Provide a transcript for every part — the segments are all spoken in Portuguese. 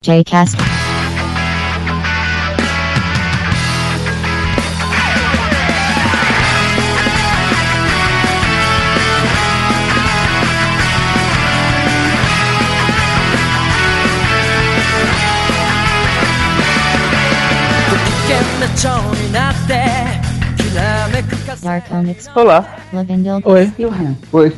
Jcast. Darkonics. Olá. Lavendel. Oi. E o Renan? Oi.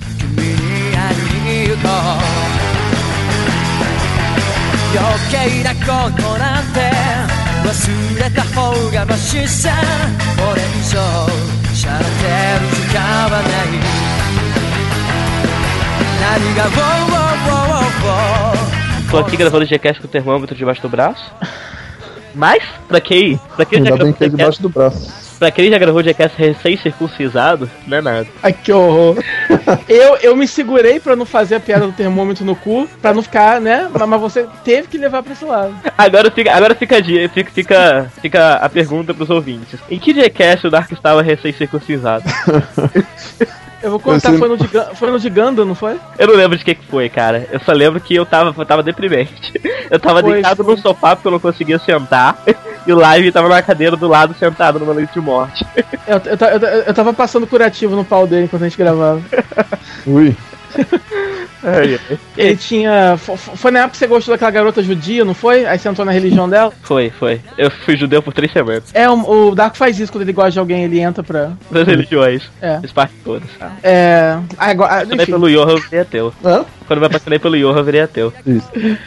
Tô aqui gravando o Gcast com o termômetro debaixo do braço. Mas, pra quem Ainda bem que é debaixo do braço. Pra quem já gravou o Jcast recém-circuncisado, não é nada. Ai, que horror. eu me segurei pra não fazer a piada do termômetro no cu, pra não ficar, né? Mas você teve que levar pra esse lado. Agora fica a pergunta pros ouvintes. Em que Jcast o Dark estava recém-circuncisado? Eu vou contar, foi no de Ganda, não foi? Eu não lembro de que foi, cara. Eu só lembro que eu tava deprimente. Eu tava deitado no sofá porque eu não conseguia sentar. E o Live tava na cadeira do lado, sentado numa noite de morte. Eu tava passando curativo no pau dele enquanto a gente gravava. Ui. Ele tinha... Foi na época que você gostou daquela garota judia, não foi? Aí você entrou na religião dela? Foi. Eu fui judeu por 3 semanas. O Dark faz isso, quando ele gosta de alguém, ele entra pra... Das religiões. É. As partes todas. Agora, Passei pelo Yoha, eu virei ateu. Hã? Quando eu apaixonei pelo Yoha, eu virei ateu. Isso.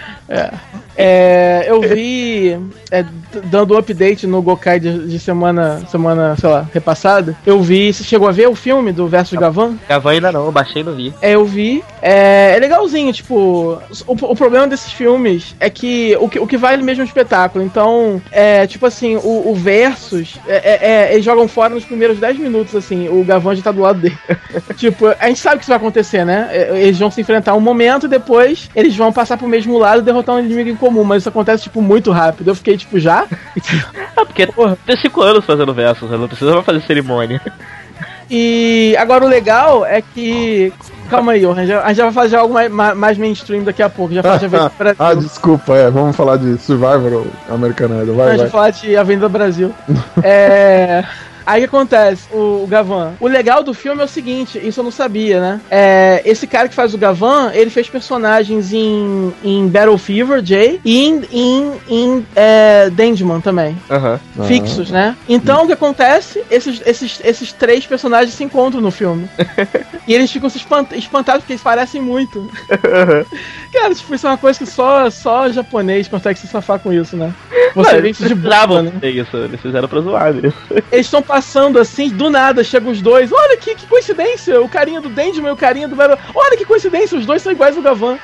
Eu vi, dando um update no Gokai de semana, sei lá, repassada, eu vi, você chegou a ver o filme do Versus Gavan? Gavan ainda não, eu baixei e não vi. Eu vi, é legalzinho, tipo, o problema desses filmes é que o que vale mesmo é o espetáculo, então, tipo assim, o Versus, eles jogam fora nos primeiros 10 minutos, assim, o Gavan já tá do lado dele. Tipo, a gente sabe que isso vai acontecer, né? Eles vão se enfrentar um momento, depois eles vão passar pro mesmo lado e derrotar um inimigo em comum, mas isso acontece, tipo, muito rápido. Eu fiquei, tipo, já? Porque tem 5 anos fazendo versos, não precisa mais fazer cerimônia. E agora o legal é que... Calma aí, a gente já vai fazer algo mais mainstream daqui a pouco. Já Brasil. Desculpa, vamos falar de Survivor ou American Idol. A gente vai falar de Avenida Brasil. Aí o que acontece, o Gavan? O legal do filme é o seguinte, isso eu não sabia, né? Esse cara que faz o Gavan, ele fez personagens em Battle Fever, Jay, e em Dandyman também. Fixos, né? Então o que acontece? Esses 3 personagens se encontram no filme. E eles ficam se espantados porque eles parecem muito. Cara, tipo, isso é uma coisa que só japonês consegue se safar com isso, né? Você vê isso de boa, né? Isso, eles fizeram pra zoar mesmo. Eles estão passando assim, do nada, chegam os dois. Olha que coincidência, o carinha do Dandyman e o carinha do Battle. Olha que coincidência, os dois são iguais ao Gavan.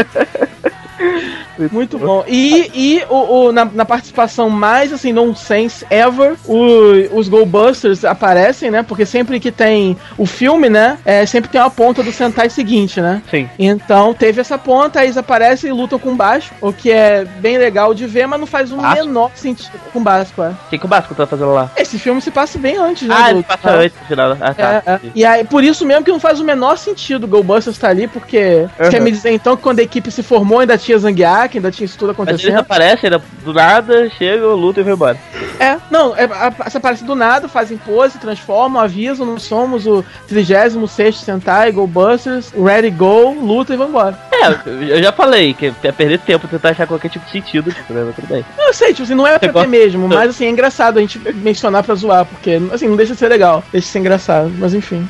Muito bom. E na participação mais, assim, nonsense ever, os Go Busters aparecem, né? Porque sempre que tem o filme, né? Sempre tem uma ponta do Sentai seguinte, né? Sim. Então teve essa ponta, aí eles aparecem e lutam com o Basco, o que é bem legal de ver, mas não faz um menor sentido com o Basco, O que o Basco tá fazendo lá? Esse filme se passa bem antes, né? Ele passa antes, final. Tá. E aí, por isso mesmo que não faz o menor sentido o Go Busters estar ali, porque você quer me dizer então que quando a equipe se formou ainda tinha Zangiak, ainda tinha isso tudo acontecendo. Mas eles aparecem, do nada, chegam, lutam e vão embora. Você aparece do nada, fazem pose, transformam, avisam, nós somos o 36º Sentai, Go Busters, Ready Go, luta e vão embora. Eu já falei que é perder tempo tentar achar qualquer tipo de sentido, né? Tudo bem. Eu sei, tipo assim, não é pra ter mesmo, mas assim, é engraçado a gente mencionar pra zoar, porque assim, não deixa de ser legal, deixa de ser engraçado, mas enfim.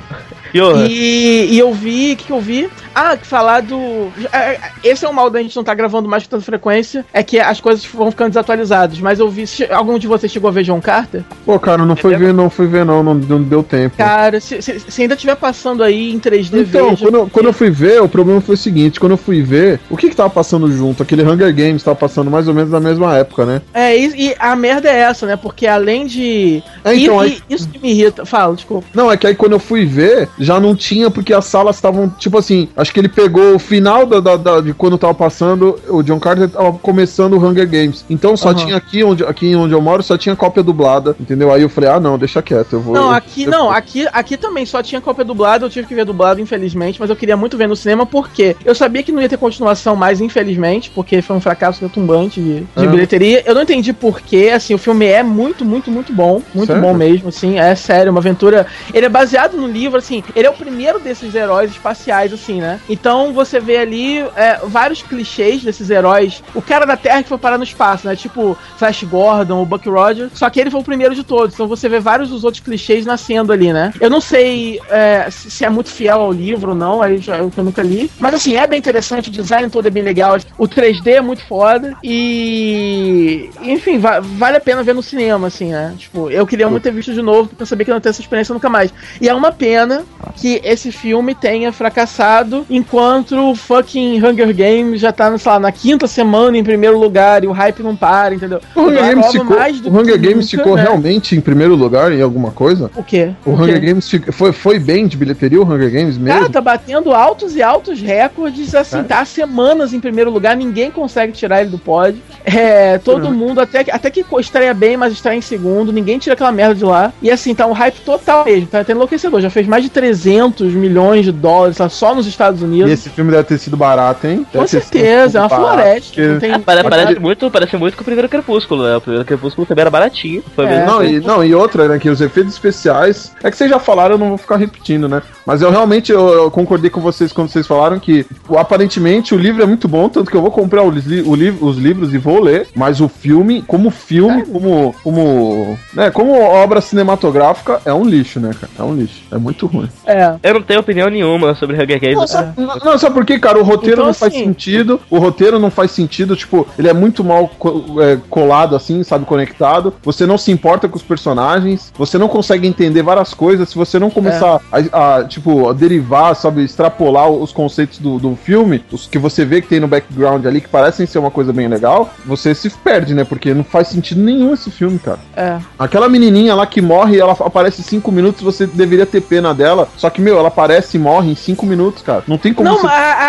E eu vi, o que eu vi? Falar do... Esse é o mal da gente não tá gravando mais com tanta frequência, é que as coisas vão ficando desatualizadas, mas eu vi... Algum de vocês chegou a ver John Carter? Pô, cara, não fui ver não deu tempo. Cara, se ainda estiver passando aí em 3D, então, veja, quando eu fui ver, o problema foi o seguinte, quando eu fui ver, o que tava passando junto? Aquele Hunger Games tava passando mais ou menos na mesma época, né? E a merda é essa, né? Porque além de... isso que me irrita... Fala, desculpa. Não, é que aí quando eu fui ver, já não tinha, porque as salas estavam, tipo assim, acho que ele pegou o final de quando tava passando, o John Carter tava começando o Hunger Games. Então só tinha aqui onde eu moro, só tinha cópia dublada, entendeu? Aí eu falei, não, deixa quieto, eu vou... Aqui também só tinha cópia dublada, eu tive que ver dublado, infelizmente, mas eu queria muito ver no cinema, porque Eu sabia que não ia ter continuação mais, infelizmente, porque foi um fracasso retumbante de bilheteria. Eu não entendi porquê, assim, o filme é muito, muito, muito bom. Muito sério? Bom mesmo, assim, é sério, uma aventura. Ele é baseado no livro, assim, ele é o primeiro desses heróis espaciais, assim, né? Então você vê ali vários clichês desses heróis. O cara da Terra que foi parar no espaço, né? Tipo Flash Gordon, o Buck Rogers. Só que ele foi o primeiro de todos. Então você vê vários dos outros clichês nascendo ali, né? Eu não sei se é muito fiel ao livro ou não, aí eu nunca li. Mas assim, é bem interessante, o design todo é bem legal. O 3D é muito foda. E enfim, vale a pena ver no cinema, assim, né? Tipo, eu queria muito ter visto de novo, porque eu sabia que eu não ia ter essa experiência nunca mais. E é uma pena que esse filme tenha fracassado enquanto o fucking Hunger Games já tá, sei lá, na 5ª semana em primeiro lugar e o hype não para, entendeu? O Hunger Games ficou realmente em primeiro lugar em alguma coisa? O quê? O Hunger Games foi bem de bilheteria, o Hunger Games mesmo? Cara, tá batendo altos e altos recordes, assim, tá há semanas em primeiro lugar, ninguém consegue tirar ele do pódio. Todo mundo, até que estreia bem, mas estreia em segundo, ninguém tira aquela merda de lá. E assim, tá um hype total mesmo, tá até enlouquecedor. Já fez mais de 300 milhões de dólares só nos Estados Unidos. E esse filme deve ter sido barato, hein? Com certeza, é uma floresta. Parece muito com o primeiro Crepúsculo, né? O primeiro Crepúsculo também era baratinho. E outra, né? Que os efeitos especiais. É que vocês já falaram, eu não vou ficar repetindo, né? Mas eu realmente eu concordei com vocês quando vocês falaram que aparentemente o livro é muito bom, tanto que eu vou comprar os livros e vou ler. Mas o filme, como obra cinematográfica, é um lixo, né, cara? É um lixo. É muito ruim. Eu não tenho opinião nenhuma sobre Hunger Games. Não, sabe por quê, cara? O roteiro então, não faz sentido. O roteiro não faz sentido. Tipo, ele é muito mal colado, assim, sabe? Conectado. Você não se importa com os personagens. Você não consegue entender várias coisas. Se você não começar a derivar, sabe? Extrapolar os conceitos do filme, os que você vê que tem no background ali, que parecem ser uma coisa bem legal, você se perde, né? Porque não faz sentido nenhum esse filme, cara. Aquela menininha lá que morre, ela aparece 5 minutos, você deveria ter pena dela. Só que, ela aparece e morre em 5 minutos, cara. Não tem como Não,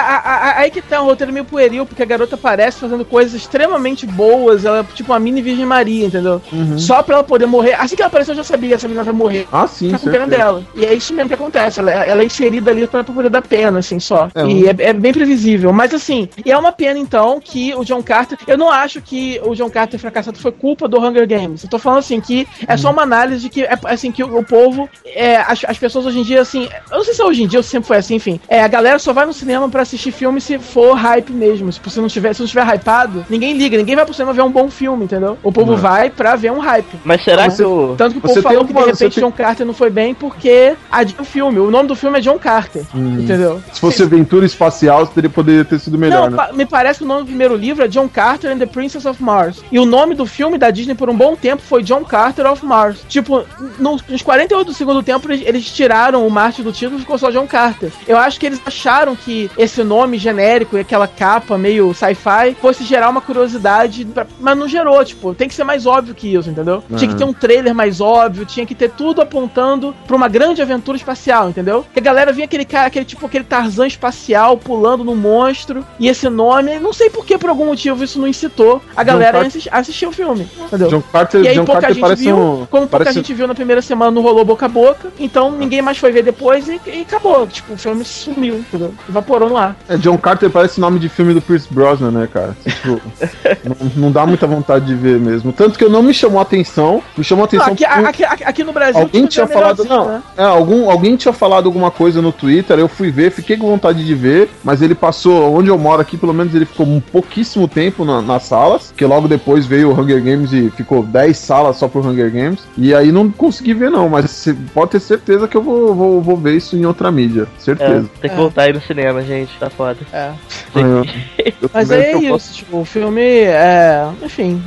aí que tá um roteiro meio pueril, porque a garota aparece fazendo coisas extremamente boas, ela é tipo uma mini Virgem Maria, entendeu? Só pra ela poder morrer. Assim que ela apareceu, eu já sabia que essa menina vai morrer. Sim, tá com pena dela. E é isso mesmo que acontece. Ela é inserida ali pra poder dar pena, assim, só. E é bem previsível. Mas assim, é uma pena, então, que o John Carter... Eu não acho que o John Carter fracassado foi culpa do Hunger Games. Eu tô falando, assim, que é só uma análise de que, assim, que o povo... As pessoas hoje em dia, assim... Eu não sei se hoje em dia ou sempre foi assim, enfim. A galera só vai no cinema pra assistir filme se for hype mesmo. Se você não estiver hypado, ninguém liga. Ninguém vai pro cinema ver um bom filme, entendeu? O povo vai pra ver um hype. Mas será que Tanto que o povo falou que, de repente, John Carter não foi bem porque o filme. O nome do filme é John Carter, entendeu? Se fosse Aventura Espacial, poderia ter sido melhor, né? Me parece que o nome do primeiro livro é John Carter and the Princess of Mars. E o nome do filme da Disney por um bom tempo foi John Carter of Mars. Tipo, nos 48 do segundo tempo, eles tiraram o Marte do título e ficou só John Carter. Eu acho que eles acharam que esse nome genérico e aquela capa meio sci-fi fosse gerar uma curiosidade, mas não gerou, tipo, tem que ser mais óbvio que isso, entendeu? Tinha que ter um trailer mais óbvio, tinha que ter tudo apontando pra uma grande aventura espacial, entendeu? E a galera via aquele Tarzan espacial pulando no monstro, e esse nome, não sei por que, por algum motivo, isso não incitou a galera a assistir o filme, entendeu? E aí pouca gente viu, como pouca gente viu na primeira semana, não rolou boca a boca, então ninguém mais foi ver depois e acabou, tipo, o filme sumiu, entendeu? Evaporou no ar. John Carter parece nome de filme do Pierce Brosnan, né, cara? Tipo, não dá muita vontade de ver mesmo. Tanto que eu não me chamou a atenção. Me chamou a atenção. Aqui no Brasil. Alguém tinha falado. Né? Alguém tinha falado alguma coisa no Twitter. Eu fui ver, fiquei com vontade de ver. Mas ele passou, onde eu moro aqui, pelo menos ele ficou um pouquíssimo tempo nas salas. Porque logo depois veio o Hunger Games e ficou 10 salas só pro Hunger Games. E aí não consegui ver, não. Mas você pode ter certeza que eu vou ver isso em outra mídia. Certeza. Tem que voltar aí no cinema, gente. Tá foda. Mas é isso, tipo, o filme enfim,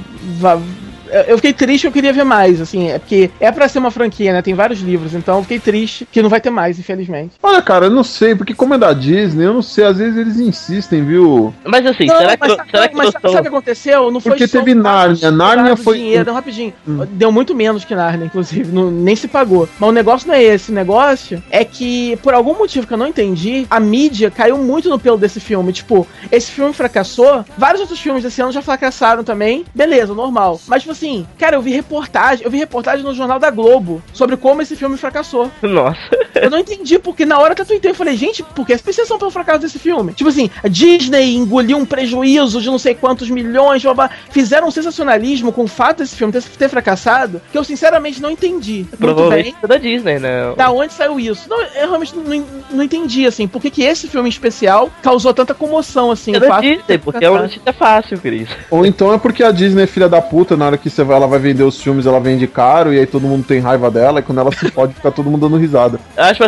eu fiquei triste, eu queria ver mais, assim, porque é pra ser uma franquia, né, tem vários livros, então eu fiquei triste que não vai ter mais, infelizmente. Olha, cara, eu não sei, porque como é da Disney, eu não sei, às vezes eles insistem, viu? Mas assim, sabe o que aconteceu? Não foi porque teve Nárnia foi... Dinheiro, rapidinho, deu muito menos que Nárnia, inclusive, nem se pagou. Mas o negócio não é esse, o negócio é que, por algum motivo que eu não entendi, a mídia caiu muito no pelo desse filme, tipo, esse filme fracassou, vários outros filmes desse ano já fracassaram também, beleza, normal, mas tipo assim, cara, eu vi reportagem no Jornal da Globo sobre como esse filme fracassou. Nossa. Eu não entendi, porque na hora que eu tuitei, eu falei, gente, por que essa percepção pelo fracasso desse filme? Tipo assim, a Disney engoliu um prejuízo de não sei quantos milhões, blá, blá. Fizeram um sensacionalismo com o fato desse filme ter fracassado, que eu sinceramente não entendi. Provavelmente é da Disney, né? Da onde saiu isso? Não, eu realmente não entendi, assim, por que esse filme em especial causou tanta comoção, assim. É da Disney, porque é uma notícia fácil, Cris. Ou então é porque a Disney é filha da puta, na hora que ela vai vender os filmes, ela vende caro, e aí todo mundo tem raiva dela, e quando ela se pode, fica todo mundo dando risada. Acho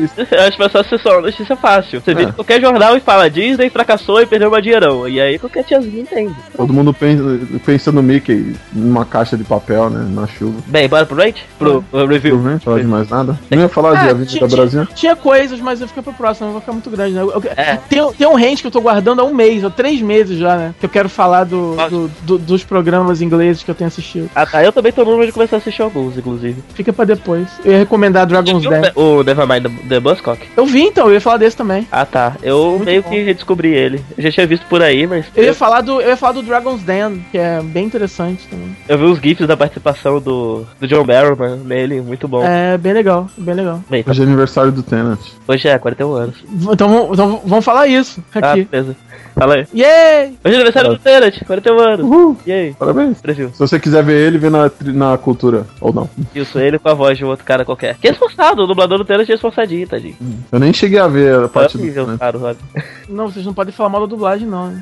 mais fácil ser só uma notícia fácil. Você vê qualquer jornal e fala, Disney fracassou e perdeu uma dinheirão. E aí qualquer tiazinha entende. Todo mundo pensa no Mickey, numa caixa de papel, né, na chuva. Bem, bora pro rate? Pro review. Não falar de mais nada? Não ia falar de Avenida Brasil? Tinha coisas, mas eu fiquei pro próximo, não vai ficar muito grande, né? Tem um range que eu tô guardando há um mês, há 3 meses já, né? Que eu quero falar dos programas ingleses que eu tenho assistido. Ah tá, eu também tô no número de começar a assistir alguns, inclusive. Fica pra depois. Eu ia recomendar Dragon's Den. O Nevermind the Buzzcock? Eu vi então, eu ia falar desse também. Ah tá, eu muito meio bom. Que redescobri ele. Eu já tinha visto por aí, mas... Eu ia falar do Dragon's Den, que é bem interessante também. Eu vi os gifs da participação do John Barrowman nele, muito bom. É, bem legal, bem legal. Bem, tá. Hoje é aniversário do Tenet. Hoje é 41 anos. Então vamos falar isso aqui. Beleza. Fala aí. Yay! Hoje é aniversário do Tenet, 41 anos. Uhul! Yay! Parabéns! Preview. Se você quiser ver ele, vê na cultura, ou não. Isso, ele com a voz de um outro cara qualquer. Que é esforçado, o dublador do Tenet é esforçadinho, tadinho. Eu nem cheguei a ver a parte do Tenet. Não, vocês não podem falar mal da dublagem, não, né?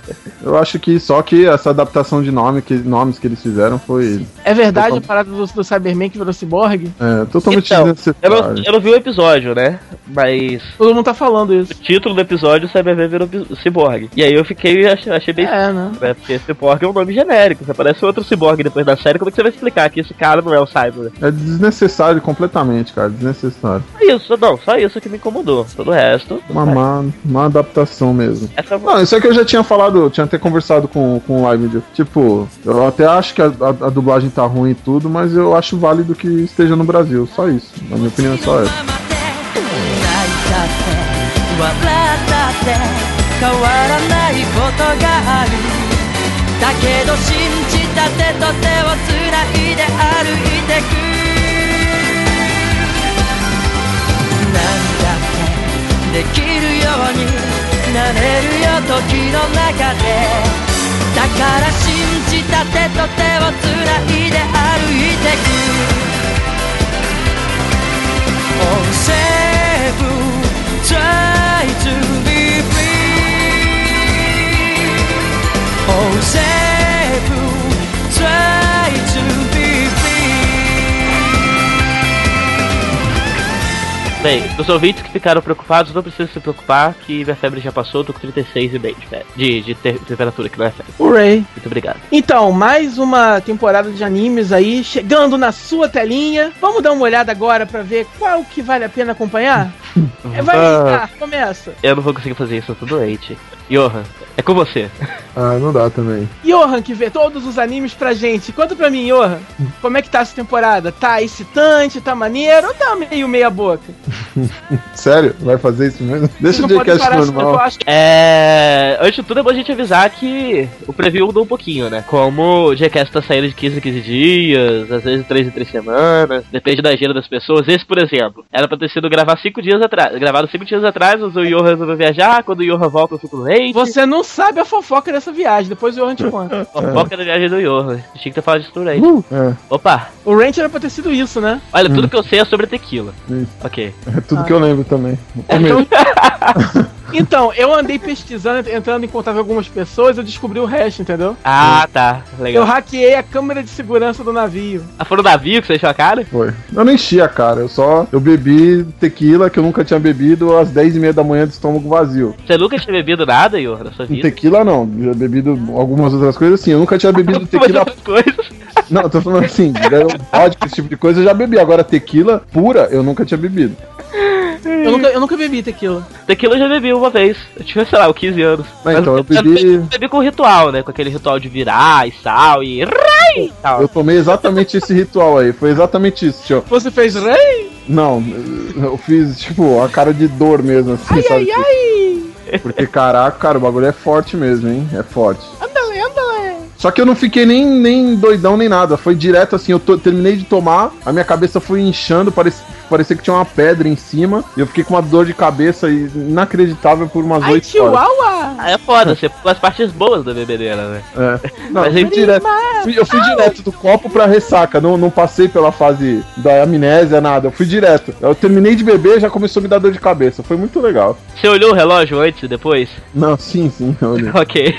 Eu acho que só que essa adaptação de nomes que eles fizeram foi... É verdade a parada do Cyberman que virou ciborgue? É, totalmente então, desnecessário. Eu não vi o episódio, né? Mas... Todo mundo tá falando isso. O título do episódio, o Cyberman virou ciborgue. E aí eu achei bem... né? Porque ciborgue é um nome genérico. Se aparece outro ciborgue depois da série, como é que você vai explicar que esse cara não é o Cyber? É desnecessário completamente, cara. Desnecessário. Só isso que me incomodou. Todo o resto... Uma adaptação mesmo. Não, isso é que eu já tinha falado, tinha até conversado com o Live. Tipo, eu até acho que a dublagem tá ruim e tudo, mas eu acho válido que esteja no Brasil. Só isso. Na minha opinião é só essa. 変わらないことがあるだけど信じた手と手をつないで歩いてく何だってできるようになれるよ時の中でだから信じた手と手をつないで歩いてく Oh save try to be free Oh, Zebu, try to be free. Bem, os ouvintes que ficaram preocupados, não precisam se preocupar, que minha febre já passou, tô com 36,5 de temperatura, que não é febre. Hooray! Muito obrigado. Então, mais uma temporada de animes aí, chegando na sua telinha. Vamos dar uma olhada agora pra ver qual que vale a pena acompanhar? Vai, começa. Eu não vou conseguir fazer isso, eu tô doente. Johan, é com você. Ah, não dá também. Johan, que vê todos os animes pra gente. Conta pra mim, Johan, como é que tá essa temporada? Tá excitante, tá maneiro ou tá meio meia boca? Sério? Vai fazer isso mesmo? Deixa o Jcast normal. Antes de tudo é bom a gente avisar que o preview mudou um pouquinho, né? Como o Jcast tá saindo de 15 em 15 dias, às vezes 3 em 3 semanas, depende da agenda das pessoas. Esse, por exemplo, era pra ter sido gravado 5 dias atrás, mas o Johan resolveu viajar, quando o Johan volta eu fico no rei. Você não sabe a fofoca dessa viagem, depois o Johan te conta. Fofoca da viagem do Johan. Tinha que ter falado disso no Ranch. Opa! O Ranch era pra ter sido isso, né? Olha, tudo que eu sei é sobre tequila. Ok. É tudo que eu lembro também. Então, eu andei pesquisando, entrando em contato com algumas pessoas, eu descobri o resto, entendeu? Ah, tá. Legal. Eu hackeei a câmera de segurança do navio. Ah, foi no navio que você encheu a cara? Foi. Eu não enchi a cara, eu bebi tequila que eu nunca tinha bebido às 10h30 da manhã de estômago vazio. Você nunca tinha bebido nada, Johan, na sua vida? Tequila não, já bebido algumas outras coisas assim, eu nunca tinha bebido tequila... Não, eu tô falando assim, vodka, esse tipo de coisa eu já bebi, agora tequila pura eu nunca tinha bebido. Eu nunca bebi tequila. Tequila eu já bebi uma vez. Eu tinha, sei lá, 15 anos. Mas então, eu bebi com ritual, né? Com aquele ritual de virar e sal e... Eu tomei exatamente esse ritual aí. Foi exatamente isso, tio. Você fez rei? Não, eu fiz, tipo, a cara de dor mesmo, assim, ai, sabe? Ai. Porque, caraca, cara, o bagulho é forte mesmo, hein? É forte. Andale. Só que eu não fiquei nem doidão nem nada. Foi direto assim, terminei de tomar, a minha cabeça foi inchando, parecia que tinha uma pedra em cima. E eu fiquei com uma dor de cabeça inacreditável por umas 8 horas. É foda, você pula as partes boas da bebedeira, né? Não, Mas eu fui direto do copo pra ressaca. Não passei pela fase da amnésia, nada. Eu fui direto. Eu terminei de beber, já começou a me dar dor de cabeça. Foi muito legal. Você olhou o relógio antes e depois? Não, sim, eu olhei. Ok.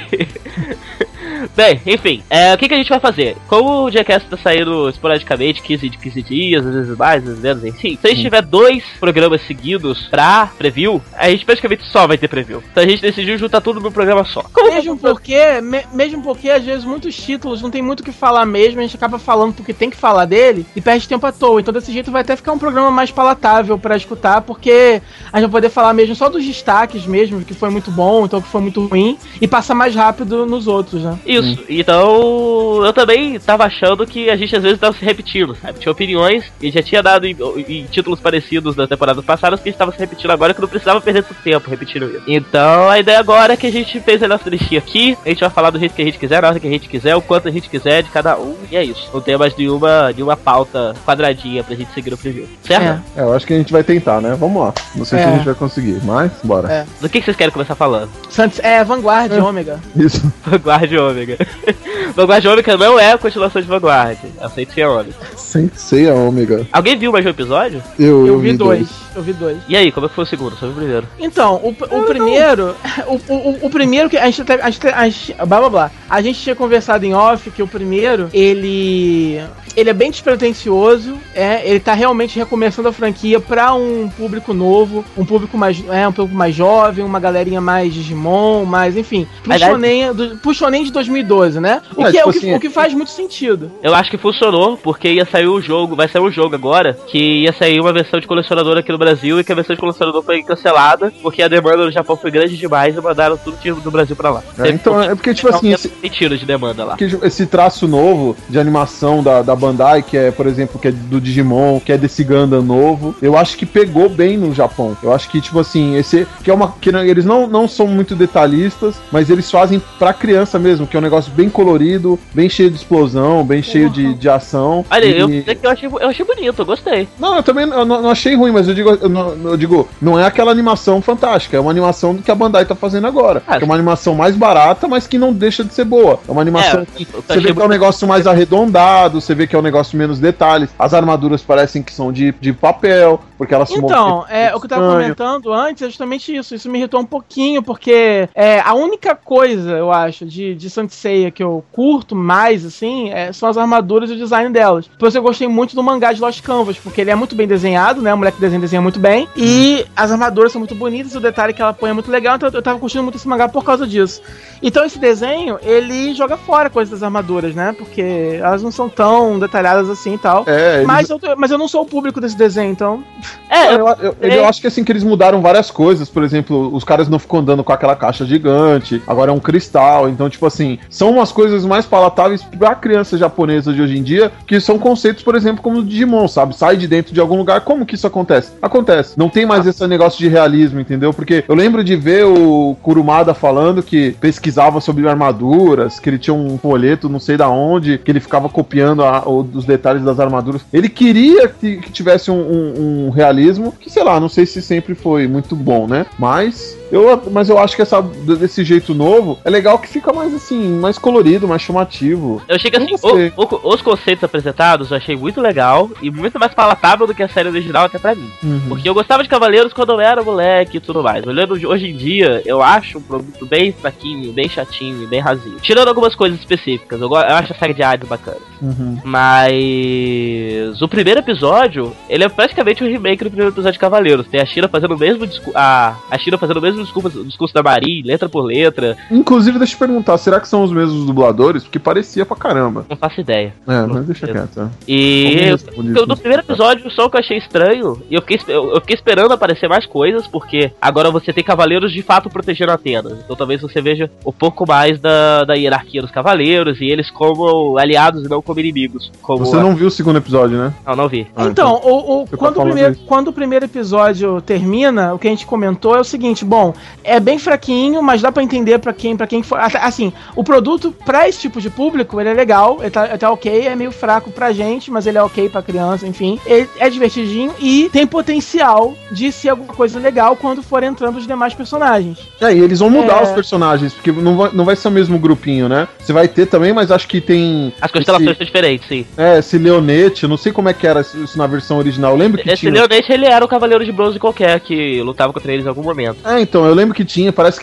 Bem, enfim, o que a gente vai fazer? Como o Jackass tá saindo esporadicamente, 15 dias, às vezes mais, às vezes menos, enfim. Se a gente tiver 2 programas seguidos pra preview, a gente praticamente só vai ter preview. Então a gente decidiu juntar tudo num programa só. Mesmo porque, às vezes, muitos títulos não tem muito o que falar mesmo, a gente acaba falando porque tem que falar dele e perde tempo à toa. Então desse jeito vai até ficar um programa mais palatável pra escutar, porque a gente vai poder falar mesmo só dos destaques mesmo, que foi muito bom, então que foi muito ruim, e passar mais rápido nos outros, né? Isso, então eu também tava achando que a gente às vezes tava se repetindo, sabe? Tinha opiniões que já tinha dado em títulos parecidos das temporadas passadas que a gente tava se repetindo agora, que não precisava perder tanto tempo repetindo isso. Então a ideia agora é que a gente fez a nossa listinha aqui, a gente vai falar do jeito que a gente quiser, na hora que a gente quiser, o quanto a gente quiser de cada um, e é isso. Não tem mais nenhuma pauta quadradinha pra gente seguir no preview, certo? Eu acho que a gente vai tentar, né? Vamos lá. Não sei se a gente vai conseguir, mas bora. Do que vocês querem começar falando? Vanguard Ômega. Isso. Vanguard Ômega. Vanguard Ômega não é a continuação de Vanguard, é a Sensei Ômega. Sensei Ômega. Alguém viu mais um episódio? Eu vi dois. E aí, como é que foi o segundo? Só vi o primeiro. Então, o primeiro. O primeiro que a gente blá blá blá. A gente tinha conversado em off que o primeiro, ele é bem despretensioso, ele tá realmente recomeçando a franquia pra um público novo, um público mais jovem, uma galerinha mais Digimon, mais, enfim, pro shonen de 2012, né? O que faz muito sentido. Eu acho que funcionou, porque ia sair o jogo, vai sair um jogo agora, que ia sair uma versão de colecionador aqui no Brasil, e que a versão de colecionador foi cancelada, porque a demanda no Japão foi grande demais e mandaram tudo do Brasil pra lá. Então, é porque, tipo assim, tiro de demanda lá. Esse traço novo de animação da Bandai, que é, por exemplo, que é do Digimon, que é desse Gundam novo, eu acho que pegou bem no Japão. Eu acho que, tipo assim, eles não são muito detalhistas, mas eles fazem pra criança mesmo, que é um negócio bem colorido, bem cheio de explosão, bem cheio de ação. Olha, eu achei bonito, eu gostei. Não, eu também não achei ruim, mas eu digo, não é aquela animação fantástica, é uma animação que a Bandai tá fazendo agora. É uma animação mais barata, mas que não deixa de ser boa. É uma animação que você vê que é um negócio mais arredondado, você vê que é um negócio menos detalhes. As armaduras parecem que são de papel, porque elas se movem. Então, o que eu tava comentando antes é justamente isso. Isso me irritou um pouquinho, porque a única coisa, eu acho, de Saint Seiya que eu curto mais, assim, são as armaduras e o design delas. Por isso eu gostei muito do mangá de Lost Canvas, porque ele é muito bem desenhado, né? O moleque desenha muito bem. E as armaduras são muito bonitas, o detalhe que ela põe é muito legal, então eu tava curtindo muito esse mangá por causa disso. Então esse desenho, ele joga fora coisas das armaduras, né? Porque elas não são tão detalhadas assim e tal. Mas eu não sou o público desse desenho, então... Eu acho que assim, que eles mudaram várias coisas. Por exemplo, os caras não ficam andando com aquela caixa gigante, agora é um cristal. Então, tipo assim, são umas coisas mais palatáveis pra criança japonesa de hoje em dia, que são conceitos, por exemplo, como o Digimon, sabe? Sai de dentro de algum lugar. Como que isso acontece? Acontece. Não tem mais esse negócio de realismo, entendeu? Porque eu lembro de ver o Kurumada falando que pesquisava sobre armaduras, que ele tinha um folheto, não sei da onde, que ele ficava copiando os detalhes das armaduras. Ele queria que tivesse um realismo, que sei lá, não sei se sempre foi muito bom, né? Mas eu acho que desse jeito novo é legal, que fica mais assim, mais colorido, mais chamativo. Eu achei que assim, os conceitos apresentados eu achei muito legal e muito mais palatável do que a série original, até pra mim. Porque eu gostava de Cavaleiros quando eu era moleque e tudo mais. Olhando hoje em dia, eu acho um produto bem fraquinho, bem chatinho e bem rasinho. Tirando algumas coisas específicas, eu acho a série de Hades bacana. Mas o primeiro episódio, ele é praticamente um remake do primeiro episódio de Cavaleiros. Tem a Shira fazendo o mesmo discurso da Marie, letra por letra. Inclusive, deixa eu perguntar, será que são os mesmos dubladores? Porque parecia pra caramba. Não faço ideia. Mas deixa quieto. E no primeiro episódio, só o que eu achei estranho, e eu fiquei esperando aparecer mais coisas, porque agora você tem cavaleiros de fato protegendo Atenas. Então talvez você veja um pouco mais da hierarquia dos cavaleiros, e eles como aliados e não como inimigos. Você não viu o segundo episódio, né? Não vi. Então, quando o primeiro episódio termina, o que a gente comentou é o seguinte, bom, não. É bem fraquinho, mas dá pra entender pra quem for. Assim, o produto pra esse tipo de público, ele é legal, ele tá ok, é meio fraco pra gente, mas ele é ok pra criança, enfim. Ele é divertidinho e tem potencial de ser alguma coisa legal quando for entrando os demais personagens. E eles vão mudar os personagens, porque não vai ser o mesmo grupinho, né? Você vai ter também, mas acho que tem... As constelações são diferentes, sim. Esse Leonete, eu não sei como é que era isso na versão original. Eu lembro que esse Leonete, ele era o Cavaleiro de Bronze qualquer, que lutava contra eles em algum momento. Então, eu lembro que tinha, parece...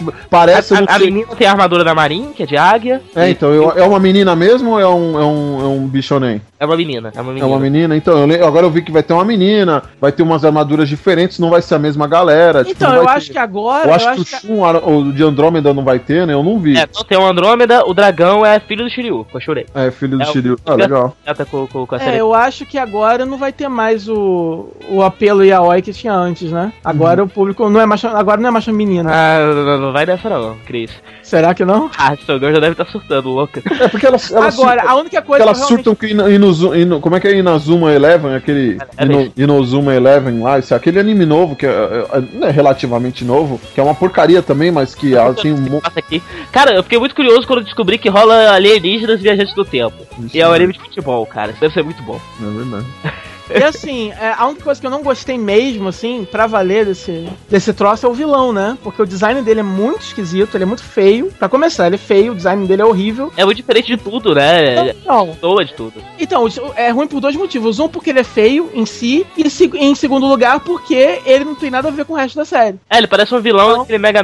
A menina tem a armadura da Marin, que é de águia. Então, é uma menina mesmo ou é um bichonem? É uma menina. É uma menina? Então, agora eu vi que vai ter uma menina, vai ter umas armaduras diferentes, não vai ser a mesma galera. Então, eu acho que agora... Eu acho que o Shun, o de Andrômeda não vai ter, né? Eu não vi. Não tem o Andrômeda, o dragão é filho do Shiryu, que eu chorei. É, filho do Shiryu. Legal. Com a série. Eu acho que agora não vai ter mais o apelo yaoi que tinha antes, né? Agora o público não é mais... Agora não é mais menina. Não vai dessa não, Cris. Será que não? Sogor já deve estar surtando, louca. Porque elas agora, surtam, a única coisa que elas surtam que como é que é Inazuma Eleven? Aquele Inazuma Eleven lá, aquele anime novo, que é relativamente novo, que é uma porcaria também, mas que tem um... Cara, eu fiquei muito curioso quando descobri que rola alienígenas viajantes do tempo. E é um anime de futebol, cara. Isso deve ser muito bom. É verdade. E assim, a única coisa que eu não gostei mesmo, assim, pra valer desse troço é o vilão, né? Porque o design dele é muito esquisito, ele é muito feio. Pra começar, ele é feio, o design dele é horrível. É muito diferente de tudo, né? Não. Toa de tudo. Então, é ruim por dois motivos. Um, porque ele é feio em si, e em segundo lugar, porque ele não tem nada a ver com o resto da série. Ele parece um vilão daquele Mega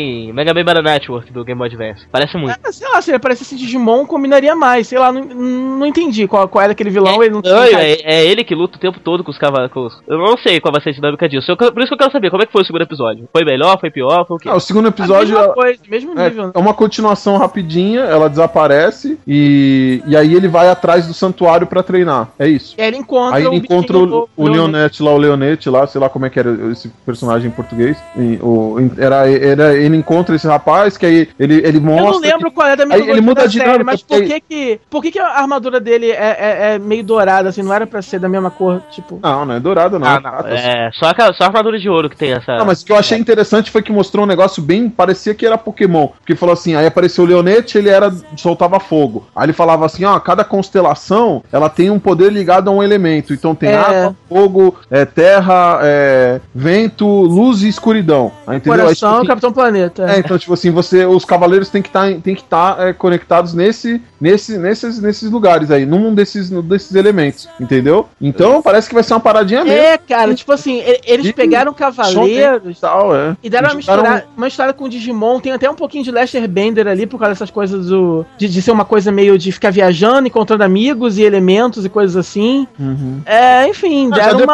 Man Battle Network do Game Boy Advance. Parece muito. Sei lá, se ele parecesse Digimon, combinaria mais. Sei lá, não entendi qual era aquele vilão. Ele não é ele que luta o tempo todo com os cavalos. Eu não sei qual vai ser a dinâmica disso. Por isso que eu quero saber como é que foi o segundo episódio. Foi melhor, foi pior, foi o quê? O segundo episódio mesmo nível, né? É uma continuação rapidinha, ela desaparece e aí ele vai atrás do santuário pra treinar. É isso. E aí ele encontra, ele encontra o Leonete lá, sei lá como é que era esse personagem em português. Ele encontra esse rapaz que aí ele mostra. Eu não lembro qual é da mitologia ele muda da a dinâmica, série, mas por que a armadura dele é meio dourada, assim, não era pra ser da mesma cor, tipo... Não é dourada, não. Só a armadura de ouro que tem essa... Não, mas o que eu achei interessante foi que mostrou um negócio bem... Parecia que era Pokémon. Porque falou assim, aí apareceu o Leonete, ele soltava fogo. Aí ele falava assim, cada constelação, ela tem um poder ligado a um elemento. Então tem água, fogo, terra, vento, luz e escuridão. Aí, entendeu? Coração, aí, tipo, Capitão Planeta. Então, tipo assim, os cavaleiros têm que estar conectados nesses lugares aí, num desses elementos, entendeu? Então, parece que vai ser uma paradinha mesmo. Cara, tipo assim, eles pegaram cavaleiros e deram uma história com o Digimon. Tem até um pouquinho de Lester Bender ali, por causa dessas coisas de ser uma coisa meio de ficar viajando, encontrando amigos e elementos e coisas assim. Enfim,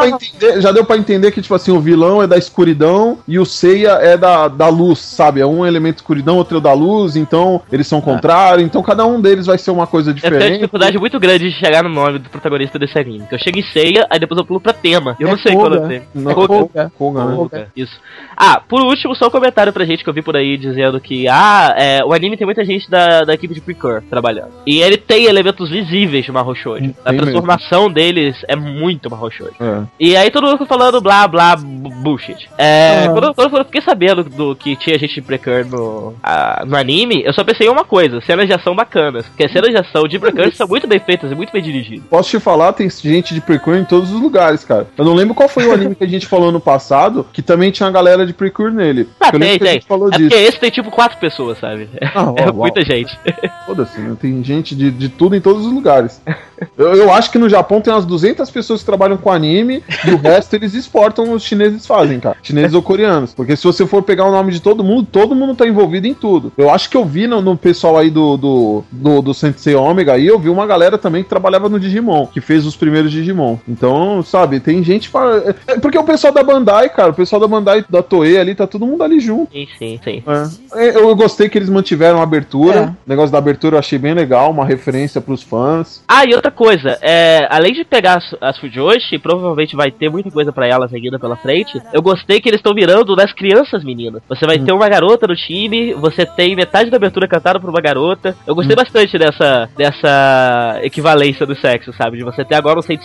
já deu pra entender que, tipo assim, o vilão é da escuridão e o Seiya é da luz, sabe? É um elemento escuridão, outro é da luz, então eles são contrários, então cada um deles vai ser uma coisa diferente. Eu tenho dificuldade muito grande de chegar no nome do protagonista desse anime. Eu chego em Seiya, aí depois eu pulo pra tema. Eu não sei qual é o tema. Koga. Isso. Por último, só um comentário pra gente que eu vi por aí dizendo que o anime tem muita gente da equipe de Precure trabalhando. E ele tem elementos visíveis de Mahou Shoujo. A transformação deles é muito Mahou Shoujo. E aí todo mundo ficou falando blá blá bullshit. Quando eu fiquei sabendo do que tinha gente de Precure no anime, eu só pensei em uma coisa: cenas de ação bacanas. Porque as cenas de ação de Precure são muito bem feitas e muito bem dirigidas. Posso te falar, tem gente de Precure em todos os lugares, cara. Eu não lembro qual foi o anime que a gente falou no passado, que também tinha uma galera de Precure nele. Tem. Porque esse tem tipo 4 pessoas, sabe? Muita gente. Foda-se, né? Tem gente de tudo em todos os lugares. Eu acho que no Japão tem umas 200 pessoas que trabalham com anime e o resto eles exportam, os chineses fazem, cara. Chineses ou coreanos. Porque se você for pegar o nome de todo mundo tá envolvido em tudo. Eu acho que eu vi no pessoal aí do Sensei Omega aí, eu vi uma galera também que trabalhava no Digimon, que fez os primeiros Digimon. Então, sabe, tem gente... Porque o pessoal da Bandai, cara, o pessoal da Bandai, da Toei ali, tá todo mundo ali junto. Sim. Eu gostei que eles mantiveram a abertura. O negócio da abertura eu achei bem legal, uma referência pros fãs. E outra coisa, além de pegar as Fujoshi, provavelmente vai ter muita coisa pra elas ainda pela frente, eu gostei que eles estão virando das crianças meninas. Você vai ter uma garota no time, você tem metade da abertura cantada por uma garota. Eu gostei bastante dessa equivalência do sexo, sabe? De você ter agora um Sensei que tá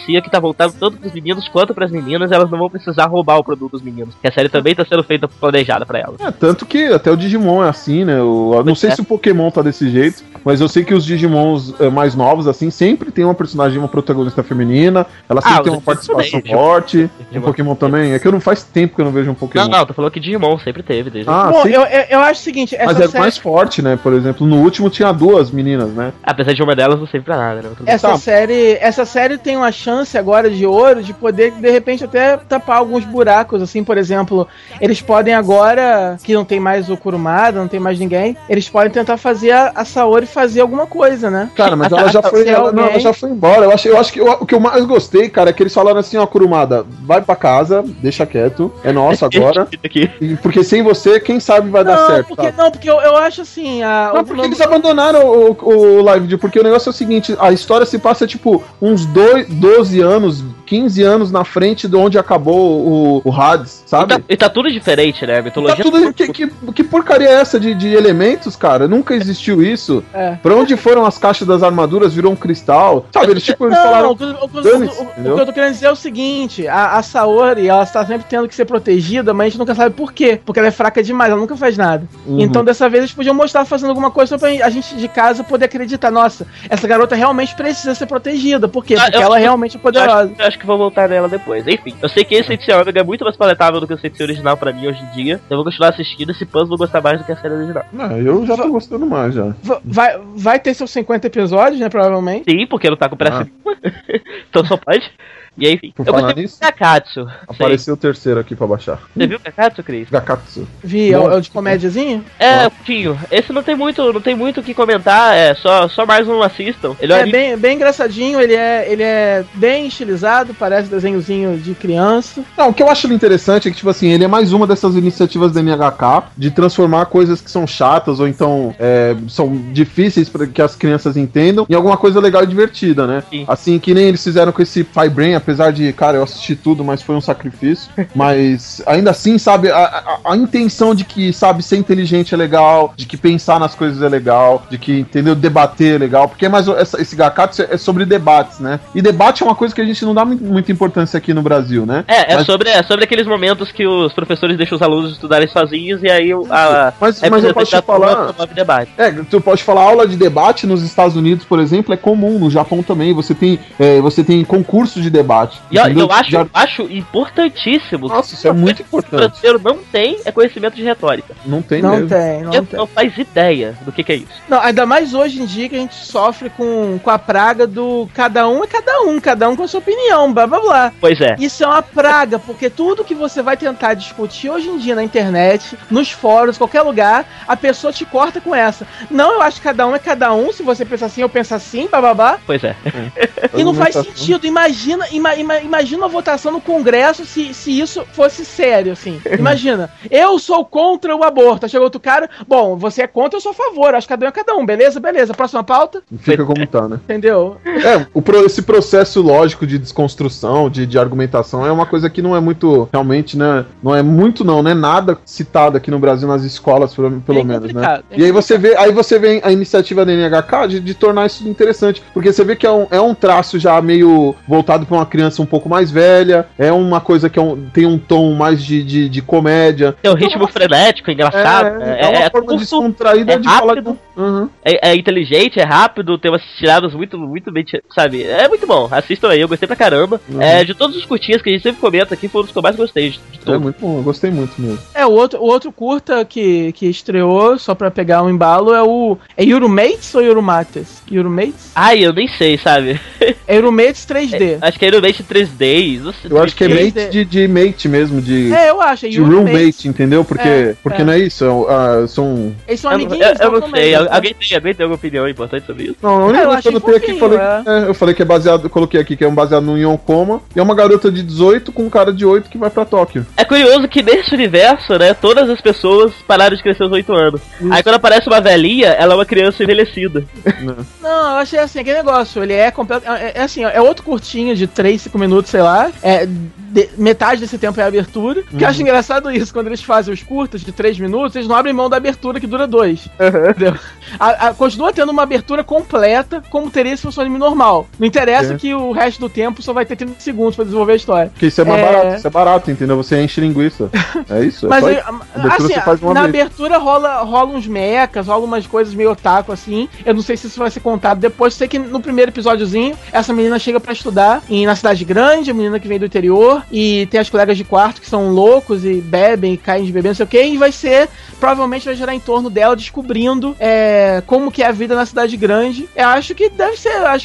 voltado tanto pros meninos quanto pras meninas, elas não vão precisar roubar o produto dos meninos. Que a série também tá sendo feita planejada pra elas. Tanto que até o Digimon é assim, né? Eu não sei se o Pokémon tá desse jeito, mas eu sei que os Digimons mais novos, assim, sempre tem uma personagem, uma protagonista feminina, ela sempre tem uma participação forte. Um Pokémon também. É que eu não faz tempo que eu não vejo um Pokémon. Não, tu falou que Digimon sempre teve. Desde Bom, eu acho o seguinte... Mas é mais forte, né? Por exemplo, no último tinha 2 meninas, né? Apesar de uma delas não serve pra nada, né? Essa série tem uma chance agora de ouro de poder, de repente, até tapar alguns buracos, assim, por exemplo, eles podem agora, que não tem mais o Kurumada, não tem mais ninguém, eles podem tentar fazer a Saori fazer alguma coisa, né? Cara, mas ela já foi, ela já foi embora. Eu acho que o que eu mais gostei, cara, é que eles falaram assim, ó, Kurumada, vai pra casa, deixa quieto, é nosso agora. Porque sem você, quem sabe vai dar certo. Porque eu acho assim... Porque eles abandonaram o Live, porque o negócio é o seguinte, a história se passa, tipo, uns 12 anos, 15 anos na frente de onde acabou o Hades, sabe? E tá tudo diferente, né? A mitologia... Tá tudo... Que porcaria é essa de elementos, cara? Nunca existiu isso. Pra onde foram as caixas das armaduras? Virou um cristal? Sabe, eles falaram... O que eu tô querendo dizer é o seguinte, a Saori, ela está sempre tendo que ser protegida, mas a gente nunca sabe por quê. Porque ela é fraca demais, ela nunca faz nada. Então, dessa vez, eles podiam mostrar fazendo alguma coisa só pra a gente de casa poder acreditar, nossa, essa garota realmente precisa ser protegida. Por quê? Porque ela realmente é poderosa. Eu acho que vou voltar nela depois. Enfim, eu sei que esse Sensei Omega é muito mais palatável do que o Sensei original pra mim hoje em dia. Eu vou continuar assistindo, esse puzzle vou gostar mais do que a série original. Eu já tô gostando mais, já. Vai ter seus 50 episódios, né, provavelmente? Sim, porque não tá com pressa nenhuma. Então só pode. E aí, enfim. Por Eu falar gostei nisso, do Kakatsu. apareceu o terceiro aqui pra baixar. Você viu o Kakatsu, Cris? Gakatsu. Vi, é o de comédiazinho? É, pouquinho. Esse não tem muito o que comentar, é só mais um assistam. Ele bem engraçadinho, ele é bem estilizado, parece desenhozinho de criança. Não, o que eu acho interessante é que, tipo assim, ele é mais uma dessas iniciativas da NHK de transformar coisas que são chatas ou então são difíceis para que as crianças entendam em alguma coisa legal e divertida, né? Sim. Assim que nem eles fizeram com esse Fire Brain, apesar de, cara, eu assisti tudo, mas foi um sacrifício. Mas ainda assim, sabe, a intenção de que, sabe, ser inteligente é legal, de que pensar nas coisas é legal, de que, entendeu, debater é legal, porque esse Gakatsu é sobre debates, né? E debate é uma coisa que a gente não dá muita importância aqui no Brasil, né? Sobre aqueles momentos que os professores deixam os alunos estudarem sozinhos e aí mas eu posso te falar... Debate. Tu pode falar, aula de debate nos Estados Unidos, por exemplo, é comum, no Japão também, você tem concursos de debate. E eu acho importantíssimo. Nossa, isso é muito importante. O brasileiro não tem conhecimento de retórica. Não tem não mesmo. Não faz ideia do que é isso. Não, ainda mais hoje em dia que a gente sofre com a praga do cada um com a sua opinião, blá blá blá. Pois é. Isso é uma praga, porque tudo que você vai tentar discutir hoje em dia na internet, nos fóruns, qualquer lugar, a pessoa te corta com essa. Não, eu acho que cada um é cada um, se você pensa assim, eu penso assim, bababá. Pois é. E não faz sentido. Imagina uma votação no Congresso se isso fosse sério, assim. Imagina, eu sou contra o aborto. Chegou outro cara, bom, você é contra, eu sou a favor. Acho que cada um é cada um, beleza? Próxima pauta? Fica como tá, né? Entendeu? Esse processo lógico de desconstrução, de argumentação, é uma coisa que não é muito, realmente, né? Não é muito, não, né? Nada citado aqui no Brasil, nas escolas, pelo menos, né? E aí você vê a iniciativa da NHK de tornar isso interessante, porque você vê que é um traço já meio voltado pra uma criança um pouco mais velha, é uma coisa que tem um tom mais de comédia. Tem um ritmo frenético, engraçado. É uma forma descontraída de falar. É inteligente, é rápido, tem umas tiradas muito, muito bem, sabe? É muito bom, assistam aí, eu gostei pra caramba. De todos os curtinhas que a gente sempre comenta aqui, foi um dos que eu mais gostei de todos. É muito bom, eu gostei muito mesmo. O outro curta que estreou, só pra pegar um embalo, é Yurumates ou Yurumates? Yurumates? Ai, eu nem sei, sabe? É Yurumates 3D. Acho que é Euromate 3D. Eu acho que é mate de mate mesmo, eu acho, de roommate, entendeu? Porque não é isso, são... Eles são amiguinhos. Eu não sei, alguém tem alguma opinião importante sobre isso? Não, a única coisa que eu notei aqui, eu falei que é baseado, coloquei aqui que é baseado no Yonkoma, e é uma garota de 18 com um cara de 8 que vai pra Tóquio. É curioso que nesse universo, né, todas as pessoas pararam de crescer aos 8 anos. Isso. Aí quando aparece uma velhinha, ela é uma criança envelhecida. Não, eu achei assim, aquele negócio, ele é completo, é assim, é outro curtinho de 3, 5 minutos, sei lá, metade desse tempo é a abertura. Que eu acho engraçado isso, quando eles fazem os curtas de 3 minutos, eles não abrem mão da abertura que dura 2. Entendeu? Continua tendo uma abertura completa, como teria se fosse um anime normal. Não interessa que o resto do tempo só vai ter 30 segundos pra desenvolver a história. Porque isso é mais barato, isso é barato, entendeu? Você enche linguiça. É isso. Mas você faz uma na vez. abertura rola uns mechas, rola umas coisas meio otaku assim. Eu não sei se isso vai ser contado depois. Sei que no primeiro episódiozinho, essa menina chega pra estudar na cidade grande, a menina que vem do interior, e tem as colegas de quarto que são loucos e bebem e caem de bebê, não sei o que, e provavelmente vai girar em torno dela descobrindo como que é a vida na cidade grande. Eu acho que deve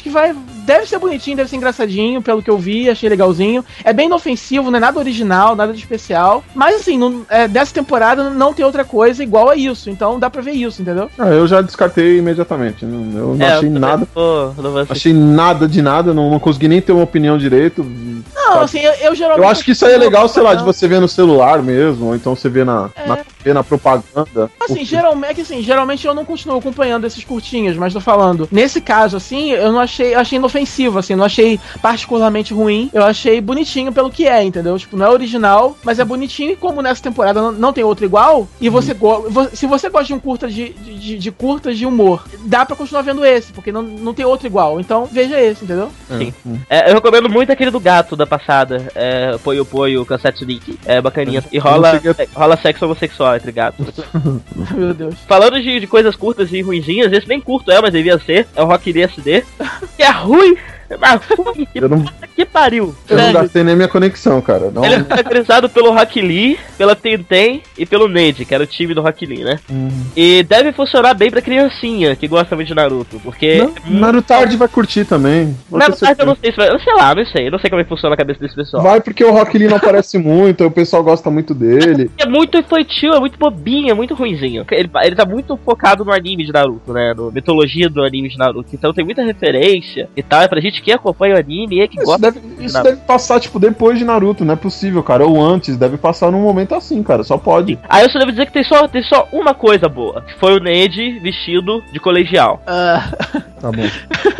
ser bonitinho, deve ser engraçadinho, pelo que eu vi, achei legalzinho. É bem inofensivo, não é nada original, nada de especial. Mas assim, dessa temporada não tem outra coisa igual a isso, então dá pra ver isso, entendeu? Eu já descartei imediatamente. Eu não achei nada. Não achei nada de nada, não consegui nem ter uma opinião direito. Não, assim, eu geralmente. Eu acho que isso aí é legal, sei lá, de você ver no celular mesmo, ou então você vê na propaganda. Assim, geralmente eu não continuo acompanhando esses curtinhos, mas tô falando. Nesse caso, assim, eu achei inofensivo, assim, não achei particularmente ruim. Eu achei bonitinho pelo que é, entendeu? Tipo, não é original, mas é bonitinho, e como nessa temporada não tem outro igual, e se você gosta de um curta de curtas de humor, dá pra continuar vendo esse, porque não tem outro igual. Então, veja esse, entendeu? Sim. Eu recomendo muito aquele do gato da passada, Poio Poio, Cassette Link. É bacaninha. E rola sexo homossexual entre gatos. Meu Deus. Falando de coisas curtas e ruinzinhas, esse nem curto mas devia ser. É o Rock Lee SD. Que é ruim. Mas ruim. Que pariu. Eu não gastei nem minha conexão, cara. Ele é caracterizado pelo Rock Lee, pela Tenten e pelo Neji, que era o time do Rock Lee, né? E deve funcionar bem pra criancinha que gosta muito de Naruto, porque... Narutardi vai curtir também. Narutardi eu não sei se vai... Não sei como é que funciona a cabeça desse pessoal. Vai porque o Rock Lee não aparece muito, o pessoal gosta muito dele. É muito infantil, é muito bobinho, é muito ruinzinho. Ele tá muito focado no anime de Naruto, né? Na mitologia do anime de Naruto. Então tem muita referência e tal, é pra gente que acompanha o anime e que gosta. Isso deve passar, tipo, depois de Naruto, não é possível, cara. Ou antes, deve passar num momento assim, cara. Só pode. Aí eu só devo dizer que tem só uma coisa boa. Que foi o Neji vestido de colegial. Tá bom.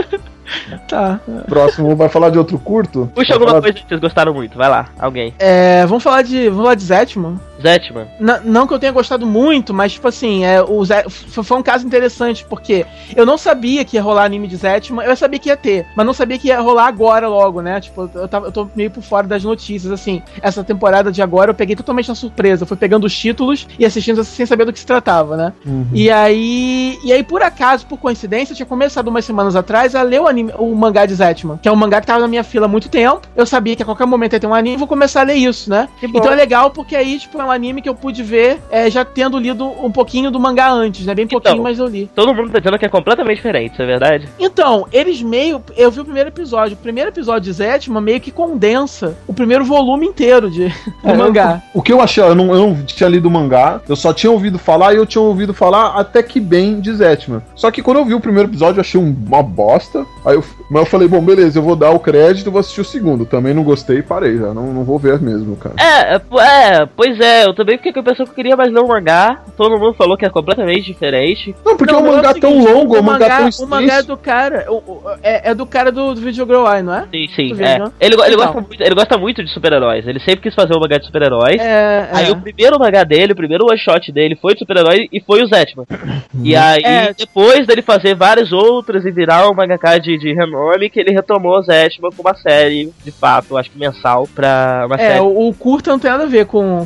Tá. Próximo, vai falar de outro curto? Puxa alguma coisa que vocês gostaram muito, vai lá, alguém. Vamos falar de Zetman. Zetman. Não que eu tenha gostado muito, mas tipo assim, foi um caso interessante, porque eu não sabia que ia rolar anime de Zetman, eu sabia que ia ter, mas não sabia que ia rolar agora logo, né? Tipo, eu tô meio por fora das notícias, assim. Essa temporada de agora eu peguei totalmente na surpresa, fui pegando os títulos e assistindo sem saber do que se tratava, né? E aí, por acaso, por coincidência, eu tinha começado umas semanas atrás a ler o mangá de Zetman, que é um mangá que tava na minha fila há muito tempo. Eu sabia que a qualquer momento ia ter um anime, vou começar a ler isso, né? Então é legal porque aí, tipo, é um anime que eu pude ver já tendo lido um pouquinho do mangá antes, né? Bem pouquinho, mas eu li. Todo mundo tá dizendo que é completamente diferente, isso é verdade? Então, eu vi o primeiro episódio. O primeiro episódio de Zetman meio que condensa o primeiro volume inteiro do mangá. O que eu achei, eu não tinha lido o mangá, eu só tinha ouvido falar, e eu tinha ouvido falar até que bem de Zetman. Só que quando eu vi o primeiro episódio, eu achei uma bosta. Mas eu falei, bom, beleza, eu vou dar o crédito e vou assistir o segundo. Também não gostei e parei já. Não vou ver mesmo, cara. Pois é, eu também fiquei com a pessoa que eu queria mais ler o mangá. Todo mundo falou que é completamente diferente. Não, porque o mangá é tão longo, o mangá tão extenso. O mangá é do cara. É do cara do Video Girl Eye, não é? Sim. Ele gosta muito de super-heróis. Ele sempre quis fazer um mangá de super-heróis. Aí o primeiro mangá dele, o primeiro one shot dele foi de super-herói e foi o Zetman. E aí, depois dele fazer várias outras e virar um mangaka de renome, que ele retomou o Zetman com uma série, de fato, acho que mensal, pra uma série. O curta não tem nada a ver com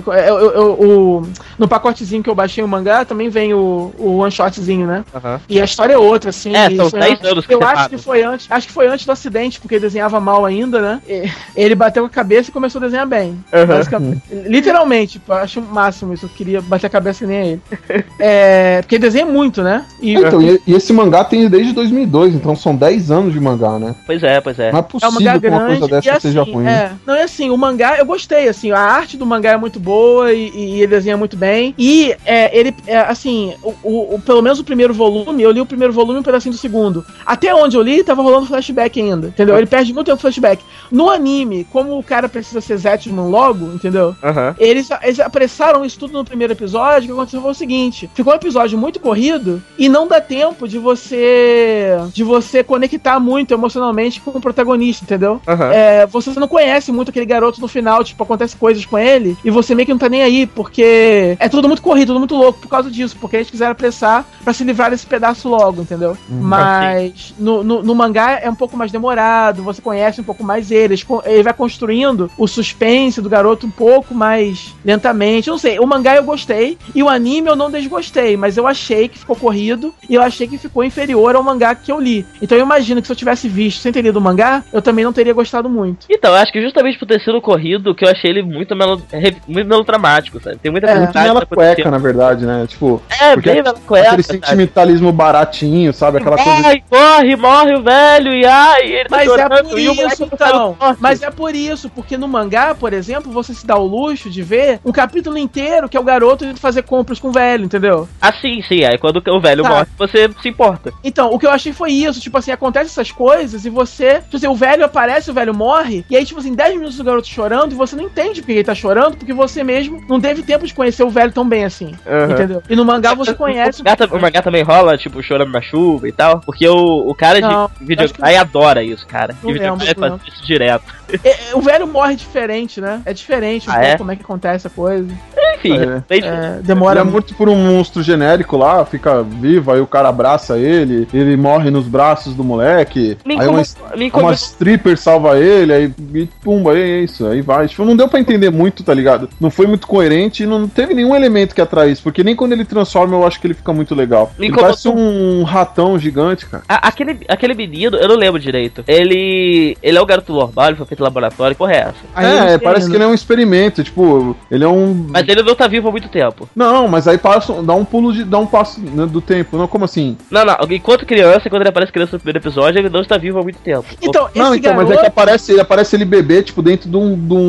no pacotezinho que eu baixei o mangá, também vem o one shotzinho, né? E a história é outra, assim. São 10 anos que eu acho que foi antes do acidente, porque ele desenhava mal ainda, né? Ele bateu com a cabeça e começou a desenhar bem. Basicamente. Literalmente, tipo, eu acho o máximo isso. Eu queria bater a cabeça que nem ele. Porque ele desenha muito, né? E esse mangá tem desde 2002, então são 10 anos de mangá, né? Pois é. Não é possível que uma coisa dessa seja ruim. Não, é assim, o mangá, eu gostei, assim, a arte do mangá é muito boa. boa e ele desenha muito bem. E ele, assim, pelo menos o primeiro volume, eu li o primeiro volume e um pedacinho do segundo. Até onde eu li, tava rolando flashback ainda, entendeu? Ele perde muito tempo no flashback. No anime, como o cara precisa ser Zetman logo, entendeu? Eles apressaram isso tudo no primeiro episódio. O que aconteceu foi o seguinte: ficou um episódio muito corrido e não dá tempo de você conectar muito emocionalmente com o protagonista, entendeu? Você não conhece muito aquele garoto no final, tipo, acontece coisas com ele e você meio que não tá nem aí, porque é tudo muito corrido, tudo muito louco por causa disso, porque eles quiseram apressar pra se livrar desse pedaço logo, entendeu? Mas no mangá é um pouco mais demorado, você conhece um pouco mais ele vai construindo o suspense do garoto um pouco mais lentamente. Eu não sei, o mangá eu gostei e o anime eu não desgostei, mas eu achei que ficou corrido e eu achei que ficou inferior ao mangá que eu li. Então eu imagino que se eu tivesse visto sem ter lido o mangá, eu também não teria gostado muito. Então, eu acho que justamente por ter sido corrido, que eu achei ele muito melodramático, sabe? Tem muita coisa. Mela cueca, na verdade, né? Tipo, bem mela cueca. Aquele sentimentalismo baratinho, sabe? Aquela coisa. Ai, morre o velho, e ele tá chorando, é por isso, então. Mas é por isso, porque no mangá, por exemplo, você se dá o luxo de ver um capítulo inteiro que é o garoto indo fazer compras com o velho, entendeu? Ah, sim. Aí quando o velho morre, você se importa. Então, o que eu achei foi isso, tipo assim, acontece essas coisas e você, tipo assim, o velho aparece, o velho morre, e aí, tipo assim, 10 minutos do garoto chorando e você não entende porque ele tá chorando, porque você mesmo não teve tempo de conhecer o velho tão bem assim, entendeu? E no mangá você conhece... O mangá também rola, tipo, chorando na chuva e tal, porque o cara de videogame adora isso, cara. E videogame faz isso direto. O velho morre diferente, né? É diferente como é que acontece a coisa. Enfim, demora. Ele é morto por um monstro genérico lá, fica vivo, aí o cara abraça ele morre nos braços do moleque, aí uma stripper salva ele, aí pumba, aí é isso, aí vai. Tipo, não deu pra entender muito, tá ligado? Não foi muito coerente e não teve nenhum elemento que atrai isso, porque nem quando ele transforma eu acho que ele fica muito legal. Ele parece um ratão gigante, cara. Aquele menino, eu não lembro direito. Ele é o garoto normal, ele foi feito em laboratório, porra é essa? Parece que ele é um experimento, tipo, ele é um... Mas ele não tá vivo há muito tempo. Não, mas aí dá um passo, né, do tempo, não, como assim? Não, enquanto criança, quando ele aparece criança no primeiro episódio, ele não está vivo há muito tempo. Então, mas é que aparece ele bebê, tipo, dentro de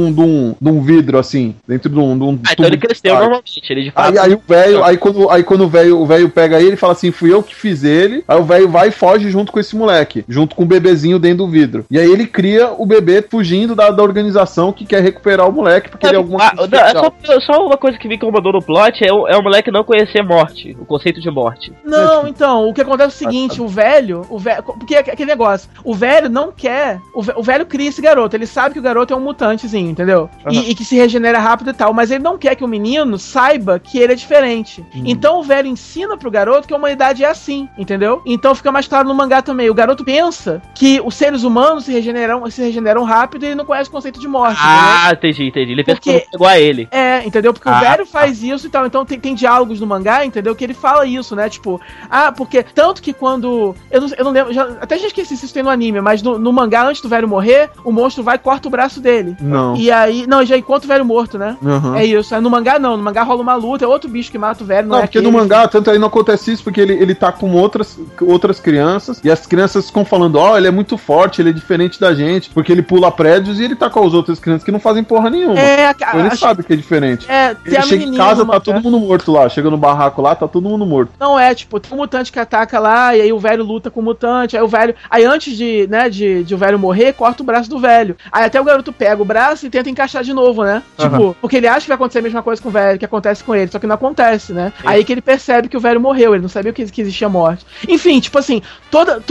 um vidro, assim, dentro de um então ele cresceu normalmente, ele de fato... Aí o velho, aí quando o velho pega ele, fala assim, fui eu que fiz ele, aí o velho vai e foge junto com esse moleque, junto com o bebezinho dentro do vidro. E aí ele cria o bebê fugindo da organização que quer recuperar o moleque, porque ele é alguma coisa só uma coisa que me incomodou no plot é o moleque não conhecer morte, o conceito de morte. Não, então, o que acontece é o seguinte, o velho, porque é aquele negócio, o velho não quer, o velho cria esse garoto, ele sabe que o garoto é um mutantezinho, entendeu? E que se regenera rápido e tal, mas ele não quer que o menino saiba que ele é diferente. Então o velho ensina pro garoto que a humanidade é assim, entendeu? Então fica mais claro no mangá também, o garoto pensa que os seres humanos se regeneram rápido e ele não conhece o conceito de morte. Entendi. Ele pensa que é igual a ele. Entendeu? Porque o velho faz isso e tal, então tem diálogos no mangá, entendeu? Que ele fala isso, né? Tipo, porque tanto que quando... Eu não lembro, até já esqueci se isso tem no anime, mas no mangá, antes do velho morrer, o monstro vai e corta o braço dele. Não. E aí... Não, já encontra o velho morto, né? É isso. No mangá não, no mangá rola uma luta, é outro bicho que mata o velho, não é porque no mangá, tanto aí não acontece isso, porque ele tá com outras crianças, e as crianças ficam falando, ele é muito forte, ele é diferente da gente, porque ele pula prédios e ele tá com as outras crianças que não fazem porra nenhuma. Então ele sabe que é diferente. Ele chega em casa, tá todo mundo morto lá. Chega no barraco lá, tá todo mundo morto. Não tipo, tem um mutante que ataca lá, e aí o velho luta com o mutante, aí o velho... Aí antes de o velho morrer, corta o braço do velho. Aí até o garoto pega o braço e tenta encaixar de novo, né? Tipo, porque ele acha que vai acontecer a mesma coisa com o velho, que acontece com ele, só que não acontece, né? Aí que ele percebe que o velho morreu, ele não sabia que existia morte. Enfim, tipo assim, toda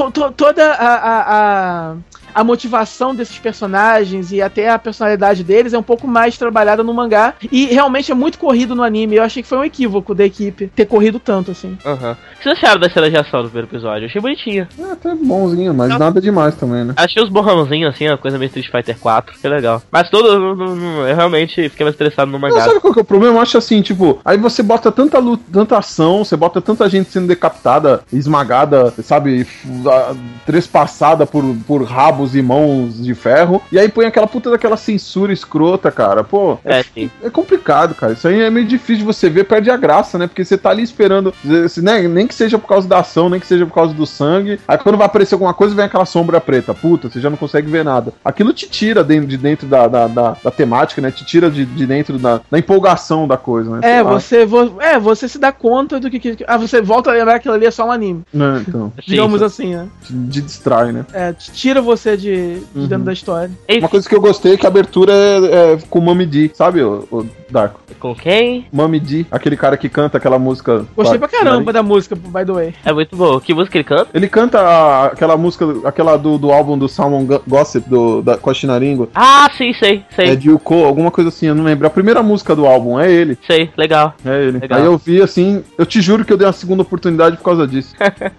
a motivação desses personagens e até a personalidade deles é um pouco mais trabalhada no mangá e realmente é muito corrido no anime. Eu achei que foi um equívoco da equipe ter corrido tanto assim. O que vocês acharam da cena de ação do primeiro episódio? Eu achei bonitinha. Até bonzinho, mas nada demais também, né? Achei os borrãozinhos assim, uma coisa meio Street Fighter 4, que legal. Mas eu realmente fiquei mais interessado no mangá. Sabe qual que é o problema? Eu acho assim, tipo, aí você bota tanta luta, tanta ação, você bota tanta gente sendo decapitada, esmagada, sabe, trespassada por rabo cabos e mãos de ferro, e aí põe aquela puta daquela censura escrota, cara. Pô, sim. é complicado, cara. Isso aí é meio difícil de você ver, perde a graça, né? Porque você tá ali esperando, né? Nem que seja por causa da ação, nem que seja por causa do sangue. Aí quando vai aparecer alguma coisa, vem aquela sombra preta. Puta, você já não consegue ver nada. Aquilo te tira de dentro da temática, né? Te tira de dentro da empolgação da coisa, né? Você se dá conta do que... você volta a lembrar que aquilo ali é só um anime. Né, então. Digamos assim, né? Te distrai, né? Tira você de dentro da história. Uma coisa que eu gostei é que a abertura é com o Mami D, sabe, o Darko? Com quem? Mami D, aquele cara que canta aquela música. Gostei pra caramba da música, by the way. É muito bom. Que música ele canta? Ele canta aquela música, aquela do álbum do Salmon Gossip, com a Shinaringo. Ah, sim, sei. É de Yuko, alguma coisa assim, eu não lembro. A primeira música do álbum é ele. Sei, legal. É ele. Legal. Aí eu vi assim, eu te juro que eu dei uma segunda oportunidade por causa disso.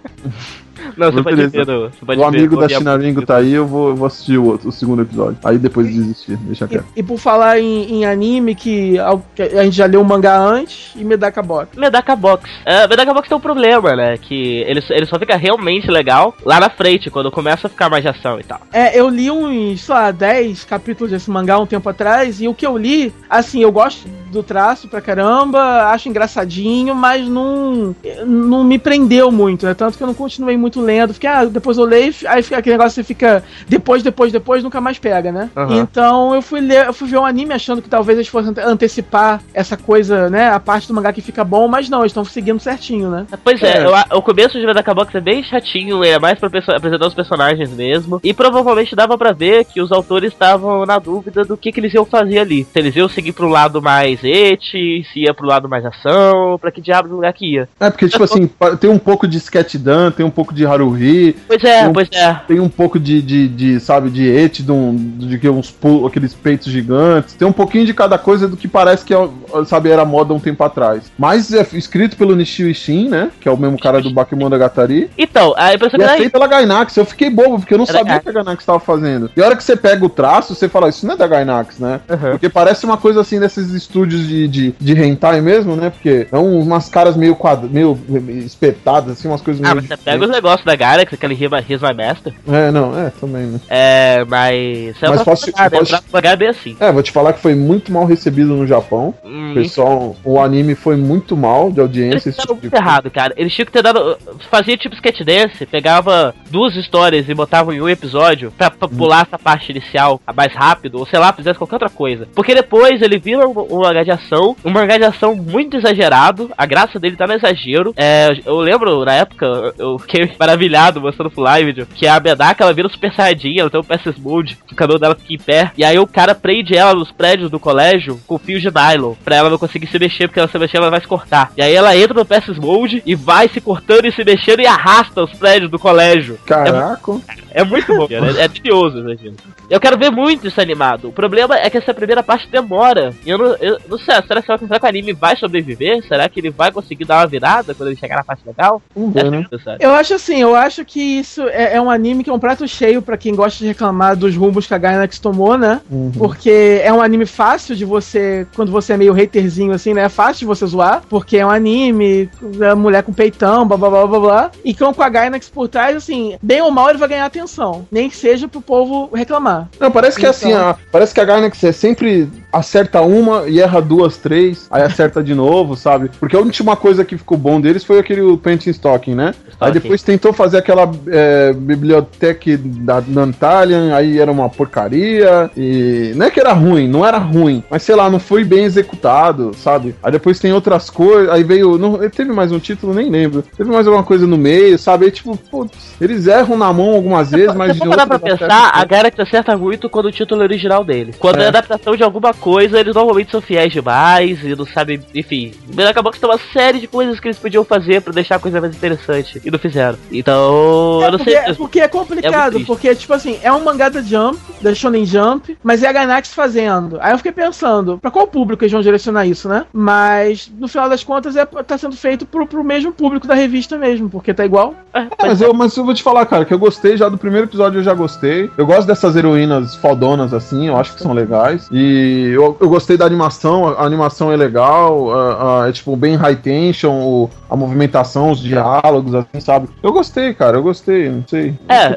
Não, você pode ver. O amigo da Shinaringo tá aí, eu vou assistir o segundo episódio. Aí depois desistir, deixa quieto. E por falar em anime, que a gente já leu o mangá antes, e Medaka Box. Medaka Box tem um problema, né? Que ele só fica realmente legal lá na frente, quando começa a ficar mais de ação e tal. Eu li uns, sei lá, 10 capítulos desse mangá um tempo atrás, e o que eu li, assim, eu gosto do traço pra caramba, acho engraçadinho, mas não me prendeu muito, né? Tanto que eu não continuei muito lendo. Fiquei, depois eu leio, aí fica aquele negócio que você fica depois, nunca mais pega, né? Uhum. Então eu fui ver um anime achando que talvez eles fossem antecipar essa coisa, né? A parte do mangá que fica bom, mas não, eles estão seguindo certinho, né? Pois é, o começo de Medaka Box é bem chatinho, é mais pra apresentar os personagens mesmo, e provavelmente dava pra ver que os autores estavam na dúvida do que eles iam fazer ali. Se eles iam seguir pro lado mais ecchi, se ia pro lado mais ação, pra que diabo do lugar que ia. Porque, tipo assim, tem um pouco de Sketchdan, tem um pouco de Haruhi. Pois é. Tem um pouco de sabe, de ecchi, aqueles peitos gigantes. Tem um pouquinho de cada coisa do que parece que, sabe, era moda um tempo atrás. Mas é escrito pelo Nishio Ishin, né? Que é o mesmo cara do Bakemonogatari. Então, a impressão que é feito pela Gainax. Eu fiquei bobo, porque eu não sabia o que a Gainax estava fazendo. E a hora que você pega o traço, você fala, isso não é da Gainax, né? Uhum. Porque parece uma coisa assim desses estúdios de hentai mesmo, né? Porque é umas caras meio espetadas, assim, umas coisas meio... Mas você pega os negócios da Gainax, aquele Here's My Master. Também, né? Mas o mangá é bem assim. Vou te falar que foi muito mal recebido no Japão. Pessoal, o anime foi muito mal de audiência. Eles fizeram muito errado, cara. Eles tinham que ter dado... Fazia tipo Sketch Dance, pegava 2 histórias e botavam em um episódio pra pular essa parte inicial mais rápido, ou sei lá, fizesse qualquer outra coisa. Porque depois ele vira um mangá de ação muito exagerado. A graça dele tá no exagero. Eu lembro, na época, eu fiquei maravilhado mostrando pro live que a Medaka, ela vira Super Saiyajin, ela tem um Passes Mode, o cabelo dela fica em pé, e aí o cara prende ela nos prédios do colégio com fios de nylon, pra ela não conseguir se mexer, porque ela se mexer ela vai se cortar. E aí ela entra no Passes Mode e vai se cortando e se mexendo e arrasta os prédios do colégio. Caraca! É muito bom, cara. É delicioso, imagina. Eu quero ver muito isso animado. O problema é que essa primeira parte demora. E eu não sei, será que o anime vai sobreviver? Será que ele vai conseguir dar uma virada quando ele chegar na parte legal? Né? Eu acho que isso é um anime que é um prato cheio pra quem gosta de reclamar dos rumos que a Gainax tomou, né? Uhum. Porque é um anime fácil de você, quando você é meio haterzinho assim, né? É fácil de você zoar, porque é um anime, mulher com peitão, blá blá blá blá blá. E com a Gainax por trás, assim, bem ou mal ele vai ganhar atenção. Nem que seja pro povo reclamar. Não, parece que assim, parece que a Gainax sempre acerta uma e erra 2, 3, aí acerta de novo, sabe? Porque a última coisa que ficou bom deles foi aquele Painting Stocking, né? Aí depois tentou fazer aquela biblioteca da Nantalian, aí era uma porcaria, e não é que era ruim, não era ruim, mas sei lá, não foi bem executado, sabe? Aí depois tem outras coisas, aí veio, teve mais um título, nem lembro, teve mais alguma coisa no meio, sabe? Aí tipo, putz, eles erram na mão algumas vezes, mas... Se for parar pra pensar, a Gainax acerta muito quando o título é original dele. Quando é adaptação de alguma coisa, eles normalmente são fiéis demais e não sabem, enfim. Mas acabou que tem uma série de coisas que eles podiam fazer pra deixar a coisa mais interessante e não fizeram. Então, eu não sei. Porque é complicado, porque, tipo assim, é um mangá da Jump, da Shonen Jump, mas é a Gainax fazendo. Aí eu fiquei pensando, pra qual público eles vão direcionar isso, né? Mas, no final das contas, tá sendo feito pro mesmo público da revista mesmo, porque tá igual. Mas eu vou te falar, cara, que eu gostei já do primeiro episódio, eu já gostei. Eu gosto dessas heroínas fodonas assim, eu acho que são legais. E eu gostei da animação, a animação é legal, é tipo bem high tension, a movimentação, os diálogos, assim, sabe? Eu gostei, cara, não sei.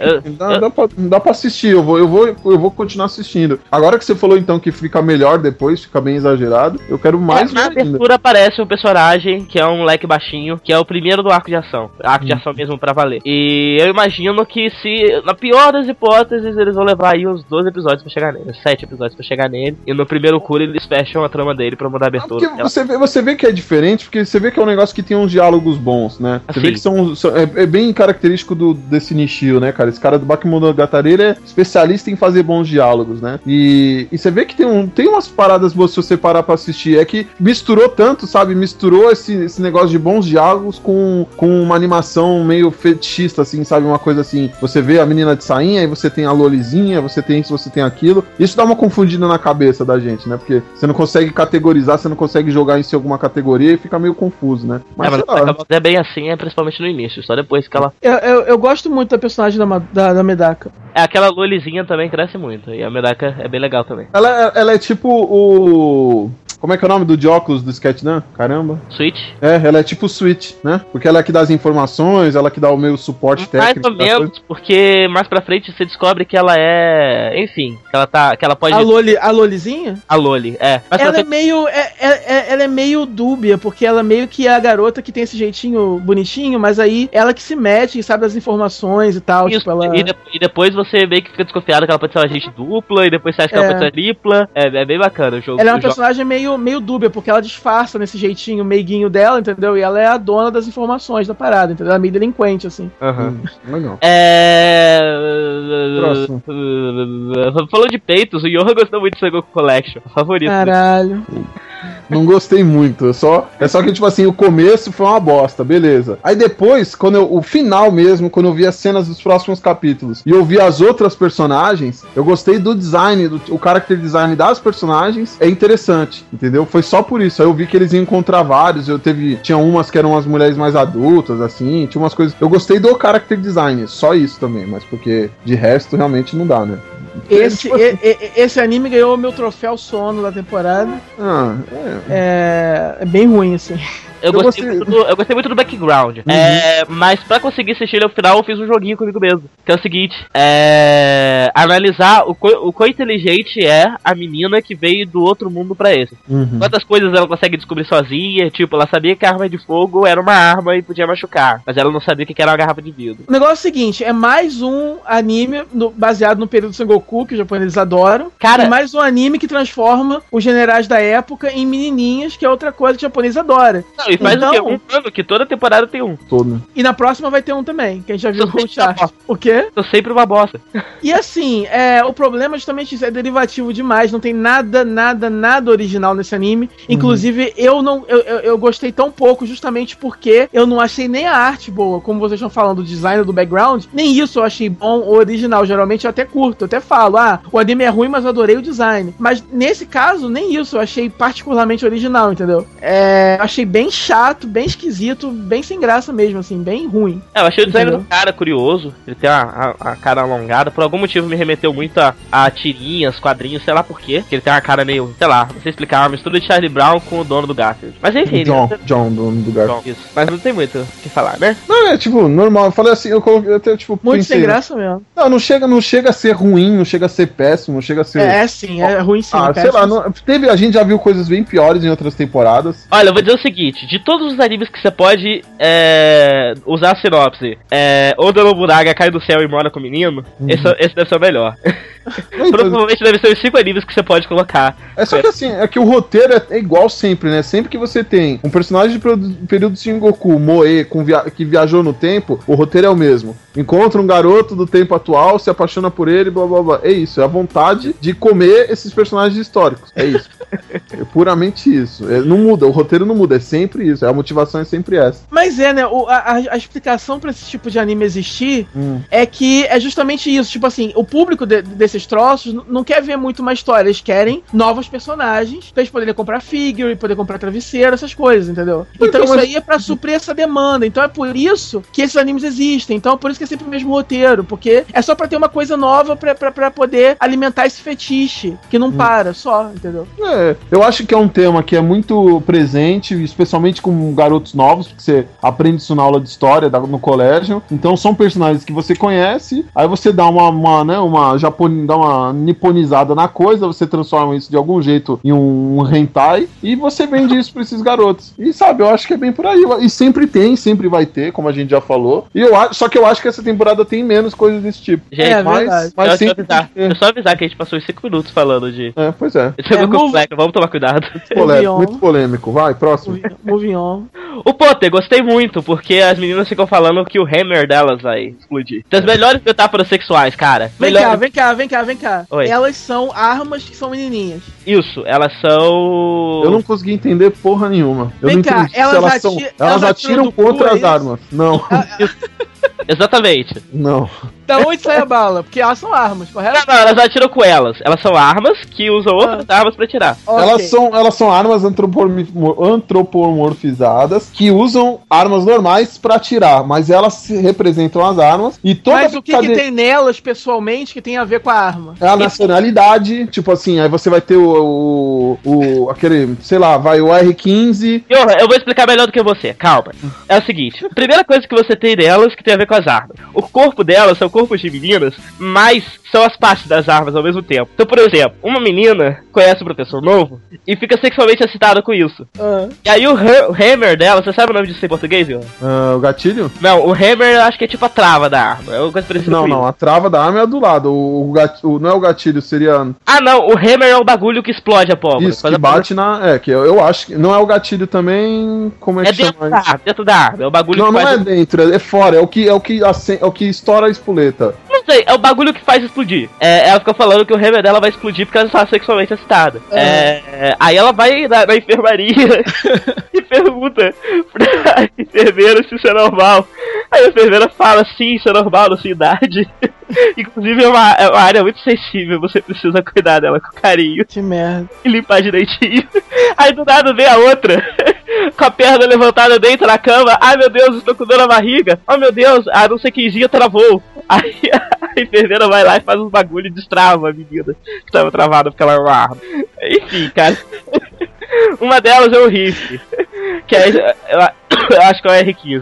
Dá pra assistir, eu vou continuar assistindo. Agora que você falou então que fica melhor depois, fica bem exagerado, eu quero mais na abertura aparece um personagem que é um moleque baixinho, que é o primeiro do arco de ação. Arco de ação mesmo pra valer. E eu imagino que se, na pior das hipóteses, eles vão levar aí uns 12 episódios pra chegar nele, 7 episódios pra chegar nele, e no primeiro cura eles fecham a trama dele pra mudar a abertura. Você vê que é diferente, porque você vê que é um negócio que tem uns diálogos bons, né? Você vê que é bem característico desse Nishio, né, cara? Esse cara do Bakemonogatari, ele é especialista em fazer bons diálogos, né? E você vê que tem umas paradas boas se você parar pra assistir. É que misturou tanto, sabe? Misturou esse negócio de bons diálogos com uma animação meio fetichista, assim, sabe? Uma coisa assim, você vê a menina de sainha, aí você tem a lolizinha, você tem isso, você tem aquilo. Isso dá uma confundida na cabeça da gente, né? Porque você não consegue categorizar, você não consegue jogar em si alguma categoria e fica meio confuso, né? Mas é bem assim, principalmente no início, só depois que ela... Eu gosto muito da personagem da Medaka. Aquela lolizinha também cresce muito, e a Medaka é bem legal também. Ela é tipo o... Como é que é o nome do de óculos do Sketchdan? Caramba. Switch? Ela é tipo Switch, né? Porque ela é que dá as informações, ela que dá o meio suporte técnico. Mais ou menos, porque mais pra frente você descobre que ela é... Enfim, que ela pode... A Lolizinha? A Loli, é. Ela é meio dúbia, porque ela meio que é a garota que tem esse jeitinho bonitinho, mas aí ela que se mete e sabe das informações e tal. Isso, tipo, ela... e depois você meio que fica desconfiado que ela pode ser uma agente dupla, e depois você acha que ela pode ser tripla. É bem bacana o jogo. Ela é uma personagem meio dúbia, porque ela disfarça nesse jeitinho meiguinho dela, entendeu? E ela é a dona das informações da parada, entendeu? Ela é meio delinquente, assim. Legal. Próximo. Falando de peitos, o Yoha gostou muito do Sengoku Collection. Favorito. Caralho. Não gostei muito. É só que, tipo assim, o começo foi uma bosta, beleza. Aí depois, o final mesmo, quando eu vi as cenas dos próximos capítulos e eu vi as outras personagens, eu gostei do design, o character design das personagens é interessante, entendeu? Foi só por isso. Aí eu vi que eles iam encontrar vários, tinha umas que eram as mulheres mais adultas, assim, tinha umas coisas. Eu gostei do character design, só isso também, mas porque de resto realmente não dá, né? Esse anime ganhou o meu troféu sono da temporada. É bem ruim, assim. Eu gostei muito do background. Mas pra conseguir assistir ele ao final, eu fiz um joguinho comigo mesmo. Que é o seguinte: analisar o quão inteligente é a menina que veio do outro mundo pra esse. Quantas coisas ela consegue descobrir sozinha. Tipo, ela sabia que a arma de fogo era uma arma e podia machucar, mas ela não sabia que era uma garrafa de vidro. O negócio é o seguinte: é mais um anime baseado no período Sengoku, que os japoneses adoram. Cara, e mais um anime que transforma os generais da época em menininhas, que é outra coisa que o japonês adora. Não, e faz o quê? Um ano, que toda temporada tem um. Todo. E na próxima vai ter um também, que a gente já viu com o chat. O quê? Tô sempre uma bosta. E assim, o problema é justamente isso, é derivativo demais, não tem nada original nesse anime. Inclusive, eu gostei tão pouco justamente porque eu não achei nem a arte boa, como vocês estão falando, do design do background, nem isso eu achei bom ou original. Geralmente eu até curto, eu até falo, o anime é ruim, mas eu adorei o design. Mas nesse caso, nem isso eu achei particularmente original, entendeu? Achei bem chato, bem esquisito, bem sem graça mesmo, assim, bem ruim. Eu achei o design do cara curioso, ele tem a cara alongada, por algum motivo me remeteu muito a tirinhas, quadrinhos, sei lá por quê, que ele tem uma cara meio, sei lá, não sei explicar, uma mistura de Charlie Brown com o dono do Garfield. Mas enfim... John, dono do Garfield. Isso. Mas não tem muito o que falar, né? Não, é tipo, normal, eu falei assim, eu até tipo... Muito pensei, sem graça mesmo. Não chega a ser ruim, não chega a ser péssimo, não chega a ser... Sim, é ruim sim. Sei lá, a gente já viu coisas bem piores em outras temporadas. Olha, eu vou dizer o seguinte, de todos os animes que você pode usar a sinopse, Oda Nobunaga cai do céu e mora com o menino, esse deve ser o melhor. Provavelmente deve ser os 5 animes que você pode colocar. Só que assim, é que o roteiro é igual sempre, né? Sempre que você tem um personagem de período Sengoku, Moe, que viajou no tempo, o roteiro é o mesmo. Encontra um garoto do tempo atual, se apaixona por ele, blá blá blá. É isso, é a vontade de comer esses personagens históricos. É isso. É puramente isso. Não muda, o roteiro não muda, é sempre isso. A motivação é sempre essa. Mas né? A explicação pra esse tipo de anime existir é que é justamente isso. Tipo assim, o público desse esses troços, não quer ver muito uma história. Eles querem novos personagens pra eles poderem comprar figure, poder comprar travesseiro, essas coisas, entendeu? Então isso aí é pra suprir essa demanda. Então é por isso que esses animes existem. Então é por isso que é sempre o mesmo roteiro. Porque é só pra ter uma coisa nova pra poder alimentar esse fetiche. Que não para, só, entendeu? Eu acho que é um tema que é muito presente, especialmente com garotos novos, porque você aprende isso na aula de história no colégio. Então são personagens que você conhece, aí você dá dá uma niponizada na coisa, você transforma isso de algum jeito em um hentai, e você vende isso pra esses garotos. E sabe, eu acho que é bem por aí. E sempre tem, sempre vai ter, como a gente já falou. Só que eu acho que essa temporada tem menos coisas desse tipo. Gente, verdade. Mas eu só avisar que a gente passou uns 5 minutos falando de... Pois é. Isso é muito complexo, vamos tomar cuidado. Muito polêmico. Vai, próximo. Moving on. O Potter, gostei muito, porque as meninas ficam falando que o hammer delas vai explodir. Das melhores metáforas sexuais, cara. Vem cá. Oi. Elas são armas que são menininhas. Isso, elas são... Eu não consegui entender porra nenhuma. Eu Vem não cá, entendi se elas elas atiram contra as armas. Não. Exatamente. Não. Da onde sai a bala? Porque elas são armas, correto? Não, elas atiram com elas. Elas são armas que usam outras armas pra atirar. Okay. Elas são armas antropomorfizadas que usam armas normais pra atirar, mas elas representam as armas e toda. Mas o que tem nelas, pessoalmente, que tem a ver com a arma? É a nacionalidade, tipo assim, aí você vai ter aquele, sei lá, vai o R15. Eu vou explicar melhor do que você, calma. É o seguinte, a primeira coisa que você tem delas que tem a ver com as armas. O corpo delas são corpos de meninas, mas são as partes das armas ao mesmo tempo. Então, por exemplo, uma menina conhece um professor novo e fica sexualmente excitada com isso. E aí o hammer dela, você sabe o nome disso em português, Johan? O gatilho? Não, o hammer eu acho que é tipo a trava da arma. É uma coisa parecida com isso. Não, a trava da arma é do lado. Não é o gatilho, seria... Ah, não, o hammer é o bagulho que explode a pólvora. Isso, que bate na... que eu acho que... Não é o gatilho também... Como é que chama isso? Dentro da arma, é o bagulho que faz... Não é dentro, é fora. É o que estoura a espoleta. Não sei, é o bagulho que faz explodir. Ela fica falando que o hammer dela vai explodir porque ela está sexualmente excitada. Aí ela vai na enfermaria e pergunta pra enfermeira se isso é normal. Aí a enfermeira fala, sim, isso é normal na sua idade. Inclusive é uma área muito sensível, você precisa cuidar dela com carinho. Que merda. E limpar direitinho. Aí do nada vem a outra, com a perna levantada dentro da cama. Ai meu Deus, estou com dor na barriga. Oh meu Deus, não sei que dia travou. Aí a enfermeira vai lá e faz uns bagulho e destrava a menina que tava travada porque ela é uma arma. Enfim, cara. Uma delas é o rifle, que eu acho que é o R15.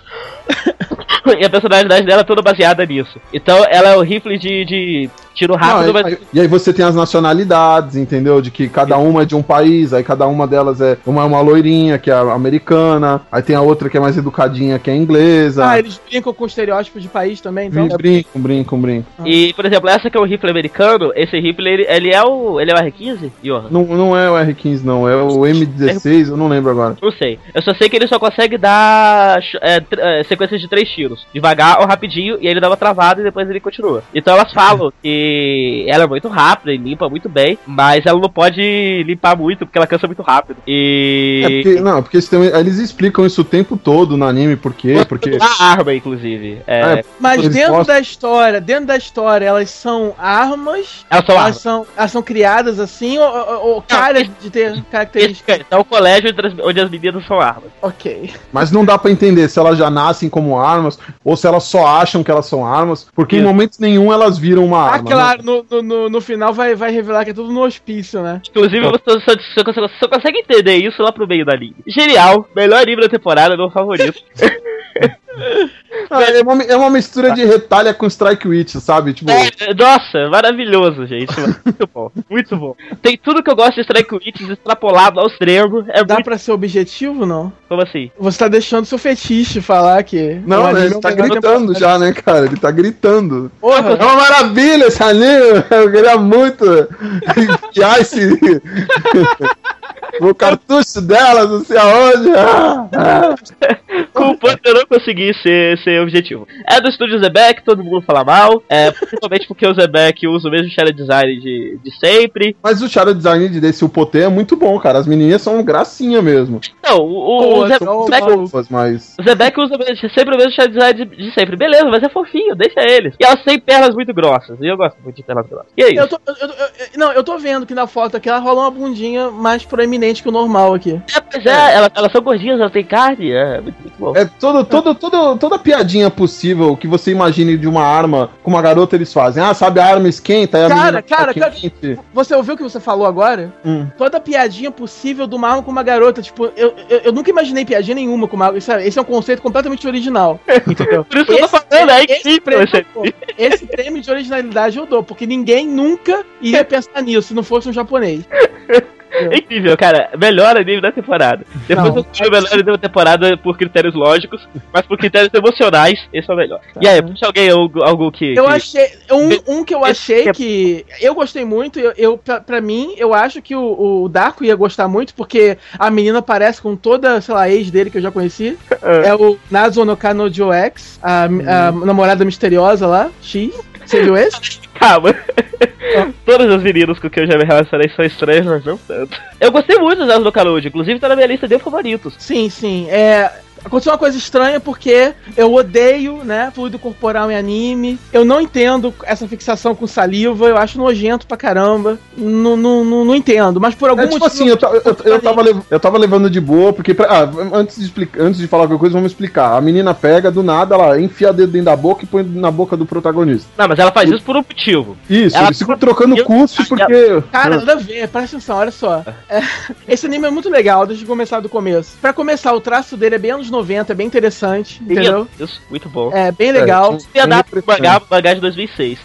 E a personalidade dela é toda baseada nisso. Então ela é o rifle de tiro rápido. E aí você tem as nacionalidades, entendeu? De que cada uma é de um país, aí cada uma delas é uma loirinha, que é a americana, aí tem a outra que é mais educadinha, que é a inglesa. Eles brincam com estereótipos de país também, então? Brincam. E, por exemplo, essa que é o rifle americano, esse rifle, ele é o R15? Não é o R15, não, é o M16, eu não lembro agora. Não sei. Eu só sei que ele só consegue dar sequências de 3 tiros. Devagar ou rapidinho, e aí ele dá uma travada e depois ele continua. Então elas falam que ela é muito rápida e limpa muito bem, mas ela não pode limpar muito porque ela cansa muito rápido. Porque eles explicam isso o tempo todo no anime, por quê? Porque... A arma, inclusive. Mas dentro da história, elas são armas? Elas são criadas assim, ou caras de ter características? É o colégio onde as meninas são armas. Ok. Mas não dá pra entender se elas já nascem como armas, ou se elas só acham que elas são armas, porque em momento nenhum elas viram uma arma. Claro, no final vai revelar que é tudo no hospício, né? Inclusive, você só consegue entender isso lá pro meio da linha. Genial, melhor anime da temporada, meu favorito. É uma mistura de Retalha com Strike Witch, sabe? Tipo... Nossa, maravilhoso, gente. Muito bom, muito bom. Tem tudo que eu gosto de Strike Witch extrapolado ao extremo. Dá pra ser objetivo, não? Como assim? Você tá deixando seu fetiche falar que... Não, ele tá gritando já, né, cara? Ele tá gritando. Porra, é uma maravilha esse anime! Eu queria muito enfiar esse... O cartucho dela, não sei aonde. Com o Panther eu não consegui ser objetivo. É do estúdio Zebeck, todo mundo fala mal. Principalmente porque o Zebeck usa o mesmo chara design de sempre. Mas o chara design desse Upotê é muito bom, cara. As menininhas são gracinha mesmo. Não, o Zebeck usa sempre o mesmo chara design de sempre. Beleza, mas é fofinho, deixa eles. E elas têm pernas muito grossas. E eu gosto muito de pernas grossas. E é isso. Eu tô vendo que na foto aqui ela rola uma bundinha mais proeminente que o normal aqui. Elas são gordinhas, elas têm carne. É muito bom. É toda piadinha possível que você imagine de uma arma com uma garota eles fazem. Ah, sabe, a arma esquenta, aí a menina cara, você ouviu o que você falou agora? Toda piadinha possível de uma arma com uma garota. Tipo, eu nunca imaginei piadinha nenhuma com uma arma. Esse é um conceito completamente original. Entendeu? Por isso que eu tô falando, é incrível. Esse prêmio de originalidade eu dou, porque ninguém nunca iria pensar nisso se não fosse um japonês. É incrível, cara. Melhor anime da temporada. Depois eu fui o melhor anime da temporada por critérios lógicos, mas por critérios emocionais, esse é o melhor. E aí, puxa alguém algo que... Eu achei... Um que eu achei que... Eu gostei muito, pra mim, eu acho que o Darko ia gostar muito, porque a menina parece com toda, sei lá, ex dele que eu já conheci. É o Nazo no Kanojo X, a namorada misteriosa lá, X. Você viu esse? Calma. Todas as meninas com quem eu já me relacionei são estranhas, mas não tanto. Eu gostei muito das do Kalude, inclusive tá na minha lista de favoritos. Sim. Aconteceu uma coisa estranha porque eu odeio, né, fluido corporal em anime. Eu não entendo essa fixação com saliva, eu acho nojento pra caramba. Não entendo, mas por algum motivo... Assim, eu tava levando de boa, porque... antes de falar qualquer coisa, vamos explicar. A menina pega, do nada, ela enfia dedo dentro da boca e põe na boca do protagonista. Não, mas ela faz isso por um motivo. Isso, eles ficam trocando cuspe porque... Cara, nada a ver, presta atenção, olha só. Esse anime é muito legal, deixa eu começar do começo. Pra começar, o traço dele é bem anos 90, é bem interessante, entendeu? Isso, muito bom. É, bem legal. Ia dar pro mangá de 2006.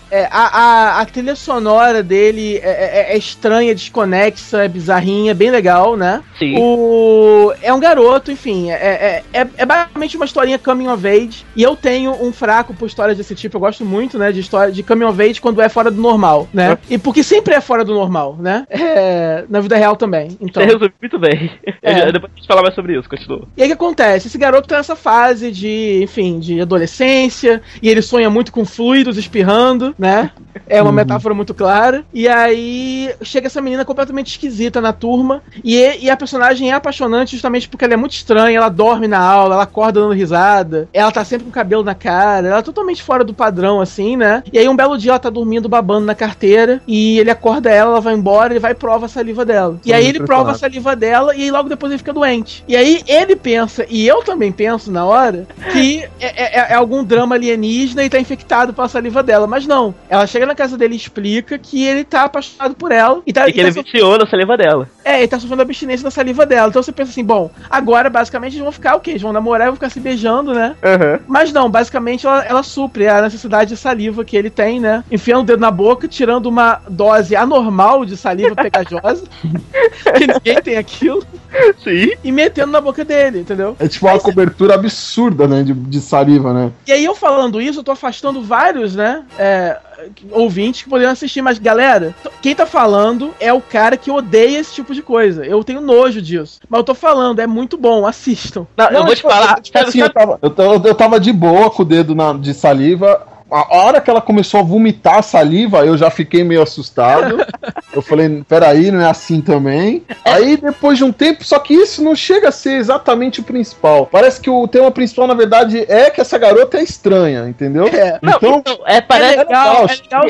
A trilha sonora dele é estranha, desconexa, é bizarrinha, é bem legal, né? Sim. É um garoto, enfim, é basicamente uma historinha coming of age, e eu tenho um fraco por histórias desse tipo, eu gosto muito, né, de história de coming of age quando é fora do normal, né? E porque sempre é fora do normal, né? Na vida real também, então... Você resumiu muito bem. Depois a gente falar mais sobre isso, continua. E aí o que acontece? Esse garoto tá nessa fase de adolescência, e ele sonha muito com fluidos espirrando, né? É uma metáfora muito clara. E aí chega essa menina completamente esquisita na turma, e a personagem é apaixonante justamente porque ela é muito estranha, ela dorme na aula, ela acorda dando risada, ela tá sempre com o cabelo na cara, ela é totalmente fora do padrão, assim, né? E aí um belo dia ela tá dormindo, babando na carteira, e ele acorda ela vai embora, ele vai e prova a saliva dela. E aí ele prova a saliva dela, e aí logo depois ele fica doente. E aí ele pensa, e eu também penso na hora, que é algum drama alienígena e tá infectado pela saliva dela, mas não. Ela chega na casa dele e explica que ele tá apaixonado por ela. E que ele viciou na saliva dela. Ele tá sofrendo abstinência da saliva dela. Então você pensa assim, bom, agora basicamente eles vão ficar o quê? Eles vão namorar e vão ficar se beijando, né? Mas não, basicamente ela supre a necessidade de saliva que ele tem, né? Enfiando o dedo na boca, tirando uma dose anormal de saliva pegajosa, que ninguém tem aquilo. Sim. E metendo na boca dele, entendeu? É tipo uma cobertura absurda, né, de saliva, né? E aí eu falando isso, eu tô afastando vários, né, ouvintes que poderiam assistir, mas galera, quem tá falando é o cara que odeia esse tipo de coisa. Eu tenho nojo disso. Mas eu tô falando, é muito bom, assistam. Não, eu vou te falar. Eu tava de boa com o dedo de saliva. A hora que ela começou a vomitar a saliva, eu já fiquei meio assustado. Eu falei, peraí, não é assim também. Aí, depois de um tempo, só que isso não chega a ser exatamente o principal. Parece que o tema principal, na verdade, é que essa garota é estranha, entendeu? Parece legal.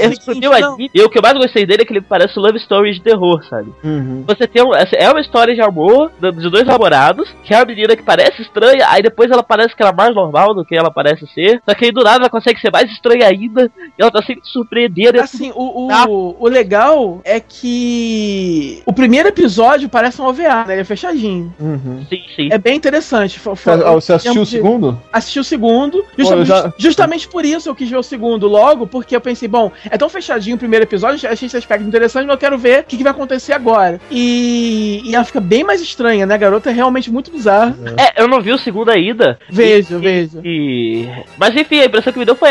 E o que eu mais gostei dele é que ele parece Love Story de terror, sabe? Você tem uma história de amor de dois namorados, que é uma menina que parece estranha, aí depois ela parece que ela é mais normal do que ela parece ser, só que aí do nada ela consegue ser mais estranha ainda, e ela tá sempre surpreendendo. Assim, o legal é que o primeiro episódio parece um OVA, né? Ele é fechadinho. Sim. É bem interessante. Você assistiu o segundo? Assisti o segundo. Justamente por isso eu quis ver o segundo logo, porque eu pensei, bom, é tão fechadinho o primeiro episódio, achei esse aspecto interessante, mas eu quero ver o que vai acontecer agora. E ela fica bem mais estranha, né? A garota é realmente muito bizarra. Eu não vi o segundo ainda. Vejo. Mas enfim, a impressão que me deu foi essa, que ela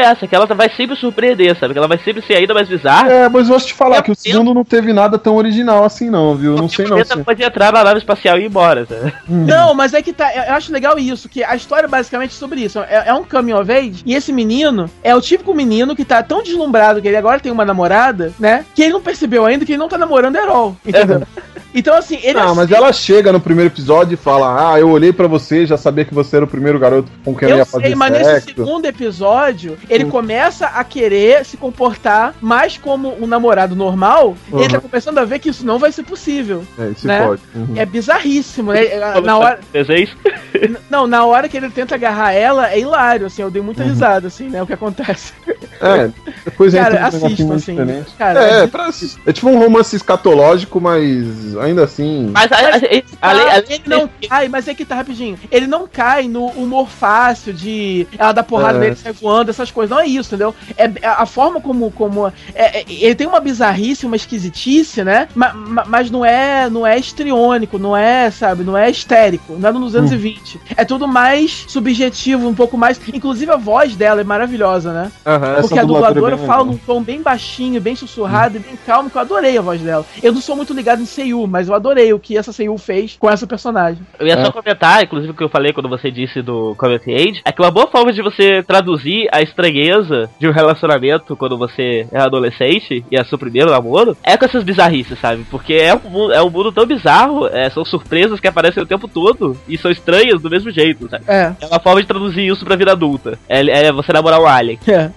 vai sempre surpreender, sabe? Que ela vai sempre ser ainda mais bizarra. É, mas eu vou te falar que o segundo não teve nada tão original assim não, viu? Não sei não. Você pode entrar na nave espacial e ir embora, sabe? Não, mas é que tá. Eu acho legal isso, que a história é basicamente sobre isso. É um coming of age, e esse menino é o típico menino que tá tão deslumbrado que ele agora tem uma namorada, né? Que ele não percebeu ainda que ele não tá namorando Erol, entendeu? Então, assim, ele. Não, mas ela chega no primeiro episódio e fala: eu olhei pra você e já sabia que você era o primeiro garoto com quem eu ia fazer sexo. Mas nesse segundo episódio, ele começa a querer se comportar mais como um namorado normal. Ele tá começando a ver que isso não vai ser possível. Isso né? pode. É bizarríssimo, né? Na hora. Não, na hora que ele tenta agarrar ela, é hilário, assim, eu dei muita risada, assim, né? O que acontece. Depois cara, assista, assim. Cara, é tipo um romance escatológico, mas ainda assim. Mas ele não cai, mas é que tá rapidinho. Ele não cai no humor fácil de ela dar porrada nele, sai voando, essas coisas. Não é isso, entendeu? É a forma como ele tem uma bizarrice, uma esquisitice, né? Mas não é histriônico, não é, sabe? Não é histérico, não é nos 220. É tudo mais subjetivo, um pouco mais. Inclusive a voz dela é maravilhosa, né? Porque a dubladora fala num tom bem baixinho, bem sussurrado e bem calmo, que eu adorei a voz dela. Eu não sou muito ligado em Seiyu, mas eu adorei o que essa Seiyu fez com essa personagem. Eu ia só comentar, inclusive o que eu falei quando você disse do Coming of Age, é que uma boa forma de você traduzir a estranheza de um relacionamento quando você é adolescente e é seu primeiro namoro, é com essas bizarrices, sabe? Porque é um mundo tão bizarro, são surpresas que aparecem o tempo todo e são estranhas do mesmo jeito, sabe? É uma forma de traduzir isso pra vida adulta. É você namorar um alien.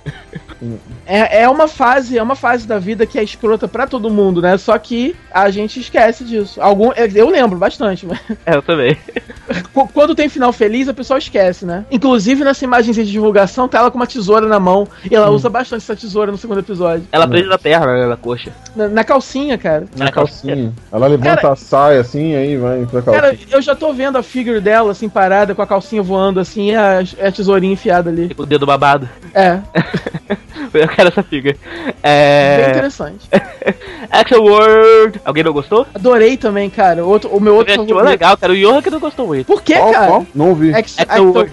É uma fase da vida que é escrota pra todo mundo, né? Só que a gente esquece disso. Eu lembro bastante, mas... Eu também. Quando tem final feliz, a pessoa esquece, né? Inclusive, nessa imagem de divulgação, tá ela com uma tesoura na mão. E ela usa bastante essa tesoura no segundo episódio. Ela prende na perna, né? Na coxa. Na calcinha, cara. Na calcinha. Ela levanta a saia, assim, aí vai pra calcinha. Cara, eu já tô vendo a figure dela, assim, parada, com a calcinha voando, assim, e a tesourinha enfiada ali. Tipo o dedo babado. Eu quero essa figura. Bem interessante. Action World. Alguém não gostou? Adorei também, cara. O meu outro favorito. É legal, cara. O Yoha que não gostou muito. Por que, cara? Qual? Não ouvi. Action World.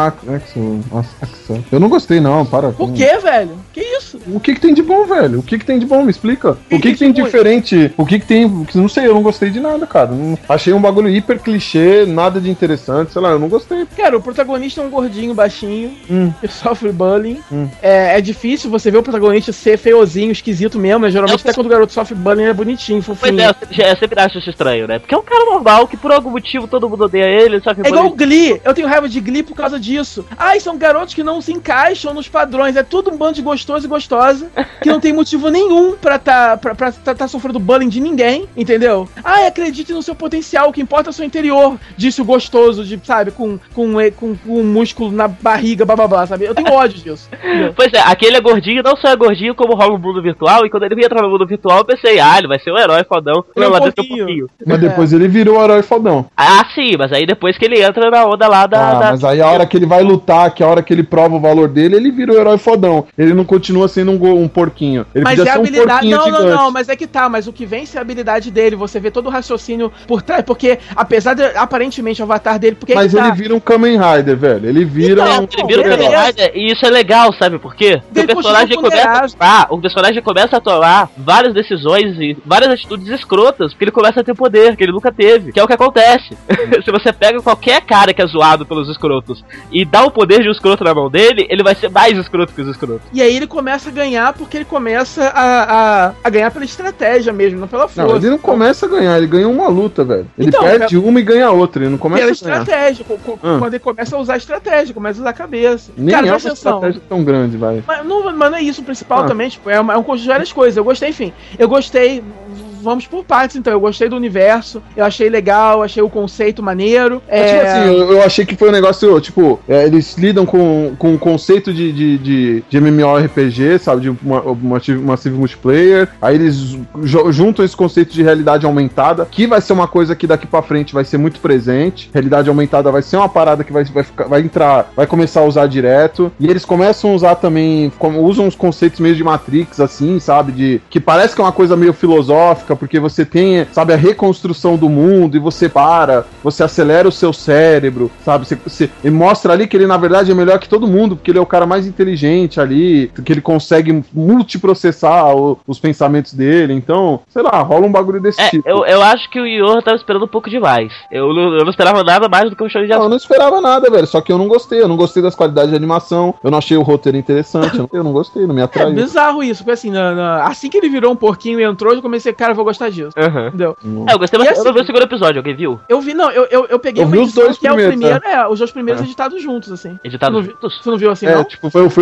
Eu não gostei, não. Para. Por que, velho? Que isso? O que tem de bom, velho? O que tem de bom? Me explica. O que tem de diferente? O que tem... Não sei, eu não gostei de nada, cara. Achei um bagulho hiper clichê, nada de interessante. Sei lá, eu não gostei. Cara, o protagonista é um gordinho, baixinho, que sofre bullying. É difícil você ver o protagonista ser feiozinho, esquisito mesmo, né? Geralmente até quando o garoto sofre bullying é bonitinho, fofinho. Pois eu sempre acho isso estranho, né? Porque é um cara normal, que por algum motivo todo mundo odeia ele, sofre bullying. É igual o Glee, eu tenho raiva de Glee por causa disso. São garotos que não se encaixam nos padrões, é tudo um bando de gostoso e gostosa, que não tem motivo nenhum pra tá sofrendo bullying de ninguém, entendeu? Acredite no seu potencial, o que importa é o seu interior, disse o gostoso, sabe, com um músculo na barriga, blá blá blá, sabe? Eu tenho ódio disso. Pois é, aquele é gordinho, não só é gordinho, como rola no mundo virtual, e quando ele entra no mundo virtual, eu pensei, ele vai ser um herói fodão. Mas depois ele virou um herói fodão. Sim, mas aí depois que ele entra na onda lá mas aí a hora que ele vai lutar, que a hora que ele prova o valor dele, ele vira o herói fodão. Ele não continua sendo um porquinho. Ele mas é a habilidade. Não, mas é que tá, mas o que vence é a habilidade dele, você vê todo o raciocínio por trás, porque apesar de aparentemente o avatar dele, porque mas ele vira um Kamen Rider, velho. Ele vira ele vira um Kamen Rider, e isso é legal, sabe por quê? Porque o personagem começa a tomar várias decisões e várias atitudes escrotas, porque ele começa a ter poder, que ele nunca teve, que é o que acontece. Se você pega qualquer cara que é zoado pelos escrotos e dá o poder de um escroto na mão dele, ele vai ser mais escroto que os escrotos. E aí ele começa a ganhar porque ele começa a ganhar pela estratégia mesmo, não pela força. Não, ele não começa a ganhar, ele ganha uma luta, velho. Ele perde uma e ganha outra, ele não começa a ganhar. Pela estratégia, quando ele começa a usar a estratégia, começa a usar a cabeça. Nem cara, é uma estratégia tão grande, vai. Mas não é isso o principal também, tipo, é um conjunto de várias coisas. Eu gostei, vamos por partes, então. Eu gostei do universo, eu achei legal, achei o conceito maneiro. Tipo assim, eu achei que foi um negócio, tipo, eles lidam com o conceito de MMORPG, sabe, de Massive Multiplayer, aí eles juntam esse conceito de realidade aumentada, que vai ser uma coisa que daqui pra frente vai ser muito presente. Realidade aumentada vai ser uma parada que vai começar a usar direto, e eles começam a usar também, usam os conceitos meio de Matrix, assim, sabe, que parece que é uma coisa meio filosófica, fantástica, porque você tem, sabe, a reconstrução do mundo, e você você acelera o seu cérebro, sabe? E mostra ali que ele, na verdade, é melhor que todo mundo, porque ele é o cara mais inteligente ali, que ele consegue multiprocessar os pensamentos dele. Então, sei lá, rola um bagulho desse tipo. Eu acho que o Yor tava esperando um pouco demais. Eu não esperava nada mais do que o show de Não, eu não esperava nada, velho. Só que eu não gostei das qualidades de animação, eu não achei o roteiro interessante, eu não gostei, não me atraiu. É bizarro isso, porque assim, assim que ele virou um porquinho e entrou, eu já comecei, cara, eu vou gostar disso. Uhum. Entendeu? Eu gostei bastante. Assim, Eu não vi o segundo episódio, alguém viu? Eu vi, não, eu peguei Eu vi os dois que é o primeiros, primeiro, os dois primeiros editados juntos, assim. Editados juntos? Você não viu assim, não? Tipo, foi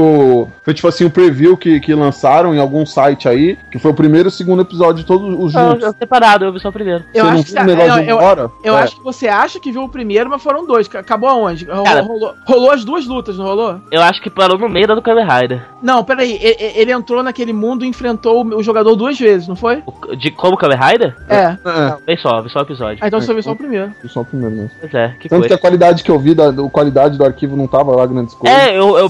tipo assim, o preview que lançaram em algum site aí, que foi o primeiro e o segundo episódio, todos os Não, juntos. separado, eu vi só o primeiro. Eu Você acho não que viu o negócio de uma hora? eu acho que você acha que viu o primeiro, mas foram dois. Acabou aonde? Cara, Rolou as duas lutas, não rolou? Eu acho que parou no meio da do Kamen Rider. Não, peraí, ele entrou naquele mundo e enfrentou o jogador duas vezes, não foi? De como Kamen Rider? É. Vi só o episódio. Ah, então você viu só o primeiro. Só o primeiro mesmo. Pois é, que Tanto que coisa. a qualidade que eu vi, a qualidade do arquivo não tava lá grandes coisas.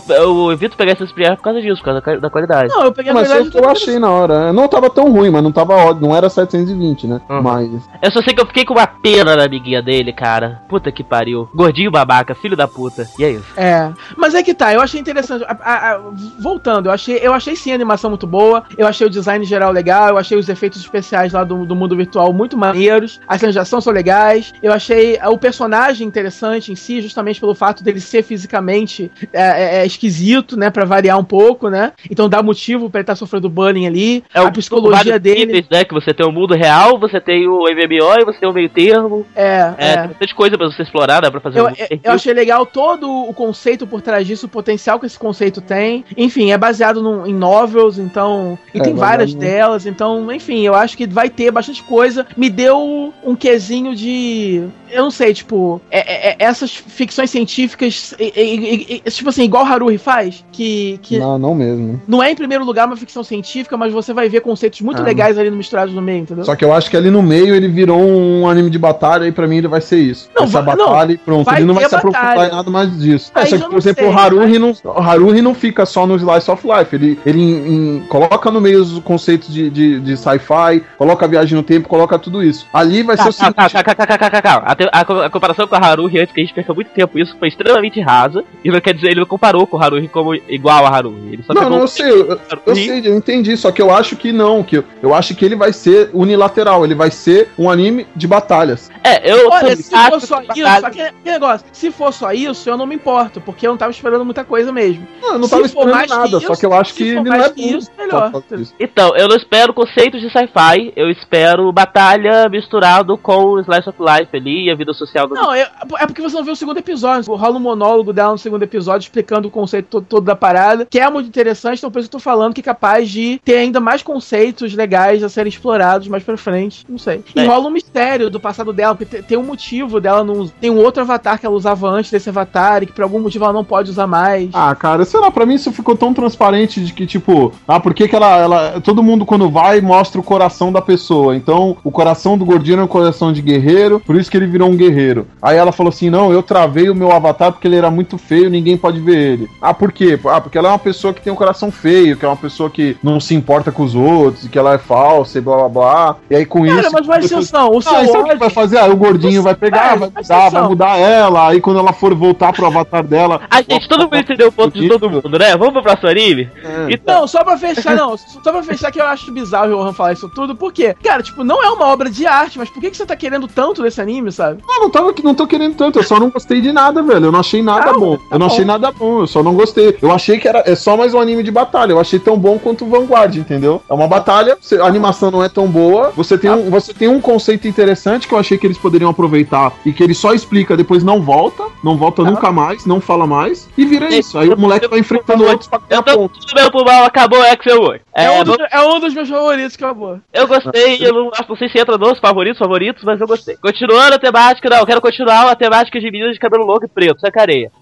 Eu evito pegar essas primeiras por causa disso, por causa da qualidade. Não, eu peguei a Mas verdade foi o que eu achei na hora. Não tava tão ruim, mas não tava ótimo. Não era 720, né? Uhum. Mas. Eu só sei que eu fiquei com uma pena da amiguinha dele, cara. Puta que pariu. Gordinho babaca, filho da puta. E é isso. É, mas é que tá, eu achei interessante. Voltando, eu achei sim a animação muito boa, eu achei o design geral legal, eu achei os efeitos especiais lá do mundo virtual muito maneiros, as cenas de ação são legais, eu achei o personagem interessante em si, justamente pelo fato dele ser fisicamente esquisito, né, pra variar um pouco, né, então dá motivo pra ele estar sofrendo bullying ali, a psicologia dele... Níveis, né, que você tem o mundo real, você tem o MMO e você tem o meio termo. Tem bastante coisa pra você explorar, dá pra fazer eu achei legal todo o conceito por trás disso, o potencial que esse conceito tem. Enfim, é baseado em novels, então... E tem várias delas, então... Enfim, eu acho que vai ter bastante coisa. Me deu um quesinho de... Eu não sei, tipo... essas ficções científicas... tipo assim, igual Haruhi faz, que Não mesmo. não é em primeiro lugar uma ficção científica, mas você vai ver conceitos muito legais ali misturados no meio, entendeu? Só que eu acho que ali no meio ele virou um anime de batalha e pra mim ele vai ser isso. Não, Vai ser a batalha e pronto. vai Ele não vai ter se aprofundar batalha. em nada mais disso. Aí Só que, eu por não exemplo, sei, o Haruhi não fica só no Slice of Life. Ele coloca no meio os conceitos de sci-fi, coloca a viagem no tempo, coloca tudo isso. Ali vai ser o seguinte... Calma. A comparação com a Haruhi, antes que a gente perca muito tempo, isso foi extremamente rasa. E não quer dizer, ele não comparou com o Haruhi como igual a Haruhi. Ele só Não, pegou eu sei, eu entendi, só que eu acho que não, eu acho que ele vai ser unilateral, ele vai ser um anime de batalhas. Olha, se for só isso, só que negócio, se for só isso, eu não me importo, porque eu não tava esperando muita coisa mesmo. Não, eu não Se tava for esperando mais nada, que só isso, que eu acho se que for ele mais não é que isso, bom melhor. pra fazer isso. Então, eu não espero conceitos de sci-fi, eu espero batalha misturado com o Slice of Life ali e a vida social do... Não, é porque você não viu o segundo episódio. Rola um monólogo dela no segundo episódio explicando o conceito todo da parada, que é muito interessante, então por isso que eu tô falando que é capaz de ter ainda mais conceitos legais a serem explorados mais pra frente, não sei. E rola um mistério do passado dela, porque tem um motivo dela não... Tem um outro avatar que ela usava antes desse avatar e que por algum motivo ela não pode usar mais. Ah, cara, sei lá, pra mim isso ficou tão transparente de que, tipo, por que ela todo mundo quando vai mostra o coração da pessoa, então o coração do gordinho é um coração de guerreiro, por isso que ele virou um guerreiro. Aí ela falou assim, não, eu travei o meu avatar porque ele era muito feio, ninguém pode ver ele. Por quê? Porque ela é uma pessoa que tem um coração feio, que é uma pessoa que não se importa com os outros, que ela é falsa e blá blá blá, e aí com Cara, isso... mas vai atenção, o seu sabe o que ódio... vai fazer? O gordinho vai pegar, vai mudar ela, aí quando ela for voltar pro avatar dela... gente, todo mundo entendeu o ponto de todo mundo, né? Vamos pro próximo anime? Então, só pra fechar que eu acho bizarro o Johan falar isso tudo, por quê? Cara, tipo, não é uma obra de arte, mas por que você tá querendo tanto desse anime, sabe? Não tô querendo tanto, eu só não gostei de nada, velho, eu não achei nada bom. Eu não achei nada bom, eu só não gostei. Eu achei que é só mais um anime de batalha, eu achei tão bom quanto o Vanguard, entendeu? É uma batalha, a animação não é tão boa, você tem um conceito interessante que eu achei que eles poderiam aproveitar e que ele só explica, depois não volta nunca mais, não fala mais, e vira isso. Aí o moleque vai enfrentando outros pra ganhar ponto. Tudo bem pro mal, acabou Axel World. É um dos meus favoritos, acabou. Eu gostei, eu não sei se entra nos favoritos, mas eu gostei. Continuando a temática, eu quero continuar a temática de meninas de cabelo longo e preto, Sacareia.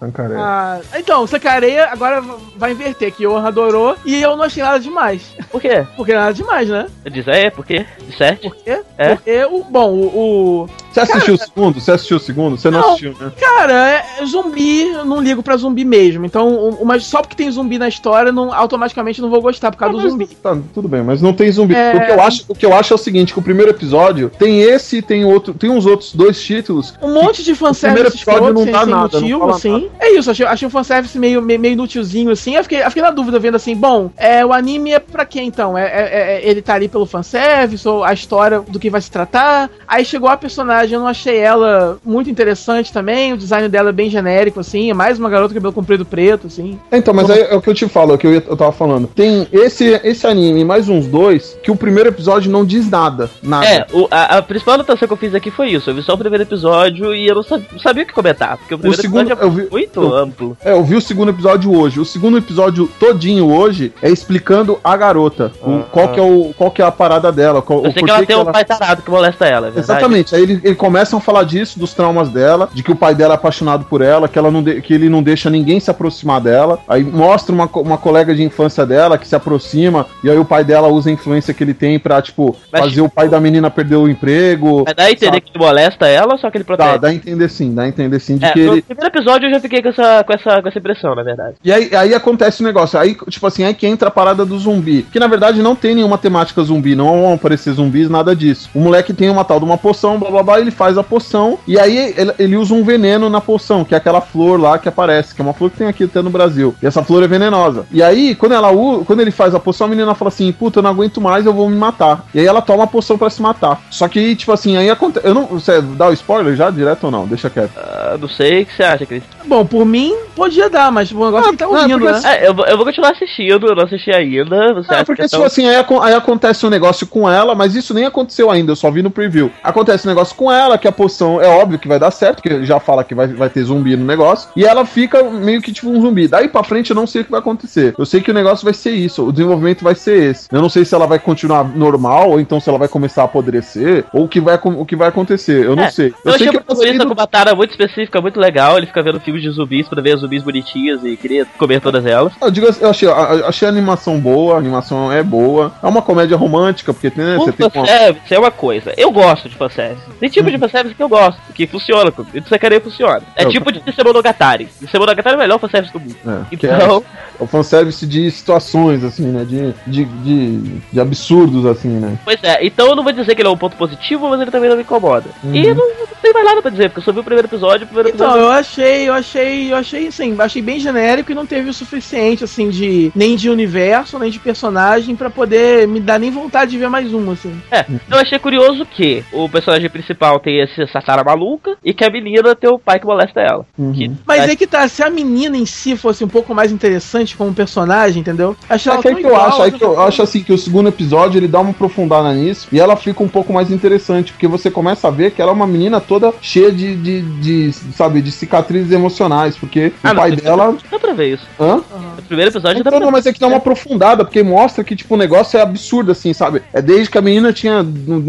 Então, Sacareia agora vai inverter, que o Johan adorou e eu não achei nada demais. Por quê? Porque nada demais, né? Diz por quê? De 7? Por quê? É? Porque Você assistiu o segundo? Você assistiu o segundo? Você não assistiu, né? Cara, zumbi, eu não ligo pra zumbi mesmo. Então, mas só porque tem zumbi na história, automaticamente não vou gostar por causa do zumbi. Tá, tudo bem, mas não tem zumbi. O que eu acho é o seguinte, que o primeiro episódio tem esse e tem outro, tem uns outros 2 títulos. Um monte de fanservice. O primeiro episódio não dá nada, motivo, não fala assim. nada. É isso, achei um fanservice meio inutilzinho, assim. Eu fiquei na dúvida, vendo assim, bom, o anime é pra quê, então? Ele tá ali pelo fanservice, ou a história do que vai se tratar? Aí chegou a personagem, eu não achei ela muito interessante também, o design dela é bem genérico, assim, é mais uma garota com cabelo comprido preto, assim. Então, mas aí é o que eu te falo, é o que eu tava falando. Tem esse anime, mais uns 2, que o primeiro episódio não diz nada. A principal anotação que eu fiz aqui foi isso, eu vi só o primeiro episódio e eu não sabia o que comentar, porque o primeiro episódio é muito amplo. Eu vi o segundo episódio hoje. O segundo episódio todinho hoje é explicando a garota, qual que é a parada dela. Eu sei que ela tem um pai tarado que molesta ela, é verdade? Exatamente, aí eles começam a falar disso, dos traumas dela, de que o pai dela é apaixonado por ela, que ele não deixa ninguém se aproximar dela. Aí mostra uma colega de infância dela que se aproxima, e aí o pai dela usa a influência que ele tem pra, tipo, fazer o pai da menina perder o emprego. Mas dá a entender que ele molesta ela ou só que ele protege? Dá a entender sim, de que no ele... primeiro episódio eu já fiquei com essa impressão, na verdade. E aí acontece o negócio, aí, tipo assim, aí que entra a parada do zumbi, que na verdade não tem nenhuma temática zumbi, não vão aparecer zumbis, nada disso. O moleque tem uma tal de uma poção, blá blá blá, ele faz a poção, e aí ele usa um veneno na poção, que é aquela flor lá que aparece, que é uma flor que tem aqui até no Brasil, e essa flor é venenosa. E aí, quando ele faz a poção, a menina fala assim, puta, eu não aguento mais, eu vou me matar. E aí ela toma a poção pra se matar. Só que, tipo assim, aí acontece... Você dá o spoiler já, direto ou não? Deixa quieto. Não sei, o que você acha, Cris? Bom, por mim, podia dar, mas o negócio que tá ouvindo, né? Eu vou continuar assistindo, eu não assisti ainda. Você acha porque, que tipo assim, aí acontece um negócio com ela, mas isso nem aconteceu ainda, eu só vi no preview. Acontece um negócio com ela, que a poção é óbvio que vai dar certo, porque já fala que vai ter zumbi no negócio, e ela fica meio que tipo um zumbi. Daí pra frente eu não sei o que vai acontecer. Eu sei que o negócio vai ser isso, o desenvolvimento vai ser esse. Eu não sei se ela vai continuar normal, ou então se ela vai começar a apodrecer, ou o que vai acontecer, eu não sei. Eu achei que o protagonista com uma tara muito específica, muito legal, ele fica vendo filmes de zumbis pra ver as zumbis bonitinhas e queria comer todas elas. Eu achei a animação boa, a animação é boa, é uma comédia romântica, porque você tem isso é uma coisa, eu gosto de fanservice. Tem tipo de fanservice que eu gosto, que funciona, e você querer funciona. É tipo de Semonogatari. Semonogatari é o melhor fanservice do mundo. Então... É o fanservice de situações, assim, né? De absurdos, assim, né? Pois é, então eu não vou dizer que ele é um ponto positivo, mas ele também não me incomoda. E não tem mais nada pra dizer, porque eu só vi o primeiro episódio. Eu achei, assim, achei bem genérico e não teve o suficiente, assim, nem de universo, nem de personagem pra poder me dar nem vontade de ver mais um, assim. Eu achei curioso que o personagem principal tem essa cara maluca e que a menina tem o pai que molesta ela. Mas aí que tá, se a menina em si fosse um pouco mais interessante como personagem, entendeu? Achei ela eu acho assim, que o segundo episódio ele dá uma aprofundada nisso e ela fica um pouco mais interessante, porque você começa a ver que ela é uma menina toda cheia de cicatrizes emocionais, porque o pai dela... Dá pra ver isso. No primeiro episódio dá pra ver. Mas é que dá uma aprofundada, porque mostra que, tipo, o negócio é absurdo, assim, sabe? É desde que a menina tinha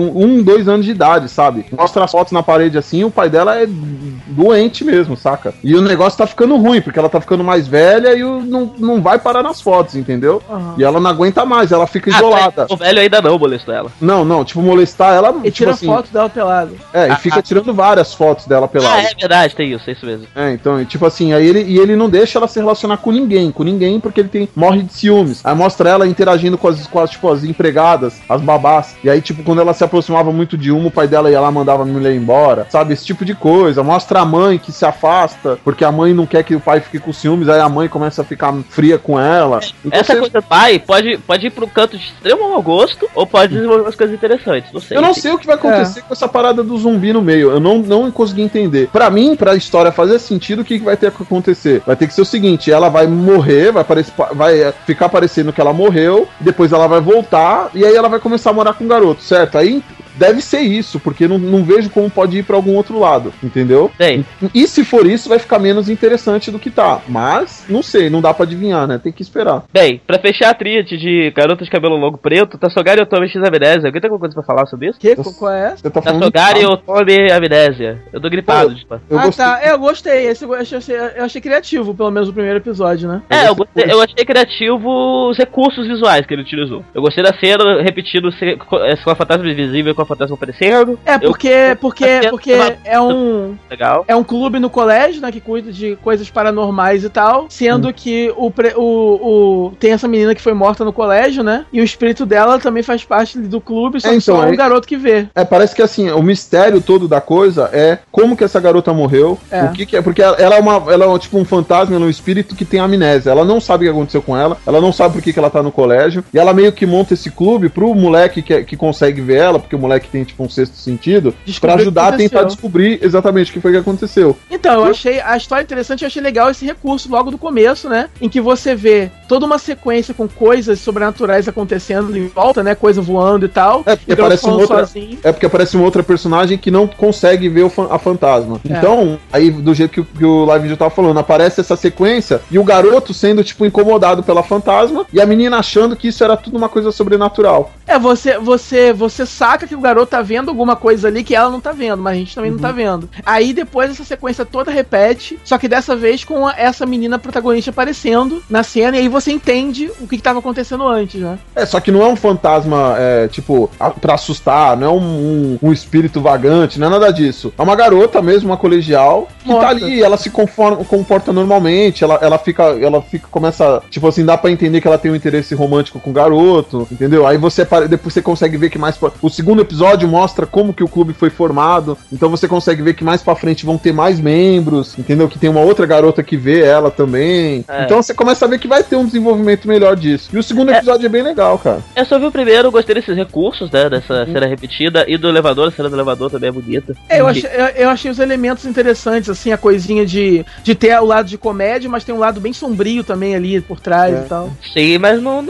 2 anos de idade, sabe? Mostra as fotos na parede, assim, o pai dela é doente mesmo, saca? E o negócio tá ficando ruim, porque ela tá ficando mais velha e não vai parar nas fotos, entendeu? E ela não aguenta mais, ela fica isolada. O velho ainda não molestou ela. Não, tipo, molestar ela... E tipo tira assim, foto dela pelada. E fica tirando várias fotos dela pelada. É verdade, tem isso, é isso mesmo. Então, tipo assim, aí ele não deixa ela se relacionar com ninguém, porque ele morre de ciúmes. Aí mostra ela interagindo com as empregadas, as babás. E aí, tipo, quando ela se aproximava muito de uma, o pai dela ia lá, mandava a mulher embora, sabe? Esse tipo de coisa. Mostra a mãe que se afasta, porque a mãe não quer que o pai fique com ciúmes, aí a mãe começa a ficar fria com ela. Então, essa coisa do pai pode ir pro canto de extremo mau gosto, ou pode desenvolver umas coisas interessantes, não sei. Eu não sei o que vai acontecer com essa parada do zumbi no meio, eu não consegui entender. Pra mim, pra história fazer sentido, o que vai ter que acontecer? Vai ter que ser o seguinte, ela vai morrer, vai ficar parecendo que ela morreu, depois ela vai voltar, e aí ela vai começar a morar com o garoto, certo? Aí... deve ser isso, porque não vejo como pode ir pra algum outro lado, entendeu? Sim. E se for isso, vai ficar menos interessante do que tá. Mas, não sei, não dá pra adivinhar, né? Tem que esperar. Bem, pra fechar a tríade de garota de cabelo longo preto, Tassogari, Otome e X-Amnésia. Alguém tem alguma coisa pra falar sobre isso? Qual é essa? Você tá falando Tassogari, Otome e Amnésia. Eu tô gripado, tipo. Eu gostei. Eu achei criativo, pelo menos o primeiro episódio, né? Eu achei criativo os recursos visuais que ele utilizou. Eu gostei da cena repetindo com a fantasma invisível com a fantasma aparecendo. Porque Legal. é um clube no colégio, né, que cuida de coisas paranormais e tal, sendo que tem essa menina que foi morta no colégio, né, e o espírito dela também faz parte do clube, só que só é um garoto que vê. Parece que assim, o mistério todo da coisa é como que essa garota morreu, o que é, porque ela é tipo um fantasma, ela é um espírito que tem amnésia, ela não sabe o que aconteceu com ela não sabe por que ela tá no colégio, e ela meio que monta esse clube pro moleque que consegue ver ela, porque o moleque tem tipo um sexto sentido, pra ajudar a tentar descobrir exatamente o que foi que aconteceu. Então, eu achei a história interessante, eu achei legal esse recurso logo do começo, né, em que você vê toda uma sequência com coisas sobrenaturais acontecendo em volta, né, coisa voando e tal. Porque aparece uma outra personagem que não consegue ver a fantasma. Então, aí do jeito que o Live já tava falando, aparece essa sequência e o garoto sendo tipo incomodado pela fantasma e a menina achando que isso era tudo uma coisa sobrenatural. Você saca que o garoto tá vendo alguma coisa ali que ela não tá vendo, mas a gente também não tá vendo. Aí depois essa sequência toda repete, só que dessa vez com essa menina protagonista aparecendo na cena, e aí você entende o que tava acontecendo antes, né? Só que não é um fantasma, tipo, pra assustar, não é um espírito vagante, não é nada disso. É uma garota mesmo, uma colegial, que tá ali, ela se comporta normalmente, ela começa, tipo assim, dá pra entender que ela tem um interesse romântico com o garoto, entendeu? Aí depois você consegue ver que o segundo episódio mostra como que o clube foi formado, então você consegue ver que mais pra frente vão ter mais membros, entendeu? Que tem uma outra garota que vê ela também. Então você começa a ver que vai ter um desenvolvimento melhor disso. E o segundo episódio é bem legal, cara. Eu só vi o primeiro, gostei desses recursos, né, dessa cena repetida, e do elevador, a cena do elevador também é bonita. Eu achei os elementos interessantes, assim, a coisinha de ter o lado de comédia, mas tem um lado bem sombrio também ali por trás e tal. Sim, mas não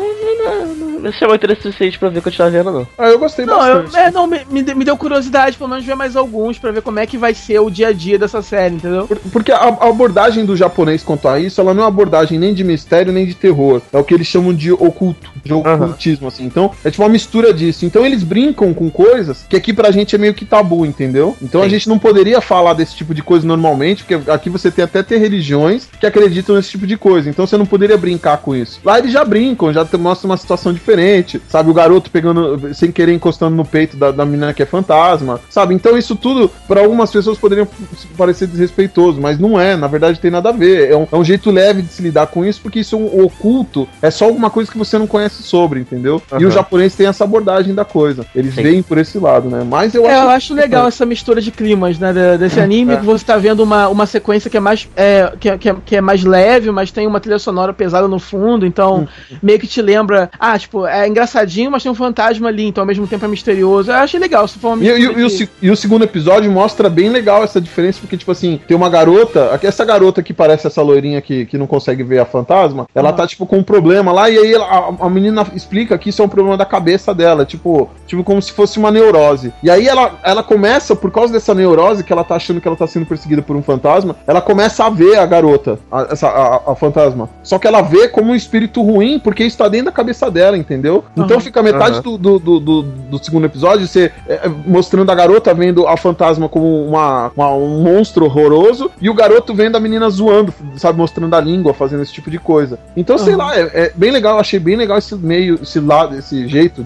me chamou interesse suficiente pra ver continuar vendo, não. Eu gostei bastante. Me deu curiosidade, pelo menos ver mais alguns, pra ver como é que vai ser o dia a dia dessa série, entendeu? Porque a abordagem do japonês quanto a isso, ela não é uma abordagem nem de mistério, nem de terror. É o que eles chamam de ocultismo, assim. Então, é tipo uma mistura disso. Então, eles brincam com coisas que aqui pra gente é meio que tabu, entendeu? Então, a gente não poderia falar desse tipo de coisa normalmente, porque aqui você tem até religiões que acreditam nesse tipo de coisa. Então, você não poderia brincar com isso. Lá eles já brincam, já mostram uma situação diferente, sabe? O garoto pegando, sem querer, encostando no peito da menina que é fantasma, sabe? Então, isso tudo, pra algumas pessoas, poderiam parecer desrespeitoso, mas não é. Na verdade, tem nada a ver. É um jeito leve de se lidar com isso, porque isso é um oculto, é só alguma coisa que você não conhece sobre, entendeu? E o japonês tem essa abordagem da coisa. Eles veem por esse lado, né? Mas eu acho legal essa mistura de climas, né? Desse anime, que você tá vendo uma sequência que é mais que é mais leve, mas tem uma trilha sonora pesada no fundo, então meio que te lembra, tipo, é engraçadinho, mas tem um fantasma ali, então ao mesmo tempo é misterioso. Eu achei legal, se for uma e o segundo episódio mostra bem legal essa diferença, porque, tipo assim, tem uma garota, essa garota que parece essa loirinha que não consegue ver a fantasma, ela tá, tipo, com um problema lá, e aí a menina explica que isso é um problema da cabeça dela, tipo como se fosse uma neurose. E aí ela começa, por causa dessa neurose, que ela tá achando que ela tá sendo perseguida por um fantasma, ela começa a ver a garota, a fantasma. Só que ela vê como um espírito ruim, porque isso tá dentro da cabeça dela, entendeu? Então fica metade do segundo episódio, você mostrando a garota vendo a fantasma como um monstro horroroso, e o garoto vendo a menina zoando, sabe, mostrando a língua, fazendo esse tipo de coisa. Então, sei lá, é bem legal, achei bem legal esse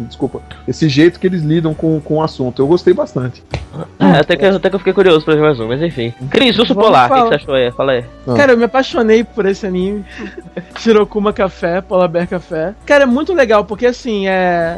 jeito que eles lidam com o assunto. Eu gostei bastante. Até que eu fiquei curioso pra ver mais um, mas enfim. Cris, Urso Polar, o que você achou aí? Fala aí. Cara, eu me apaixonei por esse anime. Shirokuma Café, Polar Bear Café. Cara, é muito legal, porque assim,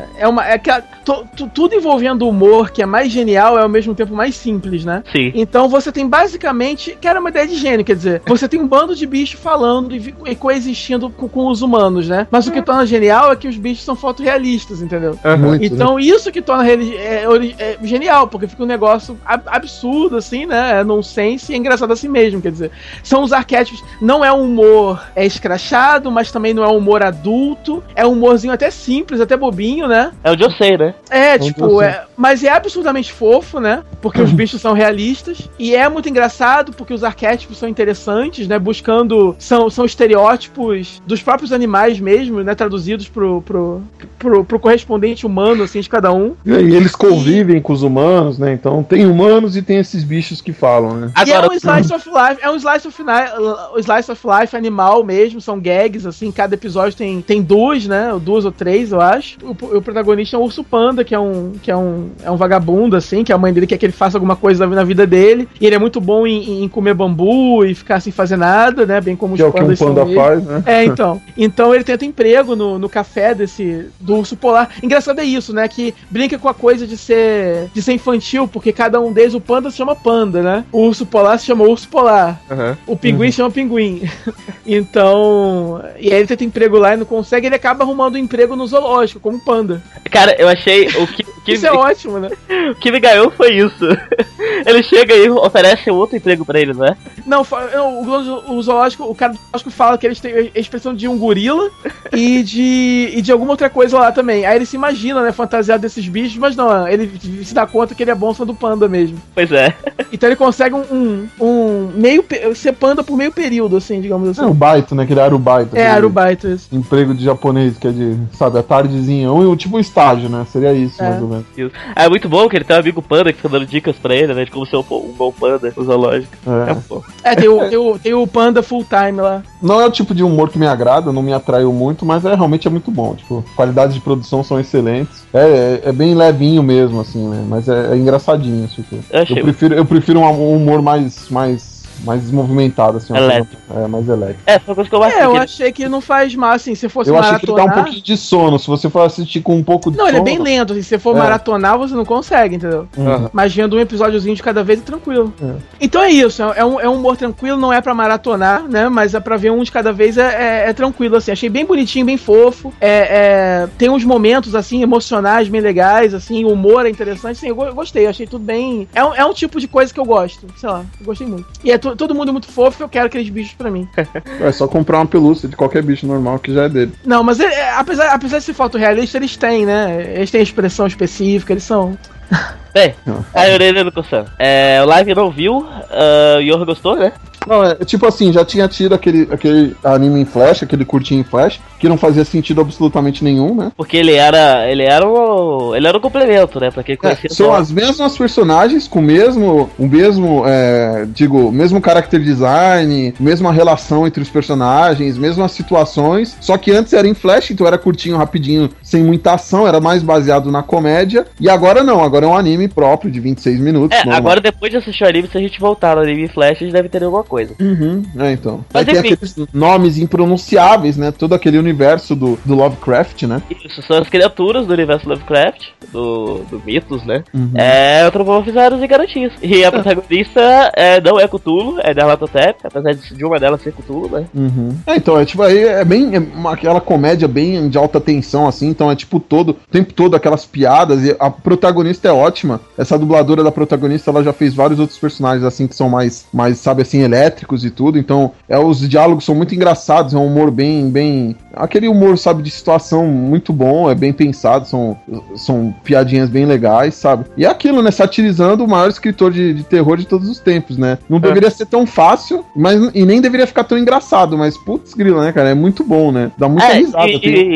tudo envolvendo humor, que é mais genial, é ao mesmo tempo mais simples, né? Sim. Então você tem basicamente, que era uma ideia de gênio, quer dizer, você tem um bando de bichos falando e coexistindo com os humanos, né? Mas o que torna genial é que os bichos são fotorrealistas, entendeu? Muito, então isso que torna genial, porque fica um negócio absurdo, assim, né? É nonsense e é engraçado assim mesmo, quer dizer, são os arquétipos, não é um humor escrachado, mas também não é um humor adulto, é um humorzinho até simples, até bobinho, né? É o Josei, né? Mas é absurdamente fofo, né? Porque os bichos são realistas, e é muito engraçado porque os arquétipos são interessantes, né? Buscando, são estereótipos dos próprios animais mesmo, né? Traduzidos pro correspondente humano, assim, de cada um. E eles convivem com os humanos, né? Então tem humanos e tem esses bichos que falam, né? E é um slice of life, slice of life animal mesmo, são gags, assim, cada episódio tem duas, né? 2 ou 3, eu acho. O protagonista é um urso panda, que é um um vagabundo, assim, que a mãe dele quer que ele faça alguma coisa na vida dele, e ele é muito bom em comer bambu e ficar sem fazer nada, né, bem como que os é o que um pandas panda são faz, né? Então ele tenta emprego no café do urso polar. Engraçado é isso, né, que brinca com a coisa de ser infantil, porque cada um deles, o panda se chama panda, né, o urso polar se chama urso polar, o pinguim se chama pinguim. Então, e aí ele tenta emprego lá e não consegue, ele acaba arrumando um emprego no zoológico, como panda. Cara, eu achei Isso é ótimo, né? O que me ganhou foi isso. Ele chega e oferece outro emprego pra ele, não é? Não, o zoológico, o cara do zoológico fala que eles têm a expressão de um gorila e de alguma outra coisa lá também. Aí ele se imagina, né, fantasiado desses bichos, mas não, ele se dá conta que ele é bom só do panda mesmo. Pois é. Então ele consegue ser panda por meio período, assim, digamos assim. É o baito, né? Aquele arubaito. Arubaito, isso. Emprego de japonês, que é de, sabe, a tardezinha. Tipo um estágio, né? Seria isso, mais ou menos. É muito bom que ele tem um amigo panda que fica dando dicas pra ele, né? De como ser um bom panda, o zoológico. Bom. Tem o panda full time lá. Não é o tipo de humor que me agrada, não me atraiu muito, mas realmente é muito bom. Tipo, qualidades de produção são excelentes. É bem levinho mesmo, assim, né? Mas é engraçadinho isso aqui. Eu prefiro um humor mais movimentado, assim. Elétrico. Mais elétrico. Foi uma coisa que eu achei. Eu achei que não faz mal, assim, se fosse maratonar... maratonar... Eu achei que ele dá um pouquinho de sono, se você for assistir com um pouco de sono... Não, ele é bem lento, assim, se você for maratonar, você não consegue, entendeu? Mas vendo um episódiozinho de cada vez é tranquilo. Então é isso, é um humor tranquilo, não é pra maratonar, né, mas é pra ver um de cada vez é tranquilo, assim. Achei bem bonitinho, bem fofo, tem uns momentos, assim, emocionais bem legais, assim, o humor é interessante, assim, eu gostei, achei tudo bem... É um tipo de coisa que eu gosto, sei lá, eu gostei muito. E todo mundo é muito fofo, eu quero aqueles bichos pra mim. É só comprar uma pelúcia de qualquer bicho normal que já é dele. Não, mas apesar de ser fotorrealista, eles têm, né? Eles têm expressão específica, eles são... Bem, a orelha do Coçan. O Live não viu, o Yoho gostou, né? Não, tipo assim, já tinha tido aquele anime em flash, aquele curtinho em flash, que não fazia sentido absolutamente nenhum, né? Porque ele era um complemento, né? Pra quem conhecia. São as mesmas personagens, com o mesmo character design, mesma relação entre os personagens, mesmas situações, só que antes era em flash, então era curtinho, rapidinho, sem muita ação, era mais baseado na comédia, e agora não, agora é um anime próprio, de 26 minutos. Agora depois de assistir o anime, se a gente voltar no anime em flash, a gente deve ter alguma coisa. Então. Mas aí tem aqueles nomes impronunciáveis, né? Todo aquele universo do Lovecraft, né? Isso, são as criaturas do universo Lovecraft, do Mitos, né? Antropomorfizadas e garotinhas. E a protagonista não é Cthulhu, é Nyarlathotep, apesar de uma delas ser Cthulhu, né? Então, tipo, aí aquela comédia bem de alta tensão, assim, então é tipo o tempo todo aquelas piadas, e a protagonista é ótima. Essa dubladora da protagonista, ela já fez vários outros personagens, assim, que são mais sabe, assim, elétricos e tudo, então os diálogos são muito engraçados, é um humor bem aquele humor, sabe, de situação muito bom, é bem pensado, são piadinhas bem legais, sabe, e é aquilo, né, satirizando o maior escritor de terror de todos os tempos, né, não deveria ser tão fácil, e nem deveria ficar tão engraçado, mas putz grila, né, cara, é muito bom, né, dá muita risada.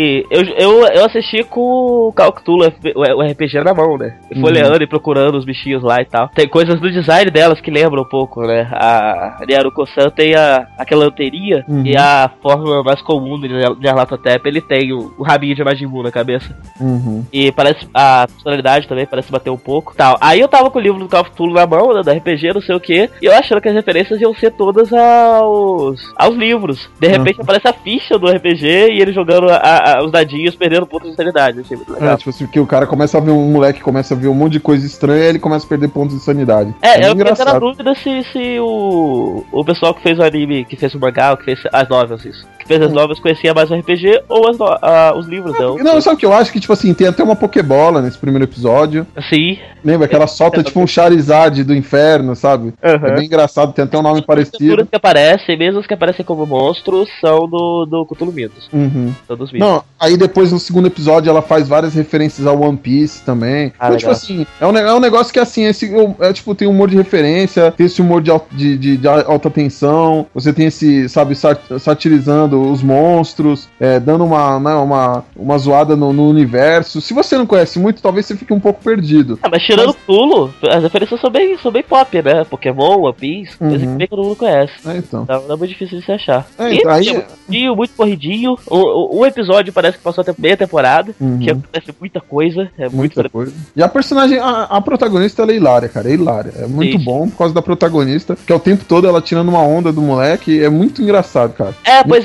Eu assisti com o Call of Cthulhu, o RPG na mão, né, folheando e procurando os bichinhos lá e tal, tem coisas do design delas que lembram um pouco, né, a Nyaruko-san tem aquela lanteria e a forma mais comum de Nyarlathotep, ele tem o rabinho de Majin Buu na cabeça. E parece, a personalidade também parece bater um pouco, tal. Aí eu tava com o livro do Call of Cthulhu na mão, né, da RPG, não sei o que, e eu achando que as referências iam ser todas aos livros. De repente aparece a ficha do RPG e ele jogando os dadinhos, perdendo pontos de sanidade. Achei muito legal. Tipo assim, que o cara começa a ver um moleque, começa a ver um monte de coisa estranha e ele começa a perder pontos de sanidade. Eu fiquei na dúvida se o pessoal que fez o anime, que fez o mangá, que fez as novels, que fez as novels, conhecia mais o RPG ou os livros, não? Não, sabe o que eu acho? Que, tipo assim, tem até uma Pokébola nesse primeiro episódio. Sim. Lembra que ela solta, tipo, um Charizard do inferno, sabe? É bem engraçado, tem até um nome parecido. As que aparecem, mesmo as que aparecem como monstros, são do Cthulhu Mitos. São dos mitos. Não, aí depois, no segundo episódio, ela faz várias referências ao One Piece também. Então, tipo assim, é um negócio que, assim, tipo, tem humor de referência, tem esse humor de alta tensão, você tem esse, sabe, satirizando os monstros, dando uma zoada no universo. Se você não conhece muito, talvez você fique um pouco perdido. Mas tirando o pulo, as referências são bem pop, né? Pokémon, One Piece, coisa que bem todo mundo conhece. Então. Não é muito difícil de se achar. Então, Muito corridinho. Um episódio parece que passou até meia temporada, que acontece muita coisa. Muita coisa. E a personagem, a protagonista, ela é hilária, cara. É hilária. É muito bom por causa da protagonista, que é o tempo todo ela tirando uma onda do moleque. É muito engraçado, cara. Pois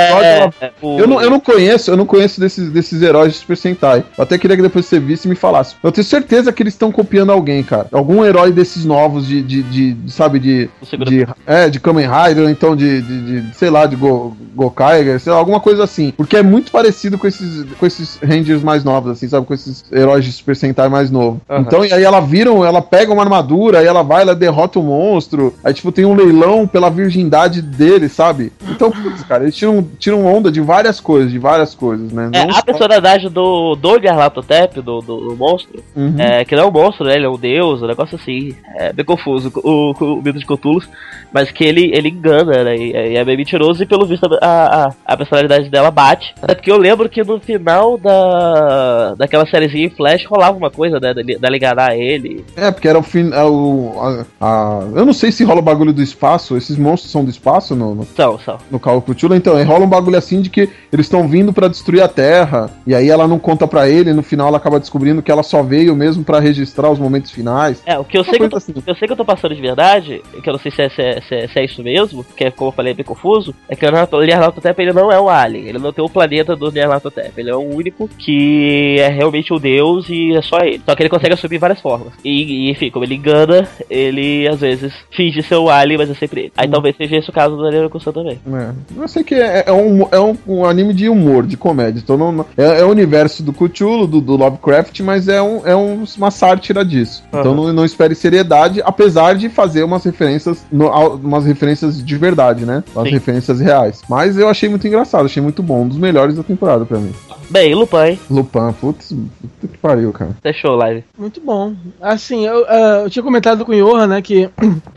Eu não conheço desses heróis de Super Sentai. Eu até queria que depois você visse e me falasse. Eu tenho certeza que eles estão copiando alguém, cara. Algum herói desses novos sabe, de Kamen Rider, ou então sei lá, de Gokaiger, sei lá, alguma coisa assim. Porque é muito parecido com esses Rangers mais novos, assim, sabe? Com esses heróis de Super Sentai mais novos. Então, e aí ela pega uma armadura, aí ela derrota o monstro, aí, tipo, tem um leilão pela virgindade dele, sabe? Então, putz, cara, eles tiram onda de várias coisas, né? A personalidade do Nyarlathotep, do monstro, que não é um monstro, né? Ele é um deus, um negócio assim. É bem confuso, o mito de Cthulhu, mas que ele engana, né? E é bem mentiroso, e pelo visto a personalidade dela bate. Até porque eu lembro que no final daquela sériezinha em Flash rolava uma coisa, né? Dela enganar ele. Porque era o fim. Eu não sei se rola o bagulho do espaço. Esses monstros são do espaço São. No Call of Cthulhu. Então, rola um bagulho assim de que eles estão vindo pra destruir a Terra. E aí ela não conta pra ele. E no final ela acaba descobrindo que ela só veio mesmo pra registrar os momentos finais. O que eu sei que eu tô passando de verdade, que eu não sei se é isso mesmo, que é, como eu falei, é bem confuso, é que o Nyarlathotep, ele não é um alien. Ele não tem o planeta do Nyarlathotep. Ele é o único que é realmente um deus e é só ele. Só que ele consegue assumir várias formas. E enfim, como ele engana, ele às vezes finge ser um alien, mas é sempre ele. Aí talvez seja esse o caso do Daniel Kusan também. Eu sei que é um anime de humor, de comédia. Então é o universo do Cthulhu, do Lovecraft, mas é uma sátira disso. Então não espere seriedade, apesar de fazer umas referências de verdade, né? Umas referências reais. Mas eu achei muito engraçado, achei muito bom. Um dos melhores da temporada pra mim. Bem, Lupin, putz, puta que pariu, cara. Fechou live. Muito bom. Assim, eu tinha comentado com o Johan, né, que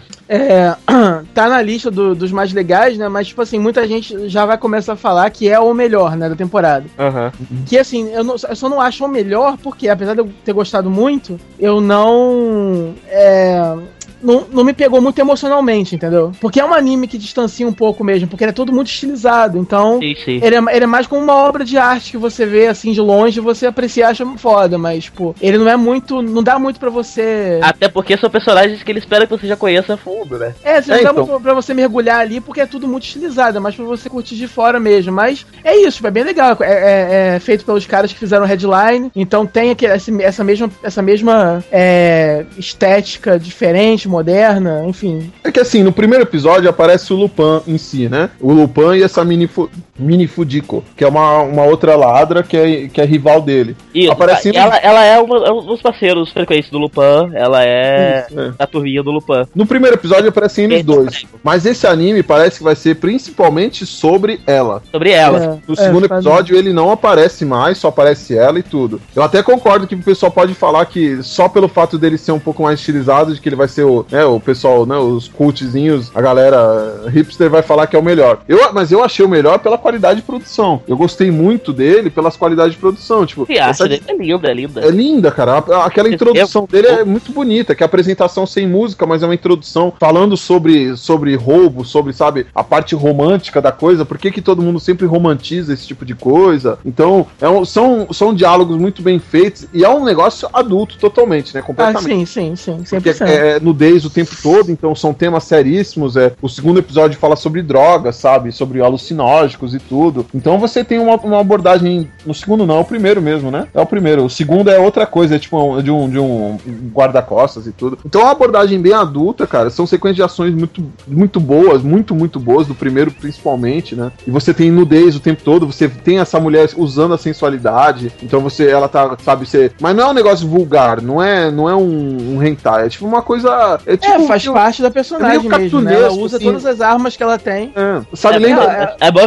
tá na lista dos mais legais, né, mas, tipo assim, muita gente já vai começar a falar que é o melhor, né, da temporada. Que, assim, eu só não acho o melhor porque, apesar de eu ter gostado muito, eu não me pegou muito emocionalmente, entendeu? Porque é um anime que distancia um pouco mesmo, porque ele é todo muito estilizado, então sim. Ele é mais como uma obra de arte que você vê assim de longe, você aprecia e acha foda, mas, tipo, ele não é muito, não dá muito pra você... Até porque são personagens que ele espera que você já conheça a fundo, né? Você não dá muito pra você mergulhar ali, porque é tudo muito estilizado, é mais pra você curtir de fora mesmo, mas é isso, tipo, é bem legal, é feito pelos caras que fizeram Headline, então tem essa mesma estética diferente, moderna, enfim. É que assim, no primeiro episódio aparece o Lupin em si, né? O Lupin e essa mini Fudiko, que é uma outra ladra que é rival dele. Isso, ela é um dos parceiros frequentes do Lupin, ela é a turminha do Lupin. No primeiro episódio aparecem eles dois, mas esse anime parece que vai ser principalmente sobre ela. No segundo episódio ele não aparece mais, só aparece ela e tudo. Eu até concordo que o pessoal pode falar que só pelo fato dele ser um pouco mais estilizado, de que ele vai ser o pessoal, né, os cultzinhos, a galera hipster vai falar que é o melhor. Mas eu achei o melhor pela qualidade de produção. Eu gostei muito dele pelas qualidades de produção. Tipo, a arte dele é linda. É linda, cara. Aquela introdução dele é muito bonita, que é a apresentação sem música, mas é uma introdução falando sobre roubo, sobre, sabe, a parte romântica da coisa. Por que todo mundo sempre romantiza esse tipo de coisa? Então, são diálogos muito bem feitos e é um negócio adulto totalmente, né? Completamente. Sim. 100%. Porque é nudez o tempo todo, então são temas seríssimos. O segundo episódio fala sobre drogas, sabe? Sobre alucinógenos e tudo. Então você tem uma abordagem. No segundo não, é o primeiro mesmo, né? É o primeiro. O segundo é outra coisa, é tipo de um guarda-costas e tudo. Então é uma abordagem bem adulta, cara. São sequências de ações muito boas, muito boas, do primeiro principalmente, né? E você tem nudez o tempo todo, você tem essa mulher usando a sensualidade. Então ela tá, sabe, mas não é um negócio vulgar, não é um hentai, é tipo uma coisa... faz parte da personagem mesmo, né? Ela usa assim, todas as armas que ela tem. Sabe, lembra? É bom avisar que tem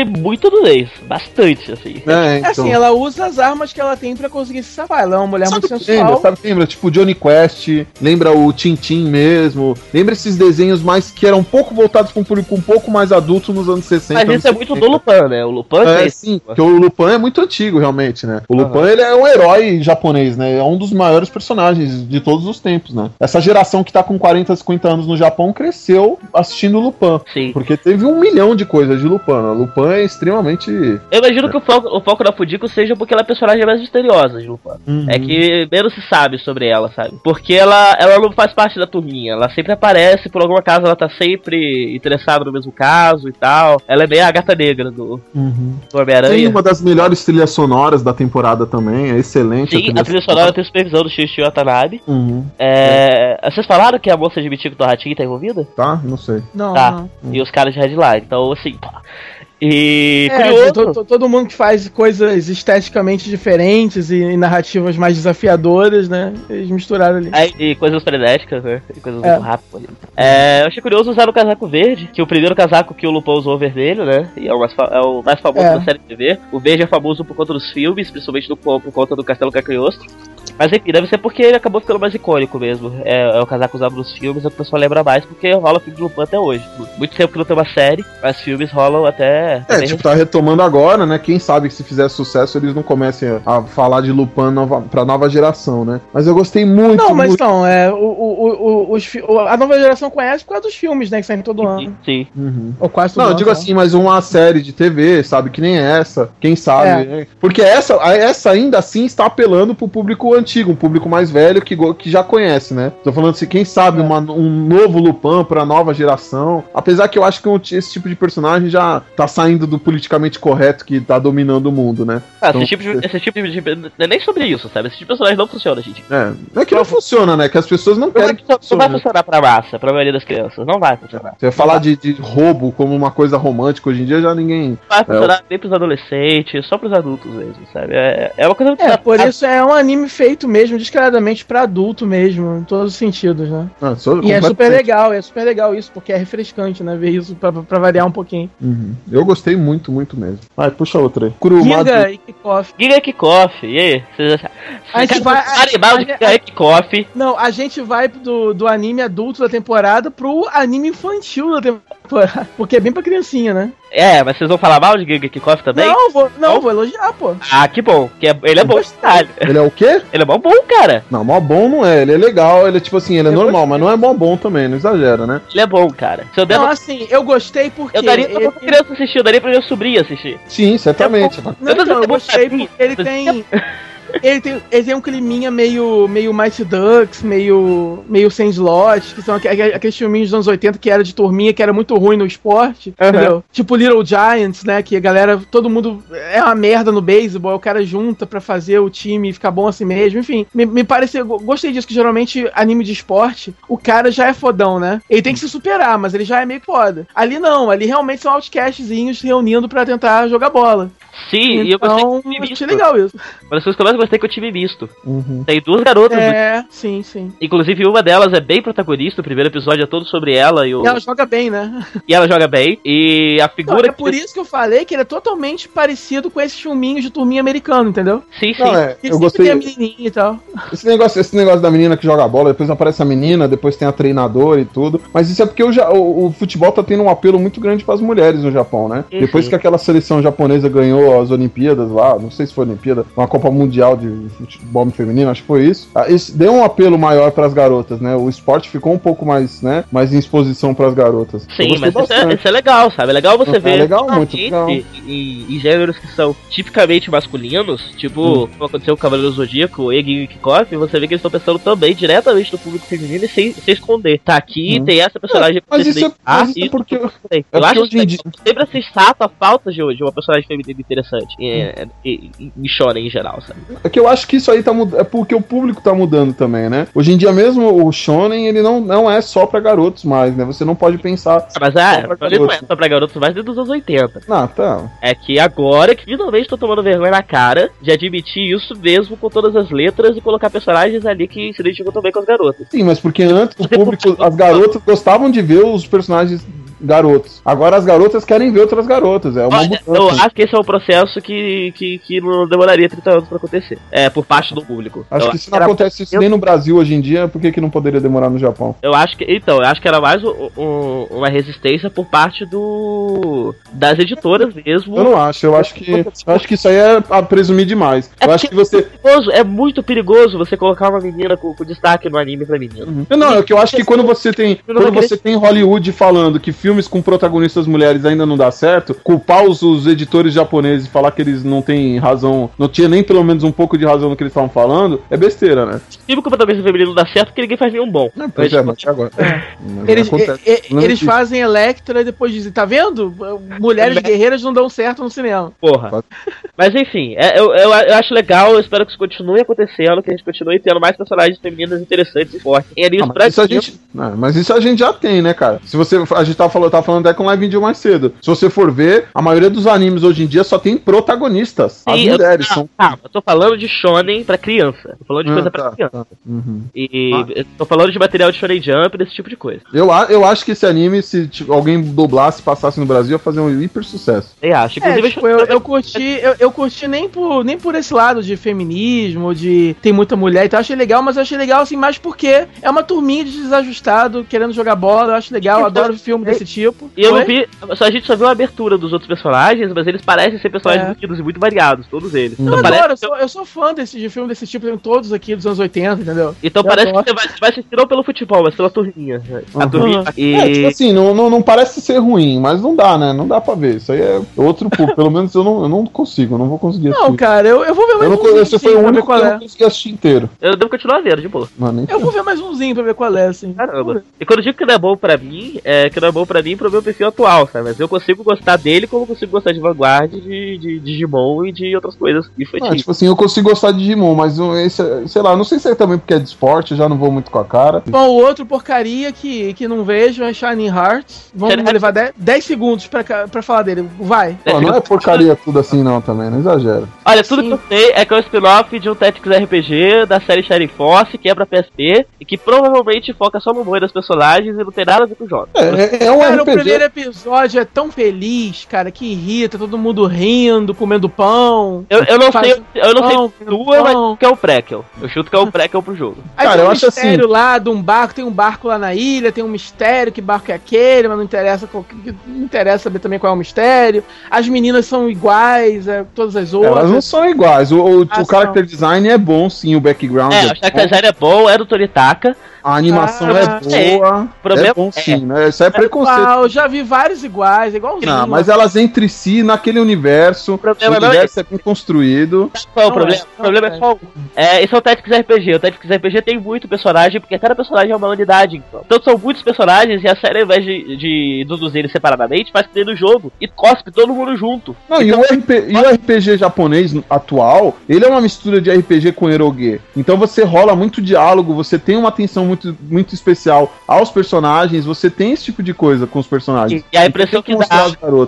muita nudez. Bastante, assim. É, então. Assim, ela usa as armas que ela tem pra conseguir se safar. Ela é uma mulher muito sensual. Lembra? Tipo Johnny Quest, lembra o Tintin mesmo, lembra esses desenhos mais que eram um pouco voltados pra um público um pouco mais adulto nos anos 60. Mas isso é muito do Lupin, né? O Lupin sim, porque o Lupin é muito antigo, realmente, né? O Lupin, ele é um herói japonês, né? É um dos maiores personagens de todos os tempos, né? Essa geração que tá com 40, 50 anos no Japão cresceu assistindo Lupin. Sim. Porque teve 1 milhão de coisas de Lupin, né? Lupin é extremamente... Eu imagino que o foco da Fujiko seja porque ela é a personagem mais misteriosa de Lupin. É que menos se sabe sobre ela, sabe? Porque ela não faz parte da turminha. Ela sempre aparece, por alguma causa ela tá sempre interessada no mesmo caso e tal. Ela é meio a gata negra do Homem-Aranha. Tem uma das melhores trilhas sonoras da temporada também, é excelente. Sim, a trilha sonora tem supervisão do Shuichi Watanabe. Uhum. Vocês falaram que a moça de Michiko Torratinho tá envolvida? Tá? Não sei. Não, Tá. não. E os caras de Headline. Então, assim... E todo mundo que faz coisas esteticamente diferentes e narrativas mais desafiadoras, né? Eles misturaram ali. E coisas frenéticas, né? E coisas muito rápidas. Eu achei curioso usar o casaco verde, que o primeiro casaco que o Lupin usou vermelho, né? E é o mais famoso da série de TV. O verde é famoso por conta dos filmes, principalmente por conta do Castelo Cagliostro. Mas enfim, deve ser porque ele acabou ficando mais icônico mesmo. É o casaco usado nos filmes, é o que o pessoal lembra mais, porque rola filme de Lupin até hoje. Muito tempo que não tem uma série, mas filmes rolam até... tá retomando agora, né? Quem sabe que se fizer sucesso eles não comecem a falar de Lupin pra nova geração, né? Mas eu gostei muito. Não, mas não, a nova geração conhece por causa dos filmes, né? Que saem todo ano. Sim. Uhum. Ou quase todo não, ano. eu digo assim, mas uma série de TV, sabe? Que nem essa, quem sabe, né? Porque essa ainda assim está apelando pro público antigo, um público mais velho que já conhece, né? Tô falando assim, quem sabe um novo Lupin pra nova geração. Apesar que eu acho que esse tipo de personagem já tá saindo do politicamente correto que tá dominando o mundo, né? Então, esse tipo de não é nem sobre isso, sabe? Esse tipo de personagem não funciona, gente. Não é que não funciona, né? Que as pessoas não querem que funcione. Não vai funcionar pra massa, pra maioria das crianças. Não vai funcionar. Você vai falar de roubo como uma coisa romântica hoje em dia, já ninguém... Não vai funcionar nem pros adolescentes, só pros adultos mesmo, sabe? É uma coisa muito... por isso é um anime feito mesmo, descaradamente pra adulto mesmo, em todos os sentidos, né? E é super legal isso, porque é refrescante, né? Ver isso pra variar um pouquinho. Uhum. Eu gostei muito mesmo. Vai, puxa outra aí. Giga e Kickoff. Giga e Kickoff, e aí? A gente vai... Giga e Kickoff. Não, a gente vai do anime adulto da temporada pro anime infantil da temporada, porque é bem pra criancinha, né? Mas vocês vão falar mal de Giga Kickoff também? Não, vou elogiar, pô. Ah, que bom. Ele é bom, detalhe. Ele é o quê? Ele é mó bom, cara. Não, mó bom não é. Ele é legal, ele é tipo assim, ele é normal, mas não é mó bom também, não exagera, né? Ele é bom, cara. Se eu der assim, eu gostei porque... Eu daria pra criança assistir, eu daria pra minha sobrinha assistir. Sim, certamente. Eu gostei porque ele tem... Ele tem um climinha meio Mighty Ducks, meio sem slot, que são aqueles filminhos dos anos 80 que era de turminha, que era muito ruim no esporte, entendeu? Tipo Little Giants, né, que a galera, todo mundo é uma merda no beisebol, o cara junta pra fazer o time ficar bom assim mesmo, enfim, me pareceu, gostei disso, que geralmente anime de esporte, o cara já é fodão, né? Ele tem que se superar, mas ele já é meio foda. Ali não, ali realmente são outcastzinhos se reunindo pra tentar jogar bola. Sim, e eu achei legal isso. Mas as coisas que eu mais gostei é que eu tive visto. Tem duas garotas. Sim. Inclusive, uma delas é bem protagonista, o primeiro episódio é todo sobre ela. E ela joga bem, né? E ela joga bem. E a figura... É por isso que eu falei que ele é totalmente parecido com esses filminhos de turminha americano, entendeu? Sim. Eu gostei. Tem a menininha e tal. Esse negócio da menina que joga bola, depois aparece a menina, depois tem a treinadora e tudo. Mas isso é porque o futebol tá tendo um apelo muito grande pras mulheres no Japão, né? Depois que aquela seleção japonesa ganhou as Olimpíadas lá, não sei se foi Olimpíada, uma Copa Mundial de futebol feminino, acho que foi isso. Isso deu um apelo maior pras garotas, né? O esporte ficou um pouco mais, né? Mais em exposição pras garotas. Sim, mas isso é legal, sabe? É legal você ver. É legal, muito legal. Em gêneros que são tipicamente masculinos, tipo, como aconteceu com o Cavaleiro do Zodíaco, o Egi e o Kickoff, você vê que eles estão pensando também diretamente no público feminino e sem esconder. Tá aqui, tem essa personagem. Mas isso é porque... Eu acho que sempre se sato a falta de uma personagem feminina interessante. Em shonen em geral, sabe? É que eu acho que isso aí é porque o público tá mudando também, né? Hoje em dia mesmo o shonen, ele não é só pra garotos mais, né? Você não pode pensar... Mas ele não é só pra garotos mais desde os anos 80. Tá. É que agora que finalmente tô tomando vergonha na cara de admitir isso mesmo com todas as letras e colocar personagens ali que se identificam também com as garotas. Sim, mas porque antes o público, as garotas gostavam de ver os personagens garotos. Agora as garotas querem ver outras garotas. É uma Olha, eu acho que esse é um processo que não demoraria 30 anos pra acontecer. Por parte do público. Acho que se não acontece isso nem no Brasil hoje em dia, por que não poderia demorar no Japão? Eu acho que era mais uma resistência por parte das editoras mesmo. Eu não acho, eu acho que isso aí é a presumir demais. Eu acho que você... É muito perigoso você colocar uma menina com destaque no anime pra menina. Não, é que eu acho que quando você tem Hollywood falando que filmes com protagonistas mulheres ainda não dá certo, culpar os editores japoneses e falar que eles não têm razão, não tinha nem pelo menos um pouco de razão no que eles estavam falando, é besteira, né? Filme com protagonista feminino não dá certo porque ninguém faz nenhum bom. Pois é, mas agora... Eles fazem Electra e depois dizem, tá vendo? Mulheres guerreiras não dão certo no cinema. Porra. Mas enfim, eu acho legal, eu espero que isso continue acontecendo, que a gente continue tendo mais personagens femininas interessantes e fortes. Mas isso a gente já tem, né, cara? A gente tava falando até com Live Video mais cedo. Se você for ver, a maioria dos animes hoje em dia só tem protagonistas. As mulheres são... eu tô falando de shonen pra criança. Tô falando de coisa pra criança. Tá. Uhum. Eu tô falando de material de Shonen Jump, desse tipo de coisa. Eu acho que esse anime, se alguém dublasse e passasse no Brasil, ia fazer um hiper sucesso. Eu acho. Inclusive, eu curti nem por esse lado de feminismo, de tem muita mulher e tal. Achei legal, mas eu achei legal assim mais porque é uma turminha de desajustado querendo jogar bola. Eu acho legal, eu adoro filme desse tipo. E eu não vi, a gente só viu a abertura dos outros personagens, mas eles parecem ser personagens muito variados, todos eles. Eu adoro, eu sou fã de filme desse tipo, tem todos aqui dos anos 80, entendeu? Então parece que você vai assistir não pelo futebol, mas pela turminha. A turminha. Tipo assim, não parece ser ruim, mas não dá, né? Não dá pra ver. Isso aí é outro público. Pelo menos eu não consigo, eu não vou conseguir assistir. Não, cara, eu vou ver mais umzinho. Esse foi o único que eu não consegui assistir inteiro. Eu devo continuar vendo, de boa. Eu vou ver mais umzinho pra ver qual é, assim. Caramba. E quando eu digo que não é bom pra mim, que não é bom pra mim pro meu perfil atual, sabe? Mas eu consigo gostar dele como eu consigo gostar de Vanguard, de Digimon e de outras coisas infantis. Tipo assim, eu consigo gostar de Digimon, mas esse, sei lá, não sei se é também porque é de esporte, eu já não vou muito com a cara. Bom, o outro porcaria que não vejo é Shining Hearts. Vamos levar 10 segundos pra falar dele. Vai. Não é porcaria tudo assim não também, não exagera. Olha, tudo que eu sei é que é um spin-off de um Tactics RPG da série Shining Force, que é pra PSP, e que provavelmente foca só no boi das personagens e não tem nada a ver com o jogo. É um cara, RPG. O primeiro episódio é tão feliz, cara, que irrita, todo mundo rindo, comendo pão. Eu não sei tua, mas que é o prequel. Eu chuto que é o prequel pro jogo. Aí cara, tem um mistério assim... lá de um barco, tem um barco lá na ilha, tem um mistério, que barco é aquele, mas não interessa saber também qual é o mistério. As meninas são iguais, todas as outras. Elas não são iguais. O character design é bom, sim, o background. O character design é bom, é do Toritaka. A animação é boa. É bom sim, né? Isso é preconceito. Eu já vi vários iguais, igualzinho. Não, mas elas entre si, naquele universo, o universo é bem construído. Qual o problema? O problema é qual? Esse é o Tactics RPG. O Tactics RPG tem muito personagem, porque cada personagem é uma unidade. Então são muitos personagens e a série, ao invés de introduzir eles separadamente, faz que tem no jogo e cospe todo mundo junto. Não, então, e o RPG japonês atual, ele é uma mistura de RPG com eroge. Então você rola muito diálogo, você tem uma atenção muito especial aos personagens, você tem esse tipo de coisa com os personagens. E a impressão que dá,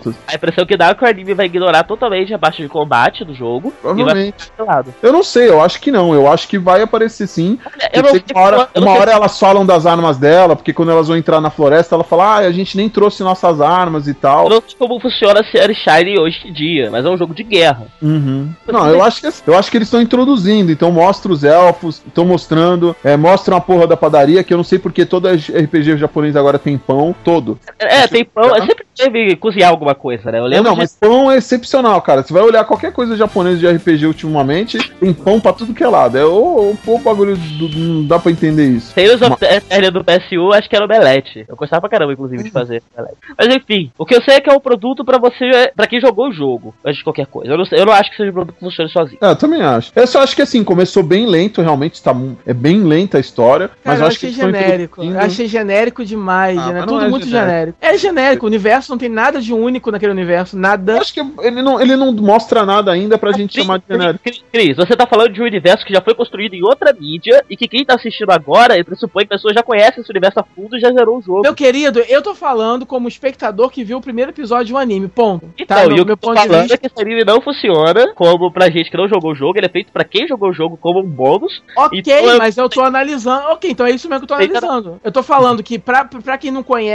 é que o anime vai ignorar totalmente a parte de combate do jogo. Provavelmente. E vai eu não sei, eu acho que não. Eu acho que vai aparecer sim. Uma hora elas falam das armas dela, porque quando elas vão entrar na floresta, ela fala, a gente nem trouxe nossas armas e tal. Eu não sei como funciona a série Shine hoje em dia, mas é um jogo de guerra. Uhum. Não, eu acho que eles estão introduzindo, então mostra os elfos, estão mostrando, mostram a porra da padaria, que eu não sei porque todo RPG japonês agora tem pão, todo. Tem pão, sempre deve cozinhar alguma coisa, né? Eu lembro mas pão é excepcional, cara. Você vai olhar qualquer coisa japonesa de RPG ultimamente, tem pão pra tudo que é lado. O bagulho não dá pra entender isso. Tales of Terra do PSU, acho que era o Omelete. Eu gostava pra caramba, inclusive, de fazer Omelete. Mas enfim, o que eu sei é que é um produto pra você, pra quem jogou o jogo, antes de qualquer coisa. Eu não acho que seja um produto que funcione sozinho. Eu também acho. Eu só acho que assim, começou bem lento, realmente, é bem lenta a história. Cara, mas eu acho que genérico. Eu achei genérico demais, né? Tudo muito genérico. É genérico, o universo não tem nada de único naquele universo, nada. Eu acho que ele não mostra nada ainda pra gente chamar de genérico. Cris, você tá falando de um universo que já foi construído em outra mídia e que quem tá assistindo agora, ele pressupõe que a pessoa já conhece esse universo a fundo e já zerou o jogo. Meu querido, eu tô falando como espectador que viu o primeiro episódio de um anime, ponto. Então, tá, e o que eu tô falando é que esse anime não funciona como pra gente que não jogou o jogo, ele é feito pra quem jogou o jogo como um bônus. Ok, então, mas eu tô analisando. Ok, então é isso mesmo que eu tô analisando. Eu tô falando que pra quem não conhece o jogo,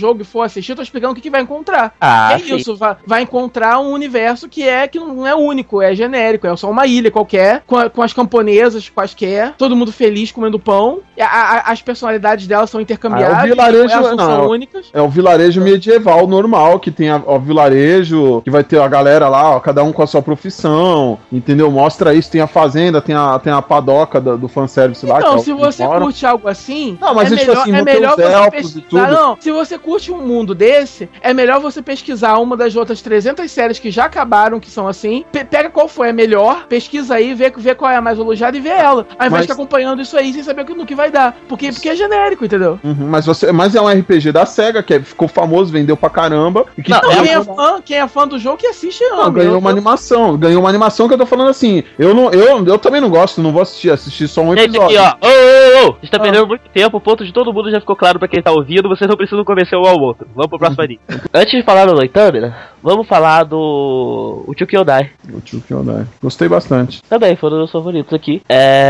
jogo e for assistir, eu tô explicando o que vai encontrar. Sim. Isso, vai encontrar um universo que não é único, é genérico, é só uma ilha qualquer, com as camponesas quaisquer, todo mundo feliz comendo pão, as personalidades delas são intercambiáveis, o vilarejo elas não são únicas. É o vilarejo medieval normal, que tem o vilarejo, que vai ter a galera lá, ó, cada um com a sua profissão, entendeu? Mostra isso, tem a fazenda, tem a padoca do fanservice lá. Então, se você curte algo assim, não, mas é melhor você pesquisar. Não, se você curte um mundo desse, é melhor você pesquisar uma das outras 300 séries que já acabaram, que são assim, pega qual foi a melhor, pesquisa aí, vê qual é a mais elogiada e vê ela. Ao invés de ficar acompanhando isso aí sem saber no que vai dar. Porque é genérico, entendeu? Mas é um RPG da SEGA, que ficou famoso, vendeu pra caramba. E que quem é fã do jogo que assiste ganhou uma animação. Ganhou uma animação que eu tô falando assim. Eu também não gosto, não vou assistir só um episódio. Aqui, ó. A gente tá perdendo muito tempo, o ponto de todo mundo já ficou claro pra quem tá ouvindo, vocês não precisam convencer um ao outro. Vamos pro próximo anime. Antes de falar do Noitamina, vamos falar do Uchu Kyodai. Uchu Kyodai. Gostei bastante. Também, foram os meus favoritos aqui.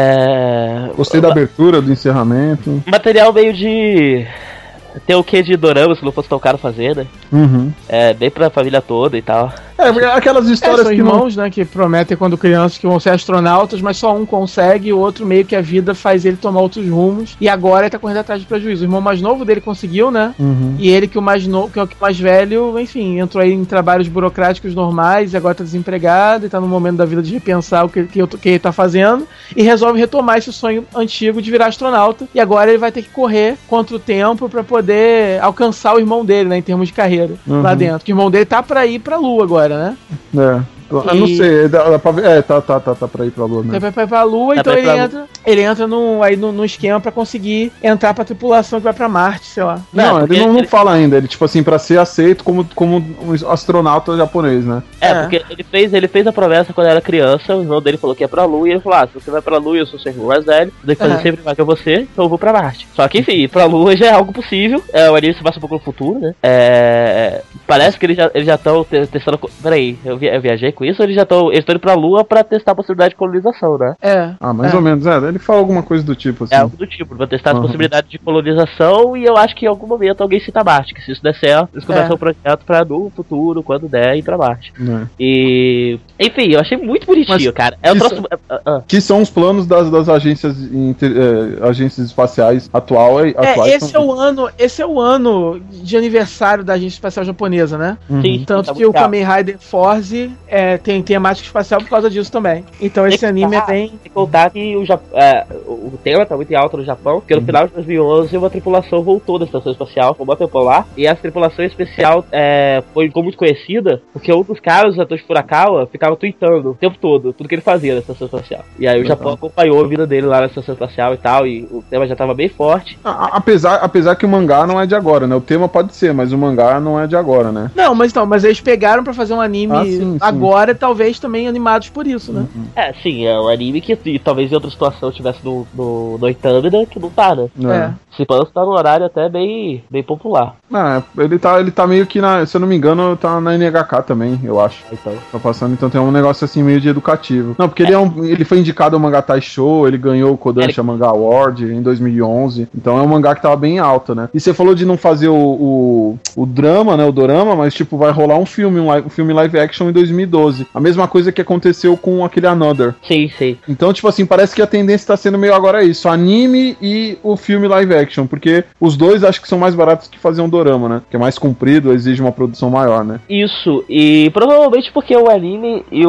Gostei da abertura, do encerramento. Material meio de... Tem o que de dorama, se não fosse tão caro fazer, né? Bem pra família toda e tal. Aquelas histórias são que irmãos, né, que prometem quando crianças que vão ser astronautas, mas só um consegue e o outro meio que a vida faz ele tomar outros rumos. E agora ele tá correndo atrás de prejuízo. O irmão mais novo dele conseguiu, né? E ele, que é o mais velho, enfim, entrou aí em trabalhos burocráticos normais e agora tá desempregado e tá no momento da vida de repensar o que ele tá fazendo e resolve retomar esse sonho antigo de virar astronauta. E agora ele vai ter que correr contra o tempo pra poder alcançar o irmão dele, né, em termos de carreira lá dentro. Que o irmão dele tá pra ir pra Lua agora, né? Eu não sei, dá pra ver. Tá pra ir pra Lua mesmo. Tá pra ir pra Lua, então ele entra num esquema pra conseguir entrar pra tripulação que vai pra Marte, sei lá. Não, ele não fala ainda, ele tipo assim, pra ser aceito como um astronauta japonês, né? Porque ele fez a promessa quando era criança, o irmão dele falou que ia pra Lua, e ele falou, se você vai pra Lua e eu sou seu irmão mais velho, tem que fazer sempre mais que você, então eu vou pra Marte. Só que enfim, ir pra Lua já é algo possível, o anime se passa um pouco no futuro, né? Parece que eles já estão testando... Peraí, eu viajei com isso, eles estão indo pra Lua pra testar a possibilidade de colonização, né? Mais ou menos, ele fala alguma coisa do tipo, assim. Algo do tipo, pra testar a possibilidade de colonização, e eu acho que em algum momento alguém cita Marte, que se isso der certo, eles começam o projeto pra no futuro, quando der, ir pra Marte. E... Enfim, eu achei muito bonitinho, cara. Que são os planos das agências espaciais atuais. Esse é o ano de aniversário da agência espacial japonesa, né? Sim. Tanto que o Kamen Rider Force tem temática espacial por causa disso também. Então esse anime é bem... Tem que contar que o tema tá muito em alta no Japão, porque no final de 2011 uma tripulação voltou da estação espacial, foi um tempo lá, e essa tripulação especial ficou muito conhecida, porque um dos caras, o Satoshi Furukawa, ficava tweetando o tempo todo, tudo que ele fazia na estação espacial. E aí o Japão acompanhou a vida dele lá na estação espacial e tal, e o tema já tava bem forte. Apesar que o mangá não é de agora, né? O tema pode ser, mas o mangá não é de agora, né? Não, mas eles pegaram pra fazer um anime agora, talvez também animados por isso, né? Sim, é um anime que talvez em outra situação tivesse no Noitamina, que não tá, né? Esse Panço tá no horário até bem popular. Ele tá meio que se eu não me engano, tá na NHK também, eu acho. Então. Tá passando, então tem um negócio assim meio de educativo. Não, porque ele foi indicado ao Mangatai Show, ele ganhou o Kodansha Manga Award em 2011, então é um mangá que tava bem alto, né? E você falou de não fazer o drama, né, o dorama, mas tipo, vai rolar um filme live action em 2012. A mesma coisa que aconteceu com aquele Another. Sim. Então, tipo assim, parece que a tendência tá sendo meio agora isso, anime e o filme live action, porque os dois acho que são mais baratos que fazer um dorama, né? Que é mais comprido, exige uma produção maior, né? Isso, e provavelmente porque o anime e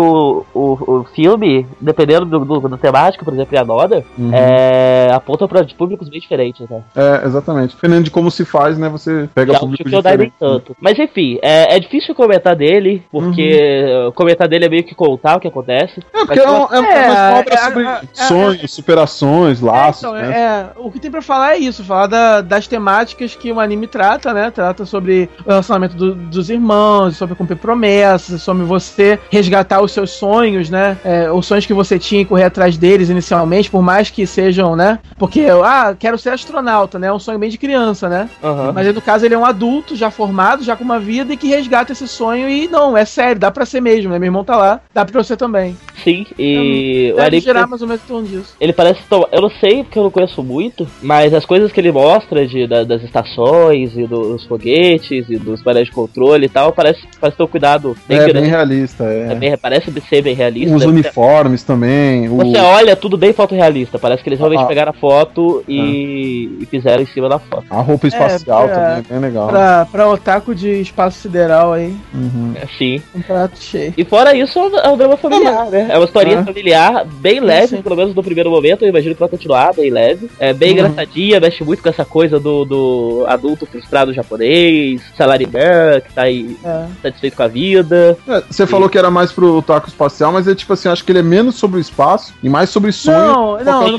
o filme, dependendo do temático, por exemplo, Another, apontam pra públicos bem diferentes, né? Exatamente. Dependendo de como se faz, né, você pega públicos diferentes. Tanto. Mas enfim, é difícil comentar dele, porque comentar dele é meio que contar o que acontece. Porque é uma obra sobre sonhos, superações, laços, né? O que tem pra falar é isso, falar das temáticas que o anime trata, né? Trata sobre o relacionamento dos irmãos, sobre cumprir promessas, sobre você resgatar os seus sonhos, né? Os sonhos que você tinha e correr atrás deles inicialmente, por mais que sejam, né? Porque, quero ser astronauta, né? É um sonho bem de criança, né? Mas aí, no caso, ele é um adulto, já formado, já com uma vida, e que resgata esse sonho e, não, é sério, dá pra ser mesmo, né? Meu irmão tá lá, dá pra você também. Sim, e... Deve gerar mais ou menos em torno disso. Ele parece... Eu não sei, porque eu não conheço muito, mas as coisas coisas que ele mostra das estações e dos foguetes e dos painéis de controle e tal, parece ter um cuidado bem grande. Bem realista, Parece ser bem realista. Os uniformes também. Você olha, tudo bem fotorrealista. Parece que eles realmente pegaram a foto e fizeram em cima da foto. A roupa espacial também é bem legal. Pra otaku de espaço sideral aí. Sim. Um prato cheio. E fora isso, é um drama familiar, né? É uma historinha familiar, bem leve, pelo menos no primeiro momento. Eu imagino que vai continuar bem leve. É bem engraçadinha, mexe muito com essa coisa do adulto frustrado japonês, salaryman, que tá aí satisfeito com a vida. Você falou que era mais pro otaku espacial, mas é tipo assim, acho que ele é menos sobre o espaço e mais sobre sonho.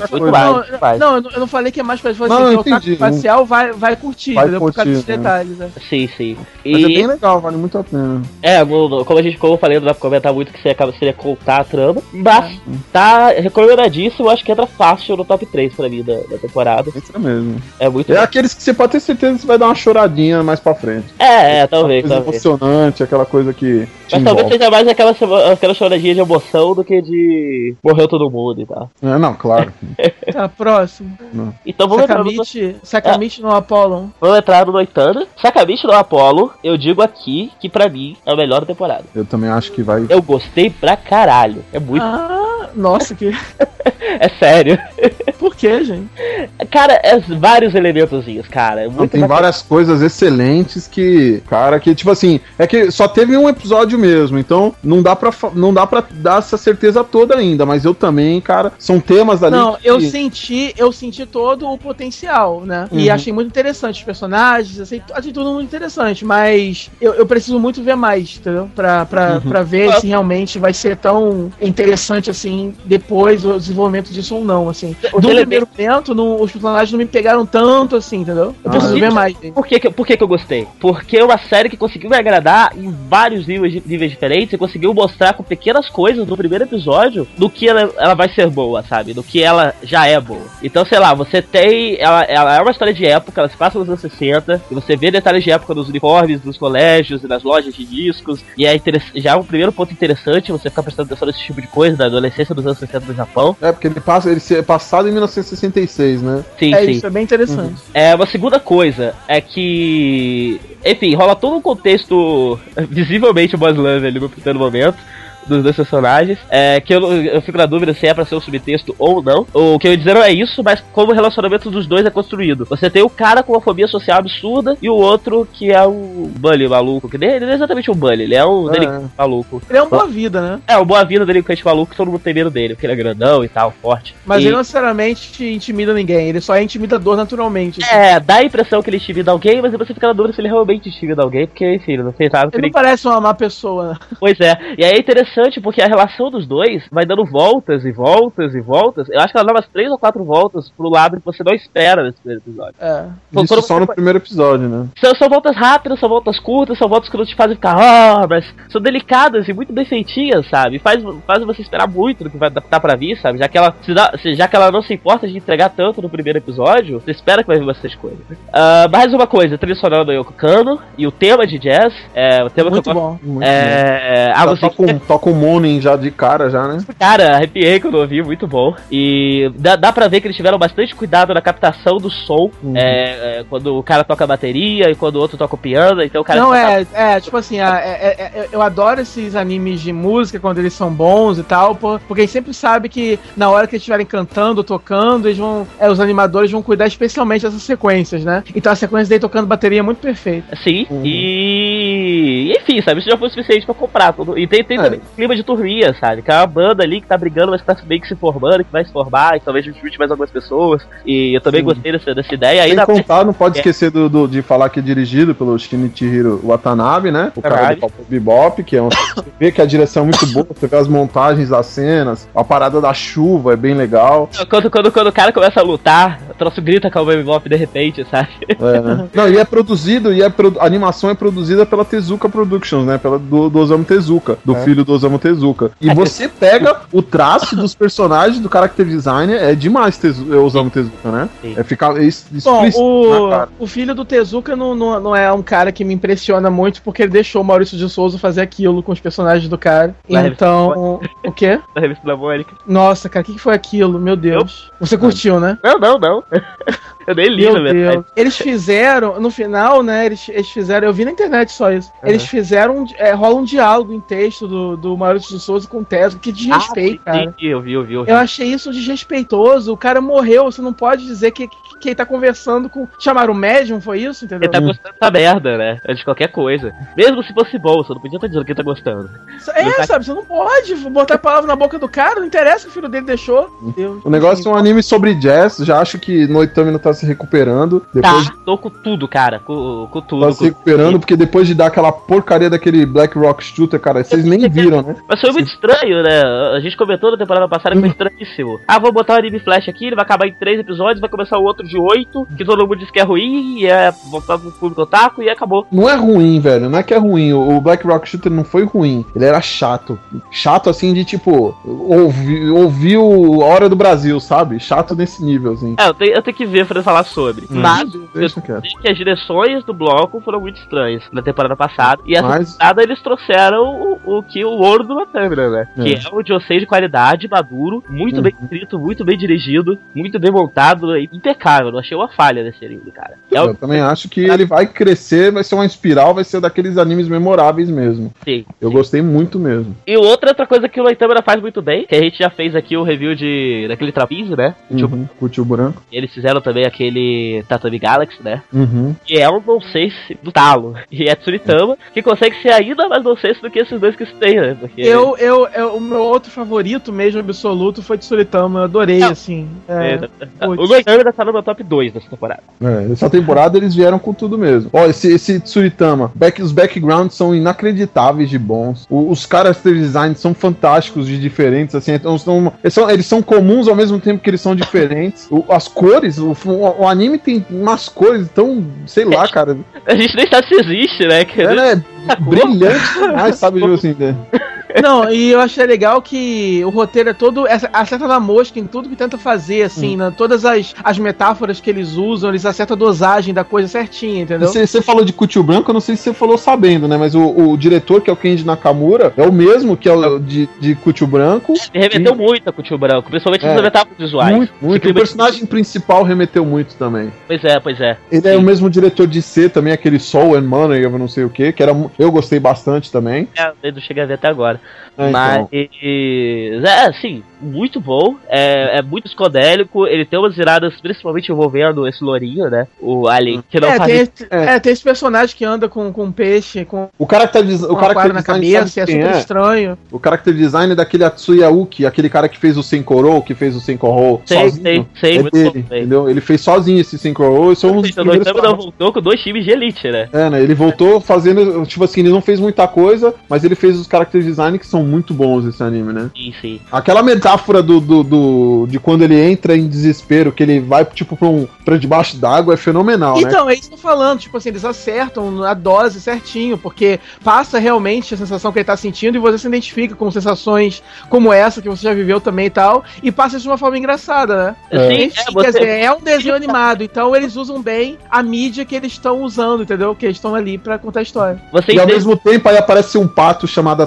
Eu não falei que é mais pra você. O otaku espacial vai curtir, entendeu? Por causa dos detalhes, né? Sim. Mas é bem legal, vale muito a pena. Como eu falei, não dá pra comentar muito que você acaba seria contar a trama, mas tá recomendadíssimo, acho que entra fácil no top 3 pra mim da temporada. Isso é mesmo. É muito bom. Aqueles que você pode ter certeza que você vai dar uma choradinha mais pra frente. Talvez. Emocionante, aquela coisa que. Mas talvez seja mais aquela choradinha de emoção do que de morreu todo mundo e tal. Não, claro. Tá, próximo. Não. Então vamos Sakamichi no Apollo. Vamos entrar no Noitana. Sakamichi no Apollo, eu digo aqui que pra mim é o melhor da temporada. Eu também acho que vai. Eu gostei pra caralho. É muito. Nossa, que. É sério. Por que, gente? Cara, vários elementozinhos, cara. Tem várias coisas excelentes que, cara, que tipo assim, é que só teve um episódio mesmo, então não dá pra dar essa certeza toda ainda, mas eu também, cara, são temas ali. Não, eu senti todo o potencial, né? E achei muito interessante os personagens, achei tudo muito interessante, mas eu preciso muito ver mais, entendeu? Pra ver se realmente vai ser tão interessante assim depois o desenvolvimento disso ou não, assim. No primeiro momento, os personagens não me pegaram tanto assim, entendeu? Eu preciso ver mais. Por que eu gostei? Porque é uma série que conseguiu me agradar em vários níveis diferentes e conseguiu mostrar com pequenas coisas no primeiro episódio do que ela vai ser boa, sabe? Do que ela já é boa. Então, sei lá, você tem... Ela é uma história de época, ela se passa nos anos 60, e você vê detalhes de época nos uniformes, dos colégios e nas lojas de discos, e já é um primeiro ponto interessante você ficar prestando atenção nesse tipo de coisa da adolescência dos anos 60 do Japão. Porque ele é passado em 1966, né? Sim. Isso é bem interessante. Uma segunda coisa é que, enfim, rola todo um contexto visivelmente boss love ali no primeiro momento dos dois personagens, que eu fico na dúvida se é pra ser um subtexto ou não. O que eu ia dizer não é isso, mas como o relacionamento dos dois é construído. Você tem o cara com uma fobia social absurda e o outro que é um bully maluco, que ele não é exatamente um bully, ele é um delinquente maluco. Ele é um boa-vida, né? É, um boa-vida delinquente maluco, que todo mundo tem medo dele, porque ele é grandão e tal, forte. Mas ele não necessariamente te intimida ninguém, ele só é intimidador naturalmente. Assim. Dá a impressão que ele intimida alguém, mas você fica na dúvida se ele realmente intimida alguém, porque, enfim, ele não fez nada. Ele não parece uma má pessoa. Pois é, e aí é interessante porque a relação dos dois vai dando voltas e voltas e voltas. Eu acho que ela dá umas 3 ou 4 voltas pro lado que você não espera nesse primeiro episódio. Isso só no primeiro episódio, né? São voltas rápidas, são voltas curtas, são voltas que não te fazem ficar, mas são delicadas e muito bem feitinhas, sabe? Faz você esperar muito do que vai dar pra vir, sabe? Já que ela não se importa de entregar tanto no primeiro episódio, você espera que vai vir bastante coisa. Mais uma coisa, trilha sonora do Yoko Kanno e o tema de jazz, o tema muito que eu bom. Toca um Morning já de cara, já, né? Cara, arrepiei quando eu ouvi, muito bom. E dá pra ver que eles tiveram bastante cuidado na captação do som, quando o cara toca a bateria e quando o outro toca o piano, então o cara... Não, tipo assim, eu adoro esses animes de música quando eles são bons e tal, porque eles sempre sabem que na hora que eles estiverem cantando, tocando, eles vão, os animadores vão cuidar especialmente dessas sequências, né? Então a sequência dele tocando bateria é muito perfeita. Sim, e enfim, sabe, isso já foi o suficiente pra comprar tudo. E tem também clima de turminha, sabe? Que é uma banda ali que tá brigando, mas que tá meio que se formando, que vai se formar, e talvez junte mais algumas pessoas. E eu também gostei dessa ideia. Aí não pode esquecer de falar que é dirigido pelo Shinichiro Watanabe, né? O cara do Cowboy Bebop, que é você vê que a direção é muito boa, você vê as montagens das cenas, a parada da chuva é bem legal. Quando o cara começa a lutar, o troço grita Cowboy Bebop de repente, sabe? Né? Não, e é produzido, a animação é produzida pela Tezuka Productions, né? Do Osamu Tezuka, do filho do Osamu Tezuka. E você pega o traço dos personagens, do character design, é demais Osamu Tezuka, né? Sim. Ficar explícito. Bom, o filho do Tezuka não é um cara que me impressiona muito, porque ele deixou o Maurício de Souza fazer aquilo com os personagens do cara. Então, o quê? Da revista da Mônica. Nossa, cara, o que foi aquilo? Meu Deus. Você curtiu, né? Não. Eu nem li, Meu na verdade. Deus. Eles fizeram, no final, né? Eles fizeram, eu vi na internet só isso. Eles fizeram, rola um diálogo em texto do Maurício de Souza com o Tesla, que desrespeito, cara. Eu vi. Eu achei isso desrespeitoso. O cara morreu, você não pode dizer que ele tá conversando com. Chamaram o médium, foi isso? Entendeu? Ele tá gostando da merda, né? Antes de qualquer coisa. Mesmo se fosse bom, você não podia estar dizendo que ele tá gostando. Sabe, você não pode botar a palavra na boca do cara, não interessa o que o filho dele deixou. Deus. O negócio é um anime sobre jazz, já acho que Noitami não tá se recuperando. Depois Tô com tudo, cara. Com tudo. tá se recuperando, porque depois de dar aquela porcaria daquele Black Rock Shooter, cara, vocês nem viram, né? Mas foi muito estranho, né? A gente comentou na temporada passada que foi estranhíssimo. Vou botar o anime Flash aqui, ele vai acabar em 3 episódios, vai começar o outro de 8, que todo mundo diz que é ruim, e é voltar pro público otaku, e acabou. Não é ruim, velho, não é que é ruim. O Black Rock Shooter não foi ruim, ele era chato. Chato assim de tipo, ouvir o Hora do Brasil, sabe? Chato nesse nível, assim. Eu tenho que ver pra falar sobre. Mas Deixa eu quieto. sei que as direções do bloco foram muito estranhas na temporada passada. E essa temporada eles trouxeram o ouro do Matamra, né? Que é o Josei de qualidade, maduro, muito bem escrito, muito bem dirigido, muito bem montado, impecável. Não achei uma falha nesse anime, cara. Eu também acho que ele vai crescer, vai ser uma espiral, vai ser daqueles animes memoráveis mesmo. Sim. Eu gostei muito mesmo. E outra coisa que o Noitamura faz muito bem, que a gente já fez aqui o review daquele trapízio, né? Com o tio branco. Eles fizeram também aquele Tatami Galaxy, né? Uhum. Que é um nonsense do talo. E é Tsuritama, que consegue ser ainda mais nonsense do que esses dois que se tem, né? Porque... O meu outro favorito mesmo, absoluto, foi de Suritama. Eu adorei, assim. O Noitamura tá no meu top 2 dessa temporada. Essa temporada eles vieram com tudo mesmo. Ó, esse Tsuritama, os backgrounds são inacreditáveis de bons. Os character designs são fantásticos de diferentes, assim. Eles são comuns ao mesmo tempo que eles são diferentes. As cores, o anime tem umas cores tão, sei lá, cara. A gente nem sabe se existe, né? Brilhante demais, sabe, assim, né? Não, e eu achei legal que o roteiro é todo. Acerta na mosca em tudo que tenta fazer, assim, né? Todas as metáforas que eles usam, eles acertam a dosagem da coisa certinha, entendeu? Você falou de Cutil Branco, eu não sei se você falou sabendo, né? Mas o diretor, que é o Kenji Nakamura, é o mesmo que é o de Cutil Branco. Ele remeteu muito a Cutil Branco, principalmente nas metáforas visuais. Muito. O personagem principal remeteu muito também. Pois é. Ele é o mesmo diretor de C também, aquele Soul and Money, eu não sei o que eu gostei bastante também. Eu não cheguei a ver até agora. Então. Mas, assim, muito bom. É muito psicodélico. Ele tem umas viradas, principalmente envolvendo esse lourinho, né? O Alien, que não faz... Tem esse personagem que anda com um peixe, com o character design na cabeça, é super estranho. O character design é daquele Atsuya Uki, aquele cara que fez o Senkorou, que fez o Senkorou sozinho. Sei, muito dele, bom, entendeu? Ele fez sozinho esse Senkorou. Isso é um dos primeiros. Ele voltou com 2 times de elite, né? Né? Ele voltou fazendo, tipo assim, ele não fez muita coisa, mas ele fez os character design que são muito bons esse anime, né? Sim. Aquela metáfora de quando ele entra em desespero, que ele vai, tipo, pra debaixo d'água, é fenomenal, né? Então, é isso que eu tô falando, tipo assim, eles acertam a dose certinho, porque passa realmente a sensação que ele tá sentindo e você se identifica com sensações como essa que você já viveu também e tal, e passa isso de uma forma engraçada, né? Quer dizer, é um desenho animado, então eles usam bem a mídia que eles estão usando, entendeu? Que eles estão ali pra contar a história. E ao mesmo tempo aí aparece um pato chamado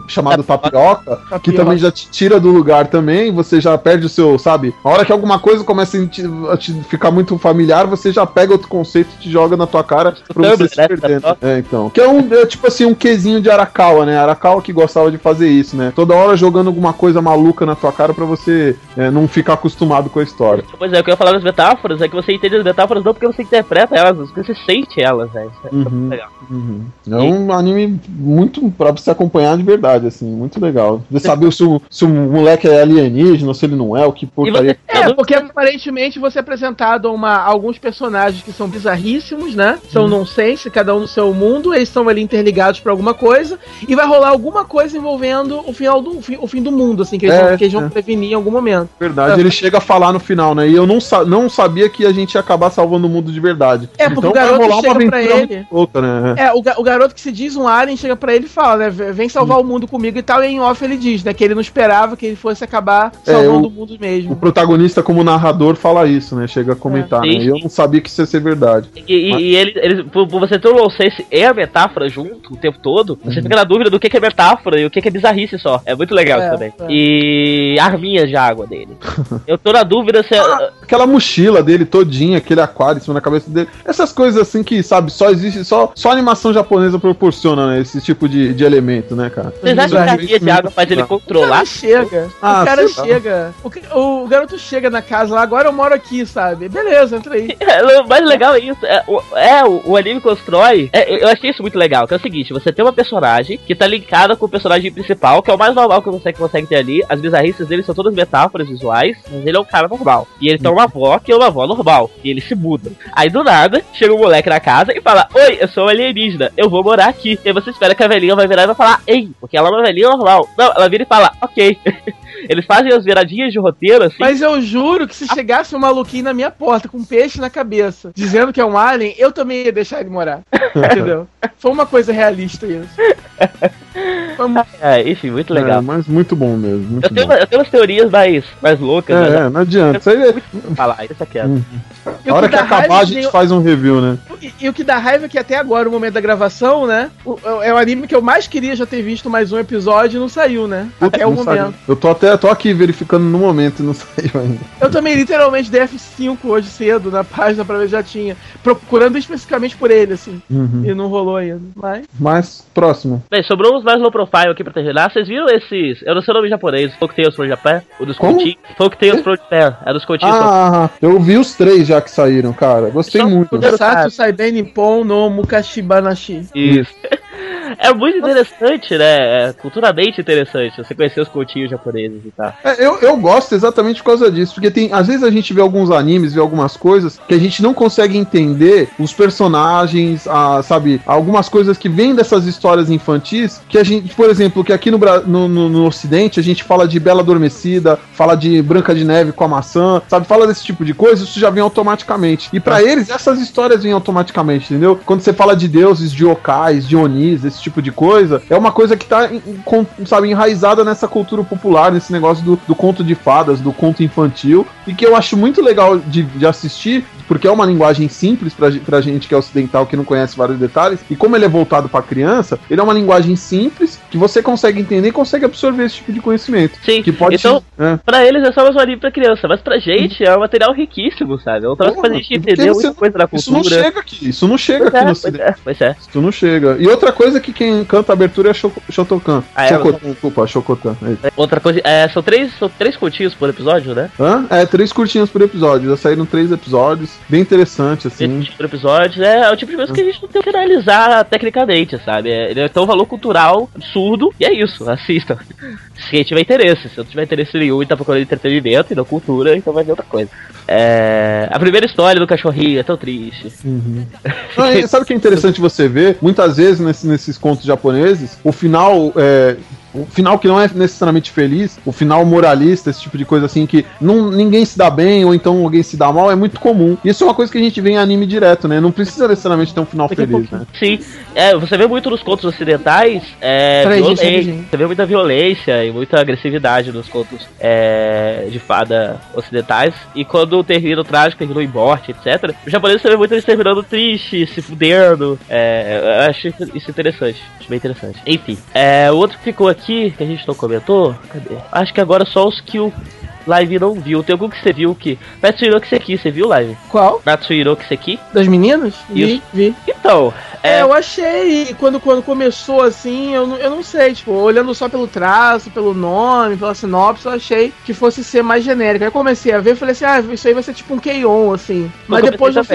Tapioca, que também já te tira do lugar também, você já perde o seu, sabe? A hora que alguma coisa começa a te ficar muito familiar, você já pega outro conceito e te joga na tua cara pra você se perder. Então. Que é tipo assim, um quesinho de Arakawa, né? Arakawa que gostava de fazer isso, né? Toda hora jogando alguma coisa maluca na tua cara pra você não ficar acostumado com a história. Pois é, o que eu ia falar das metáforas é que você entende as metáforas não porque você interpreta elas, mas porque você sente elas, né? Isso é muito legal. É um anime muito pra você acompanhar de verdade, assim, muito legal. Você saber se o moleque é alienígena, se ele não é, o que porcaria. Porque aparentemente você é apresentado a alguns personagens que são bizarríssimos, né? São nonsense, cada um no seu mundo, eles estão ali interligados pra alguma coisa, e vai rolar alguma coisa envolvendo o fim do mundo, assim, que eles vão prevenir em algum momento. Verdade, ele chega a falar no final, né? E eu não sabia que a gente ia acabar salvando o mundo de verdade. Porque então, o garoto chega pra ele. Louca, né? O garoto que se diz um alien chega pra ele e fala, né? Vem salvar o mundo comigo e tal, e em off ele diz, né? Que ele não esperava que ele fosse acabar salvando o mundo mesmo. O protagonista, como narrador, fala isso, né? Chega a comentar, né? E eu não sabia que isso ia ser verdade. E ele, por você ter o nonsense e a metáfora junto o tempo todo, você fica na dúvida do que é metáfora e o que é bizarrice só. É muito legal isso também. E arminhas de água dele. Eu tô na dúvida aquela mochila dele todinha, aquele aquário em cima da cabeça dele. Essas coisas assim que, sabe, só existe, só a animação japonesa proporciona, né? Esse tipo de elemento, né, cara? Vocês acham que a guia de água faz ele O controlar? cara chega. Ah, o cara sei lá. chega. O garoto chega na casa lá, agora eu moro aqui, sabe? Beleza, entra aí. O mais legal é isso. O anime constrói. Eu achei isso muito legal. Que é o seguinte: você tem uma personagem que tá linkada com o personagem principal, que é o mais normal que você consegue ter ali. As bizarrices dele são todas metáforas visuais, mas ele é um cara normal. E ele tem uma avó que é uma avó normal. E eles se mudam. Aí do nada, chega um moleque na casa e fala: Oi, eu sou um alienígena, eu vou morar aqui. E aí você espera que a velhinha vai virar e vai falar: Ei, porque ela é uma velhinha normal. Não, ela vira e fala: Ok. Eles fazem as viradinhas de roteiro assim. Mas eu juro que se chegasse um maluquinho na minha porta com um peixe na cabeça, dizendo que é um alien, eu também ia deixar ele morar. Entendeu? Foi uma coisa realista isso. Enfim, muito legal. Mas muito bom mesmo. Muito Eu tenho, bom. eu tenho umas teorias mais loucas. né? Não adianta. Isso aí Falar, isso aqui é. E a o hora que dá acabar, raiva a gente faz um review, né? E o que dá raiva é que até agora, o momento da gravação, né? É o anime que eu mais queria já ter visto mais um episódio e não saiu, né? Até o Não momento. saiu. Eu tô aqui verificando no momento e não saiu ainda. Eu também literalmente dei F5 hoje cedo na página pra ver se já tinha. Procurando especificamente por ele, assim. E não rolou ainda. Mas, próximo. Bem, sobrou uns mais low profile aqui pra terminar. Vocês viram esses? Eu não sei o nome em japonês. Folk Tales from Japan? O dos Como? Coutinhos. Folk Tales from Japan. É dos Coutinhos. Eu vi os 3 já que saíram, cara. Gostei Só- muito. Satsu Saiben Nippon no Mukashibanashi. Isso. É muito interessante, né? É culturalmente interessante você conhecer os coutinhos japoneses e tal. Eu gosto exatamente por causa disso, porque às vezes a gente vê alguns animes, vê algumas coisas que a gente não consegue entender os personagens, sabe, algumas coisas que vêm dessas histórias infantis, que a gente, por exemplo, que aqui no Ocidente a gente fala de Bela Adormecida, fala de Branca de Neve com a maçã, sabe, fala desse tipo de coisa, isso já vem automaticamente. E pra eles, essas histórias vêm automaticamente, entendeu? Quando você fala de deuses, de yokais, de onis, esse tipo de coisa, é uma coisa que tá, sabe, enraizada nessa cultura popular, nesse negócio do conto de fadas, do conto infantil, e que eu acho muito legal de assistir, porque é uma linguagem simples pra gente que é ocidental, que não conhece vários detalhes, e como ele é voltado pra criança, ele é uma linguagem simples, que você consegue entender e consegue absorver esse tipo de conhecimento. Sim, que pode então, pra eles é só mais um anime pra criança, mas pra gente é um material riquíssimo, sabe? É um troço pra gente entender muita coisa da cultura. Isso não chega aqui, isso não chega aqui no Ocidente. Pois é. Isso não chega. E outra coisa que quem canta a abertura é Shotokan. Shokotan, desculpa, Shokotan. Outra coisa, são três curtinhos por episódio, né? 3 curtinhos por episódio. Já saíram 3 episódios. Bem interessante, assim. 3 por episódio. É o tipo de coisa que a gente não tem que analisar tecnicamente, sabe? Ele tem um valor cultural absurdo e é isso. Assistam. Se quem tiver interesse. Se não tiver interesse nenhum e tá procurando entretenimento e não cultura, então vai ver outra coisa. A primeira história do cachorrinho é tão triste. Sabe o que é interessante você ver? Muitas vezes nesses contos japoneses, o final que não é necessariamente feliz, o final moralista, esse tipo de coisa assim, que ninguém se dá bem, ou então alguém se dá mal, é muito comum. Isso é uma coisa que a gente vê em anime direto, né? Não precisa necessariamente ter um final feliz, né? Sim, você vê muito nos contos ocidentais, você vê muita violência e muita agressividade nos contos de fada ocidentais, e quando termina o trágico, termina em morte, etc. O japonês você vê muito eles terminando triste, se fudendo. Eu acho isso interessante, acho bem interessante. Enfim, o outro que ficou aqui, que a gente não comentou, cadê? Acho que agora só os que o Live não viu. Tem algum que você viu que... Natsuhiroki Seki, você viu, Live? Qual? Natsuhiroki Seki? Das meninas? Isso. Vi. Então... eu achei, quando começou assim, eu não sei, tipo, olhando só pelo traço, pelo nome, pela sinopse, eu achei que fosse ser mais genérico. Aí eu comecei a ver e falei assim, isso aí vai ser tipo um K-On, assim. Mas depois no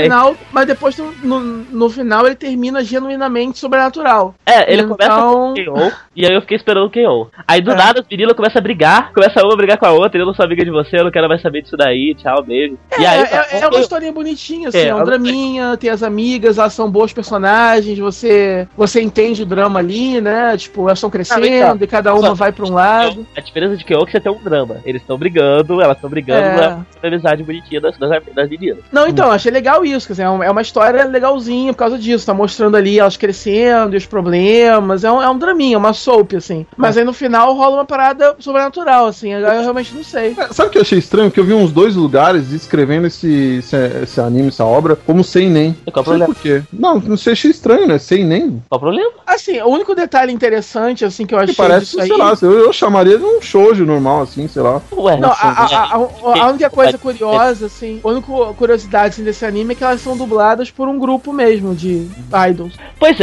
final ele termina genuinamente sobrenatural. Ele começa com o K.O. e aí eu fiquei esperando o K.O. Aí do nada as meninas começam a brigar, começa uma a brigar com a outra, eu não sou amiga de você, eu não quero mais saber disso daí, tchau, beijo. E aí, é uma historinha bonitinha, assim, é um draminha, tem as amigas, elas são boas personagens, você entende o drama ali, né? Tipo, elas estão crescendo e cada uma vai pra um lado. A diferença de K.O. é que você tem um drama. Eles estão brigando, elas estão brigando, é uma amizade bonitinha das meninas. Não, então, achei legal isso, quer dizer, é uma história legalzinha por causa disso, tá mostrando ali elas crescendo e os problemas, é um draminha, uma soap, assim. Mas aí no final rola uma parada sobrenatural, assim, eu realmente não sei. Sabe o que eu achei estranho? Que eu vi uns 2 lugares descrevendo esse anime, essa obra, como seinen. Qual o problema? Por quê? Não sei, achei estranho. estranho, né? Sem nem... Qual o problema? Assim, o único detalhe interessante, assim, que eu achei Parece, disso aí... sei lá, eu chamaria de um shoujo normal, assim, sei lá. Ué, Não, a única coisa curiosa, assim, a única curiosidade assim, desse anime é que elas são dubladas por um grupo mesmo de idols. Pois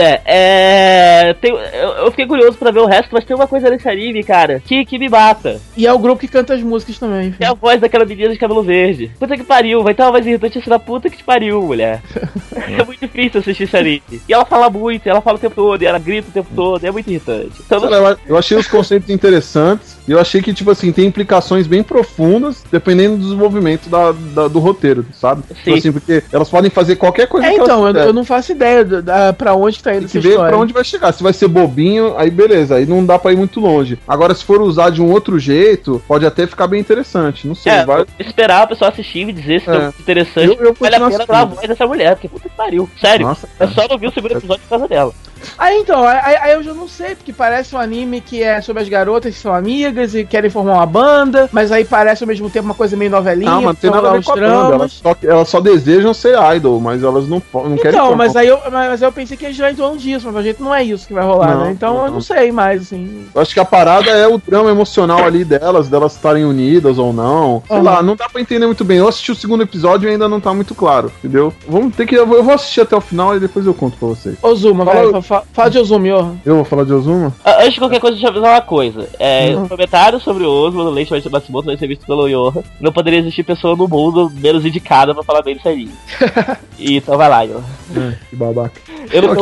eu fiquei curioso pra ver o resto, mas tem uma coisa nesse anime, cara, que me mata. E é o grupo que canta as músicas também, enfim. É a voz daquela menina de cabelo verde. Puta que pariu, vai ter uma voz irritante assim da puta que te pariu, mulher. É muito difícil assistir esse anime. E ela fala muito, ela fala o tempo todo, e ela grita o tempo todo, é muito irritante. Então, eu achei os conceitos interessantes, e eu achei que, tipo assim, tem implicações bem profundas, dependendo do desenvolvimento do roteiro, sabe? Tipo assim, porque elas podem fazer qualquer coisa que então, elas eu não faço ideia pra onde que tá indo essa tem que ver história. pra onde vai chegar. Se vai ser bobinho, aí beleza, aí não dá pra ir muito longe. Agora, se for usar de um outro jeito, pode até ficar bem interessante, não sei. Vai... esperar a pessoa assistir e dizer se é interessante, vale a pena pela voz dessa mulher, porque puta que pariu. Sério, só não vi o segundo episódio por causa dela. Aí eu já não sei, porque parece um anime que é sobre as garotas que são amigas e querem formar uma banda, mas aí parece ao mesmo tempo uma coisa meio novelinha. Não, mas não tem nada a ver com a banda, elas só desejam ser idol, mas elas não querem. Então, mas aí eu pensei que eles já em torno disso, mas a gente não é isso que vai rolar, né? Então eu não sei mais, assim. Eu acho que a parada é o drama emocional ali delas estarem unidas ou não. Sei lá, não dá pra entender muito bem. Eu assisti o segundo episódio e ainda não tá muito claro, entendeu? Eu vou assistir até o final e depois eu conto pra vocês. Ozuma, fala de Ozuma, Yohan. Eu vou falar de Ozuma? Antes de qualquer coisa, deixa eu avisar uma coisa. Um comentário sobre o Ozuma no Leite Matsumoto vai ser visto pelo Yohan. Não poderia existir pessoa no mundo menos indicada pra falar bem disso aí. Então vai lá, Yohan. Que babaca. Eu não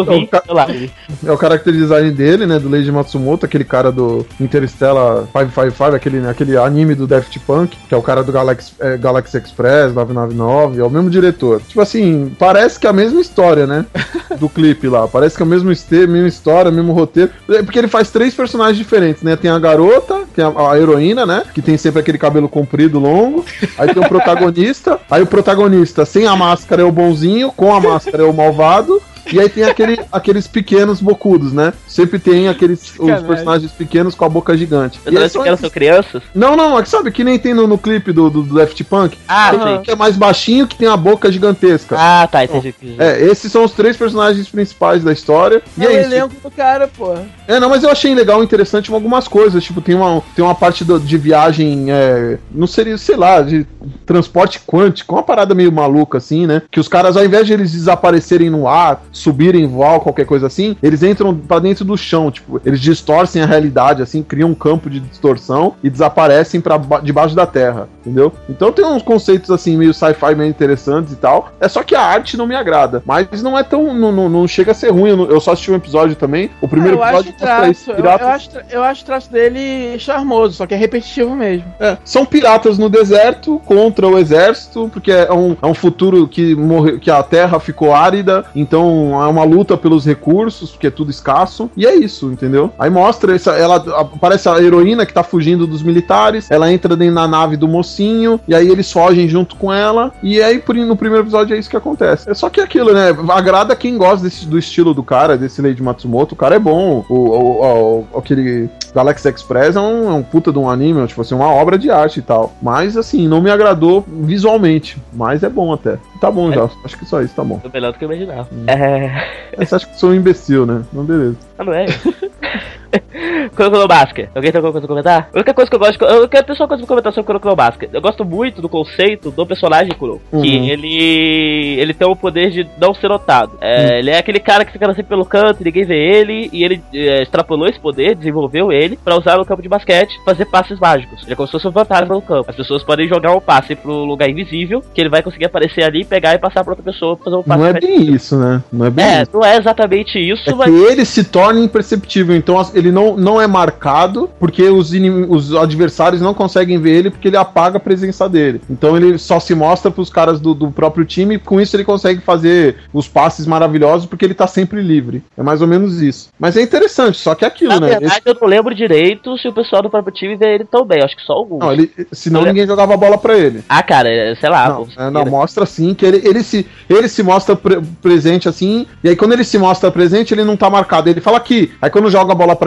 tô é o character design dele, né, do Leiji Matsumoto, aquele cara do Interstellar 555, aquele anime do Daft Punk, que é o cara do Galaxy Express 999, é o mesmo diretor. Tipo assim, parece que é a mesma história, né, do clipe lá, parece que é a mesma história, mesmo roteiro, porque ele faz 3 personagens diferentes, né, tem a garota, tem a heroína, né, que tem sempre aquele cabelo comprido, longo, aí tem o protagonista, aí o protagonista sem a máscara é o bonzinho, com a máscara é o malvado, e aí tem aqueles pequenos bocudos, né? Sempre tem os personagens pequenos com a boca gigante. Mas eles pequenos são crianças? Não, é que sabe, que nem tem no clipe do Daft Punk. Tem que é mais baixinho, que tem a boca gigantesca. Tá, entendi. Esses são os 3 personagens principais da história. E é isso. Elenco do cara, pô. Mas eu achei legal e interessante algumas coisas. Tipo, tem uma parte de viagem, não seria, sei lá, de transporte quântico, uma parada meio maluca, assim, né? Que os caras, ao invés de eles desaparecerem no ar, subirem, voar, qualquer coisa assim, eles entram pra dentro do chão, tipo, eles distorcem a realidade, assim, criam um campo de distorção e desaparecem debaixo da terra, entendeu? Então tem uns conceitos, assim, meio sci-fi, meio interessantes e tal. É só que a arte não me agrada, mas não é tão, não chega a ser ruim. Eu só assisti um episódio também, o primeiro episódio eu acho o traço dele charmoso, só que é repetitivo mesmo. São piratas no deserto contra o exército, porque é um futuro que a terra ficou árida, então é uma luta pelos recursos, porque é tudo escasso, e é isso, entendeu? Aí mostra, aparece a heroína que tá fugindo dos militares, ela entra dentro da nave do mocinho, e aí eles fogem junto com ela, e aí no primeiro episódio é isso que acontece. É só que aquilo, né? Agrada quem gosta do estilo do cara, desse Leiji Matsumoto, o cara é bom, aquele Galaxy Express é um puta de um anime, tipo assim, uma obra de arte e tal, mas assim, não me agradou visualmente, mas é bom até. Tá bom já, acho que só isso tá bom. Tô melhor do que eu imaginava. Você acha que sou um imbecil, né? Não, beleza. Não é? Kuroko no Basket. Alguém tem alguma coisa pra comentar? A única coisa que eu gosto... Eu quero ter só uma coisa pra comentar sobre Kuroko no Basket. Eu gosto muito do conceito do personagem Kuroko. Que ele tem o poder de não ser notado. Ele é aquele cara que fica sempre pelo canto, ninguém vê ele, e ele extrapolou esse poder, desenvolveu ele, pra usar no campo de basquete, fazer passes mágicos. Ele é como se fosse um fantasma no campo. As pessoas podem jogar um passe pro lugar invisível, que ele vai conseguir aparecer ali, pegar e passar pra outra pessoa pra fazer um passe. Não é bem isso, né? Não é bem isso. Não é exatamente isso, mas... que ele se torna imperceptível, então ele não é marcado, porque os adversários não conseguem ver ele, porque ele apaga a presença dele. Então ele só se mostra pros caras do próprio time, e com isso ele consegue fazer os passes maravilhosos, porque ele tá sempre livre. É mais ou menos isso. Mas é interessante, só que é aquilo, né? Na verdade, eu não lembro direito se o pessoal do próprio time vê ele tão bem, acho que só alguns. Não, senão ninguém jogava a bola pra ele. Cara, sei lá. Não, mostra assim, que ele se mostra presente assim, e aí quando ele se mostra presente, ele não tá marcado. Ele fala aqui, aí quando joga a bola pra ele já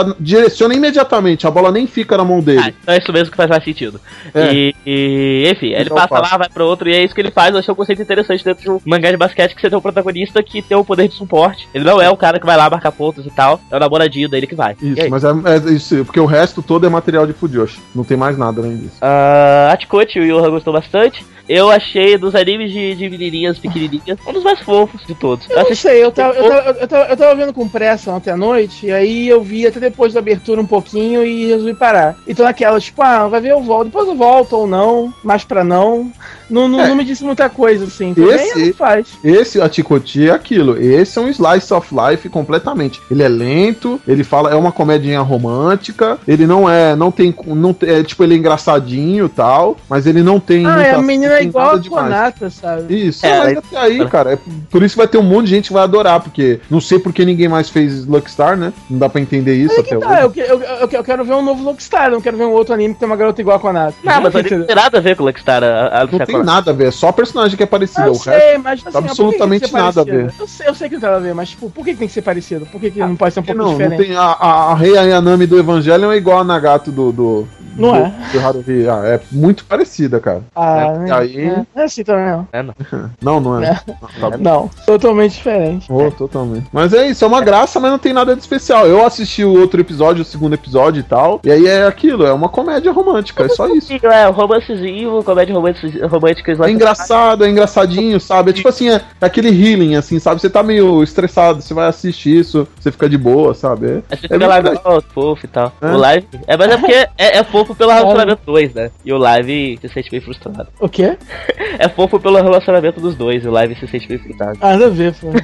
direciona imediatamente, a bola nem fica na mão dele. Então é isso mesmo que faz mais sentido. É. Enfim, ele passa lá, vai pro outro, e é isso que ele faz. Eu achei um conceito interessante dentro de um mangá de basquete, que você tem um protagonista que tem o poder de suporte. Ele não é o cara que vai lá marcar pontos e tal, é o namoradinho dele que vai. Isso, mas é isso, porque o resto todo é material de Fujoshi. Não tem mais nada além disso. A Chikoti, o Yohan gostou bastante. Eu achei dos animes de menininhas pequenininhas um dos mais fofos de todos. Eu não sei, eu tava vendo com pressa ontem à noite, e aí eu vi até depois da abertura um pouquinho e resolvi parar. Então naquela, tipo, vai ver, eu volto, depois eu volto ou não, mais pra não. Não me disse muita coisa, assim. Também faz. Esse, a Chikoti, é aquilo. Esse é um slice of life completamente. Ele é lento, ele fala, é uma comedinha romântica, ele tipo, ele é engraçadinho e tal, mas ele não tem a menina é igual a Konata, sabe? Isso, mas até aí, cara, por isso vai ter um monte de gente que vai adorar, porque não sei porque ninguém mais fez Luckstar, né? Não dá pra entender isso até hoje. Eu quero ver um novo Luckstar, não quero ver um outro anime que tem uma garota igual a Konata. Não, mas não tem nada a ver com o Luckstar. Não tem nada a ver, é só a personagem que é parecida. Eu sei, mas assim, absolutamente nada a ver. Eu sei que não tem nada a ver, mas tipo, por que tem que ser parecido? Por que não pode ser um pouco diferente? Não tem a Rei Ayanami do Evangelion é igual a Nagato do Não é? Do Haruhi. É muito parecida, cara. Aí... É assim também, não. Não é. Não, totalmente diferente. Totalmente. Mas é isso, é uma graça, mas não tem nada de especial. Eu assisti o outro episódio, o segundo episódio e tal, e aí é aquilo, é uma comédia romântica, é só isso. É, um romancezinho, comédia romântica. É engraçado, é engraçadinho, sabe? É tipo assim, é aquele healing, assim, sabe? Você tá meio estressado, você vai assistir isso, você fica de boa, sabe? Você fica lá, fofo e tal. O live... mas é porque é fofo pelo relacionamento 2, né? E o live se sente bem frustrado. O quê? É fofo pelo relacionamento dos dois, e o live se sente bem frustrado. Nada a ver, pô.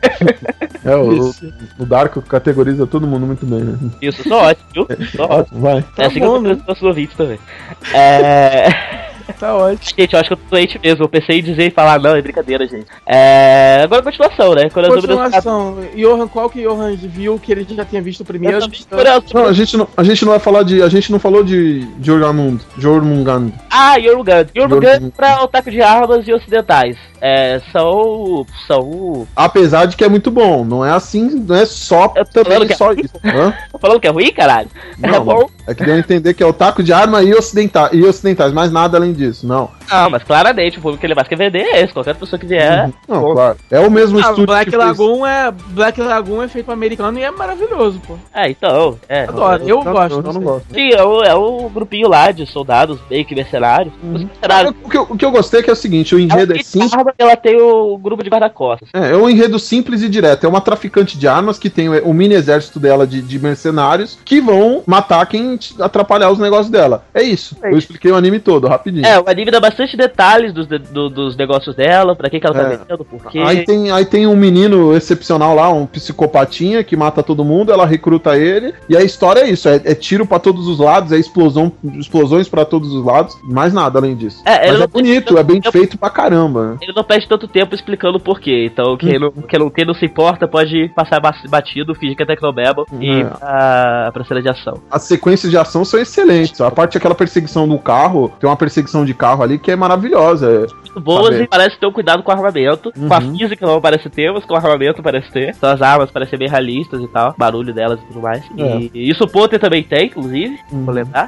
O Darko categoriza todo mundo muito bem, né? Isso, só ótimo, viu? Só ótimo, vai. É assim que eu tô nossos ouvintes também. Tá ótimo. Gente, eu acho que eu tô doente mesmo. Eu pensei em dizer e falar, não, é brincadeira, gente. Agora continuação, né? Continuação. Johan, qual que Johan viu que ele já tinha visto o primeiro? Não, a gente não vai falar de. A gente não falou de Jormungand. Jormungand pra otaku de armas e ocidentais. São. Apesar de que é muito bom. Não é assim, não é só também só isso. Tô falando que é ruim, caralho? Não, é bom. É que deu a entender que é otaku de arma e ocidentais, mais nada além disso, não. Não, mas claramente o público que ele mais quer vender é esse. Qualquer pessoa que vier. Não, claro. É o mesmo estúdio. Black Lagoon é feito americano e é maravilhoso, pô. Então. Adoro, eu gosto. Eu não gosto. Sim, é o grupinho lá de soldados, meio que mercenários. O que eu gostei é que é o seguinte, o enredo é simples. Ela tem o grupo de guarda-costas. É um enredo simples e direto. É uma traficante de armas que tem o mini exército dela de mercenários que vão matar quem atrapalhar os negócios dela. É isso. Eu expliquei o anime todo, rapidinho. O anime dá bastante detalhes dos negócios dela, pra que ela tá vendendo, por quê. Aí tem um menino excepcional lá, um psicopatinha que mata todo mundo, ela recruta ele, e a história é isso, é tiro pra todos os lados, é explosões pra todos os lados, mais nada além disso. Mas é bonito, é bem feito pra caramba, né? Ele não perde tanto tempo explicando o porquê, então quem não se importa pode passar batido, fingir que é Tecnobabble e ir pra cena de ação. As sequências de ação são excelentes, a parte daquela perseguição no carro, tem uma perseguição de carro ali que é maravilhosa. Muito boas e parece ter um cuidado com o armamento, com a física não parece ter, mas com o armamento parece ter. Então as armas parecem bem realistas e tal, barulho delas e tudo mais. E isso o Potter também tem, inclusive, vou lembrar.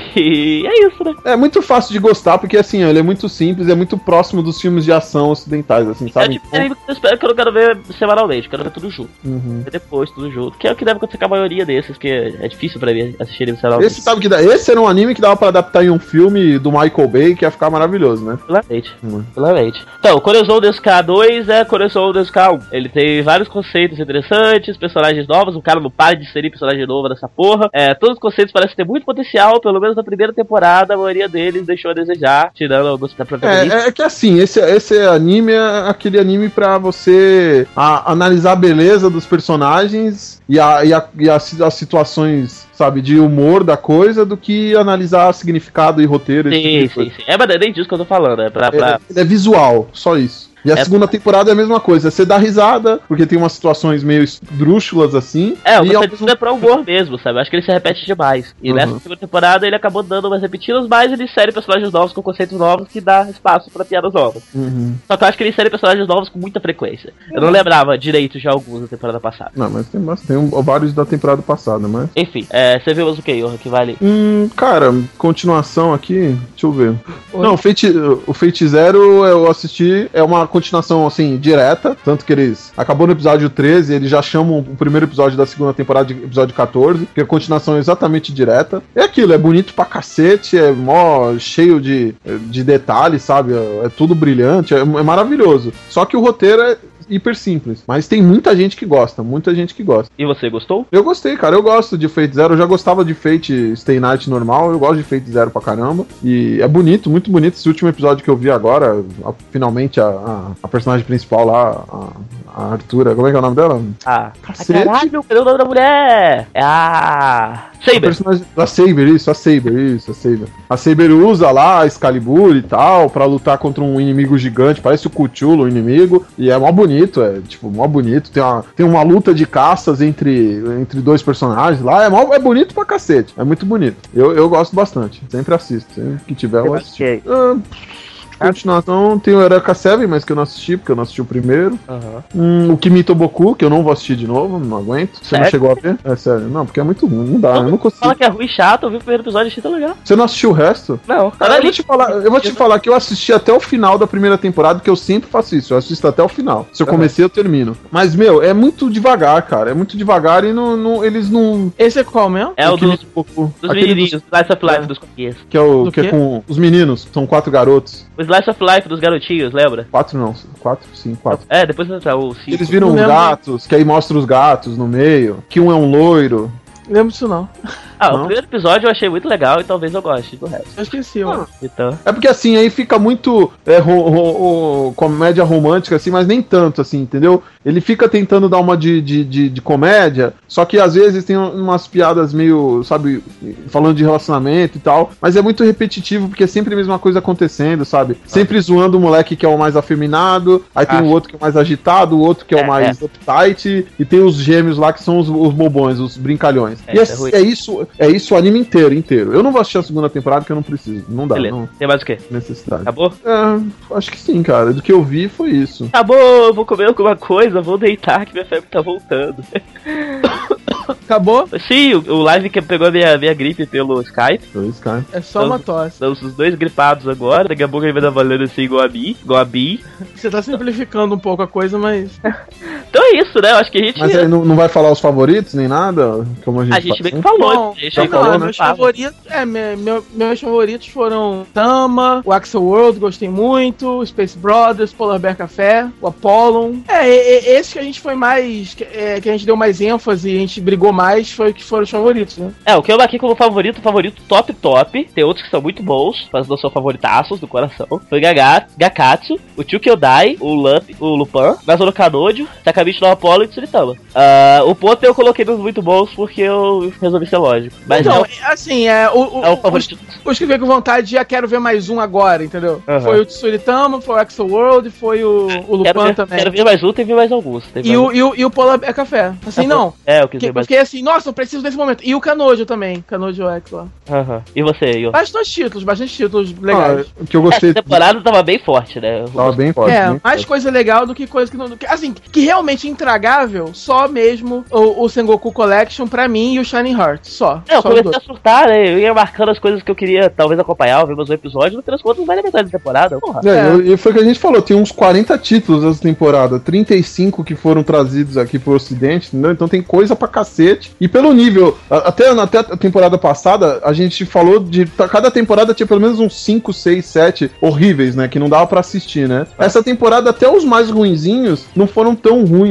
E é isso, né? É muito fácil de gostar, porque assim, ele é muito simples, é muito próximo dos filmes de ação ocidentais, assim, sabe? Tipo anime que eu espero que eu não quero ver semanalmente, quero ver tudo junto. Ver depois, tudo junto. Que é o que deve acontecer com a maioria desses, que é difícil pra mim assistir ele semanalmente. Esse era um anime que dava pra adaptar em um filme do Michael Bay, que ia ficar maravilhoso, né? Claramente. Então, Corazon do SK2 é Corazon do SK1. Ele tem vários conceitos interessantes, personagens novos, o cara não para de inserir personagem novo nessa porra. Todos os conceitos parecem ter muito potencial, pelo menos na primeira temporada, a maioria deles deixou a desejar, tirando alguns da protagonista. É que assim, esse anime é aquele anime pra você analisar a beleza dos personagens e as situações, sabe, de humor da coisa, do que analisar significado e roteiro. Sim. Mas é nem disso que eu tô falando, Ele é visual, só isso. E a segunda temporada é a mesma coisa. Você dá risada, porque tem umas situações meio esdrúxulas assim. É, e é pra humor mesmo, sabe? Acho que ele se repete demais. E nessa segunda temporada ele acabou dando umas repetidas, mas ele insere personagens novos com conceitos novos que dá espaço pra piadas novas. Só que eu acho que ele insere personagens novos com muita frequência. Eu não lembrava direito de alguns da temporada passada. Não, mas tem vários da temporada passada, mas... Enfim, você viu o que, Johan, que vale? Cara, continuação aqui, deixa eu ver. Não, o Fate Zero eu assisti, é uma continuação, assim, direta, tanto que eles... Acabou no episódio 13, eles já chamam o primeiro episódio da segunda temporada de episódio 14, que a continuação é exatamente direta. É aquilo, é bonito pra cacete, é mó cheio de detalhes, sabe? É tudo brilhante, é maravilhoso. Só que o roteiro é hiper simples, mas tem muita gente que gosta. E você, gostou? Eu gostei, cara, eu gosto de Fate Zero, eu já gostava de Fate Stay Night normal, eu gosto de Fate Zero pra caramba, e é bonito, muito bonito. Esse último episódio que eu vi agora, finalmente a personagem principal lá, a Artura, como é que é o nome dela? Cacete. Caralho, cadê o nome da mulher? É a... Saber. A Saber. A Saber usa lá a Excalibur e tal, pra lutar contra um inimigo gigante, parece o Cthulhu, o inimigo, e é mó bonito, mó bonito. Tem uma luta de caças entre dois personagens lá, é bonito pra cacete, é muito bonito. Eu gosto bastante, sempre assisto, sempre que tiver eu assisto. Continuação, tem o Eureka 7, mas que eu não assisti, porque eu não assisti o primeiro. O Kimito Boku, que eu não vou assistir de novo, não aguento. Você não chegou a ver? É sério. Não, porque é muito ruim, não dá, eu não consigo. Fala que é ruim e chato, eu vi o primeiro episódio e achei tão legal. Você não assistiu o resto? Não. Eu vou te falar que eu assisti até o final da primeira temporada, que eu sempre faço isso, eu assisto até o final. Se eu comecei, eu termino. Mas, meu, é muito devagar, cara, é muito devagar e eles não... Esse é qual mesmo? É o dos menininhos, Slice of Life dos coquinhos. Que é com os meninos, são 4 garotos. O Slice of Life dos garotinhos, lembra? 4 não, 4, sim, 4. Depois vai entrar o 5. Eles viram os gatos, que aí mostra os gatos no meio, que um é um loiro. Lembro disso não. O primeiro episódio eu achei muito legal e talvez eu goste do resto. Eu esqueci, ó. Então. É porque assim, aí fica muito comédia romântica, assim, mas nem tanto, assim, entendeu? Ele fica tentando dar uma de comédia, só que às vezes tem umas piadas meio, sabe, falando de relacionamento e tal, mas é muito repetitivo, porque é sempre a mesma coisa acontecendo, sabe? Sempre zoando o moleque que é o mais afeminado, aí tem o outro que é o mais agitado, o outro que é o mais uptight, e tem os gêmeos lá que são os bobões, os brincalhões. É isso o anime inteiro. Eu não vou assistir a segunda temporada porque eu não preciso. Não dá. Beleza. Não. Tem mais o quê? Necessidade. Acabou? Acho que sim, cara. Do que eu vi foi isso. Acabou, eu vou comer alguma coisa, vou deitar que minha febre tá voltando. Acabou? Sim, o live que pegou a minha gripe pelo Skype. É só uma tosse. Estamos os dois gripados agora, daqui a pouco ele vai dar valendo assim igual a Bi. Você tá simplificando um pouco a coisa, mas... Então é isso, né? Eu acho que a gente... Mas aí não vai falar os favoritos nem nada? Como a gente bem que falou. Meus favoritos... meus favoritos foram Tama, o Axel World, gostei muito, Space Brothers, Polar Bear Café, o Apollon. Esses que a gente foi mais... que a gente deu mais ênfase e a gente brigou mais, foi que foram os favoritos, né? O que eu marquei como favorito top. Tem outros que são muito bons, mas não são favoritaços do coração. Foi Gakatsu, o Chukyodai, o Lupin, Nazoro Kanojo, Takamichi no Apollo e Tsuritama. O ponto eu coloquei nos muito bons porque eu resolvi ser lógico. Mas então, o favorito. Os que veio com vontade já quero ver mais um agora, entendeu? Foi o Tsuritama, foi o Axel World, foi o Lupin também. Quero ver mais um, teve mais alguns. E o Polar Bear Café. Assim, não. Eu quis ver mais. Porque assim, nossa, eu preciso desse momento. E o Kanojo também. Kanojo X lá. E você, Yo? Bastante títulos legais. O que eu gostei. Essa temporada tava bem forte, né? Tava bem forte. Mais coisa legal do que coisa que não. Assim, que realmente intragável, só mesmo o Sengoku Collection pra mim e o Shining Heart. Só. Eu comecei a surtar, né? Eu ia marcando as coisas que eu queria talvez acompanhar, ver mais um episódio, no final das contas não vai na metade da temporada. Porra. E foi o que a gente falou, tem uns 40 títulos essa temporada, 35 que foram trazidos aqui pro ocidente, entendeu? Então tem coisa pra cacete. E pelo nível, até a temporada passada, a gente falou de... Cada temporada tinha pelo menos uns 5, 6, 7 horríveis, né? Que não dava pra assistir, né? Essa temporada, até os mais ruinzinhos não foram tão ruins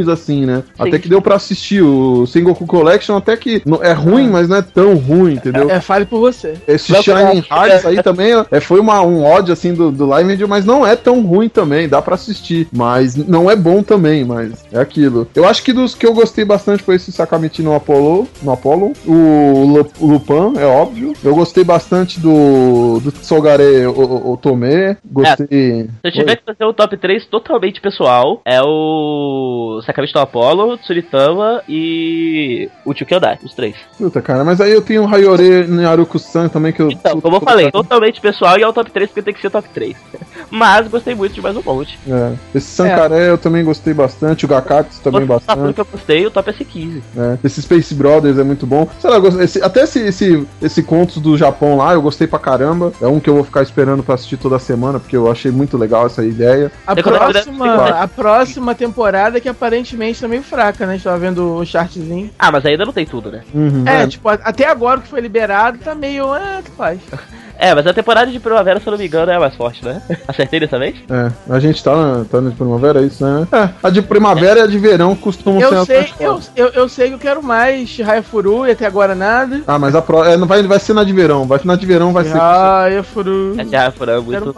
filmes assim, né? Sim. Até que deu pra assistir o Sengoku Collection, até que é ruim, mas não é tão ruim, entendeu? Fale por você. Esse Não, Shining Hearts aí também foi um ódio assim do Live Video, mas não é tão ruim também, dá pra assistir. Mas não é bom também, mas é aquilo. Eu acho que dos que eu gostei bastante foi esse Sakamichi no Apollo, o Lupin, é óbvio. Eu gostei bastante do Tsogare Otome, gostei... Se eu tiver que fazer o top 3 totalmente pessoal, é o Sakamichi no Apollo, Tsuritama e o Chukyodai, os 3. Puta, cara, mas aí eu tenho o Hayore Naruko-san também, que eu... Então, como eu falei, totalmente pessoal e é o top 3 porque tem que ser o top 3. Mas gostei muito de mais um monte. Esse Sankare eu também gostei bastante, o Gakatsu também bastante. Que eu gostei, o top é C15. Esse Space Brothers é muito bom. Sei lá, até esse Contos do Japão lá, eu gostei pra caramba. É um que eu vou ficar esperando pra assistir toda semana, porque eu achei muito legal essa ideia. A próxima temporada que aparentemente tá meio fraca, né? A gente tava vendo o chartzinho. Ah, mas ainda não tem tudo, né? Tipo, até agora que foi liberado, tá meio... que faz? Mas a temporada de primavera, se eu não me engano, é a mais forte, né? Acertei dessa vez? A gente tá na de primavera, é isso, né? A de primavera e a de verão costumam ser as mais fortes. Eu sei que eu quero mais Shihaya Furu e até agora nada. Ah, mas não vai ser na de verão. Na de verão vai ser... Shihaya Furu. Shihaya Furu é muito...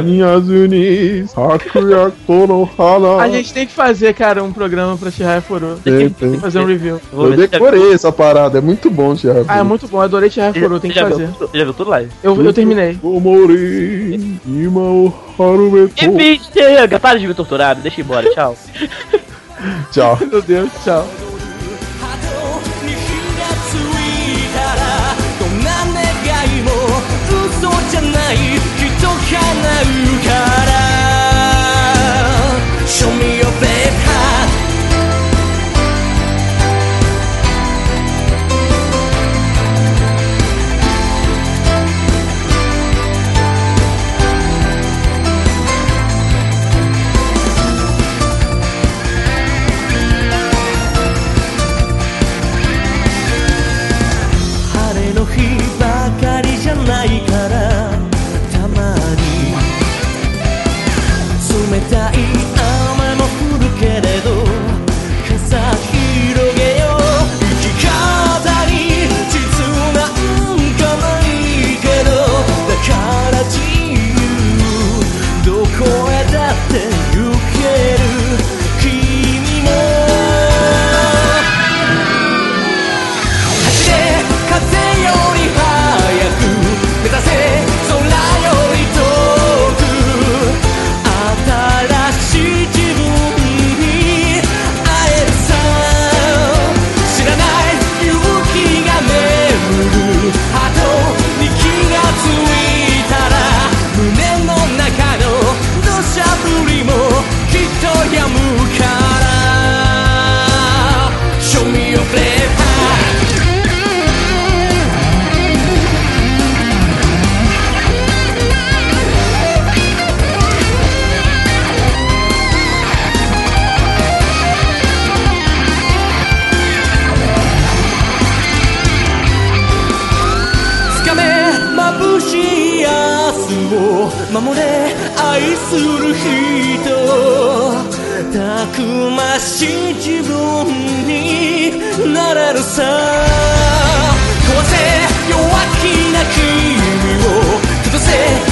A gente tem que fazer, cara, um programa pra Shihaya Furu. Tem que fazer um review. Eu decorei essa parada, é muito bom, Shihaya Furu. É muito bom, eu adorei Shihaya Furu, tem que fazer. Você já viu tudo live? Eu terminei. Enfim, chega, para de me torturar, deixa eu ir embora, tchau. Tchau. Meu Deus, tchau. Show me your brave heart. 守れ愛する人たくましい自分になれるさ壊せ弱気な君を崩せ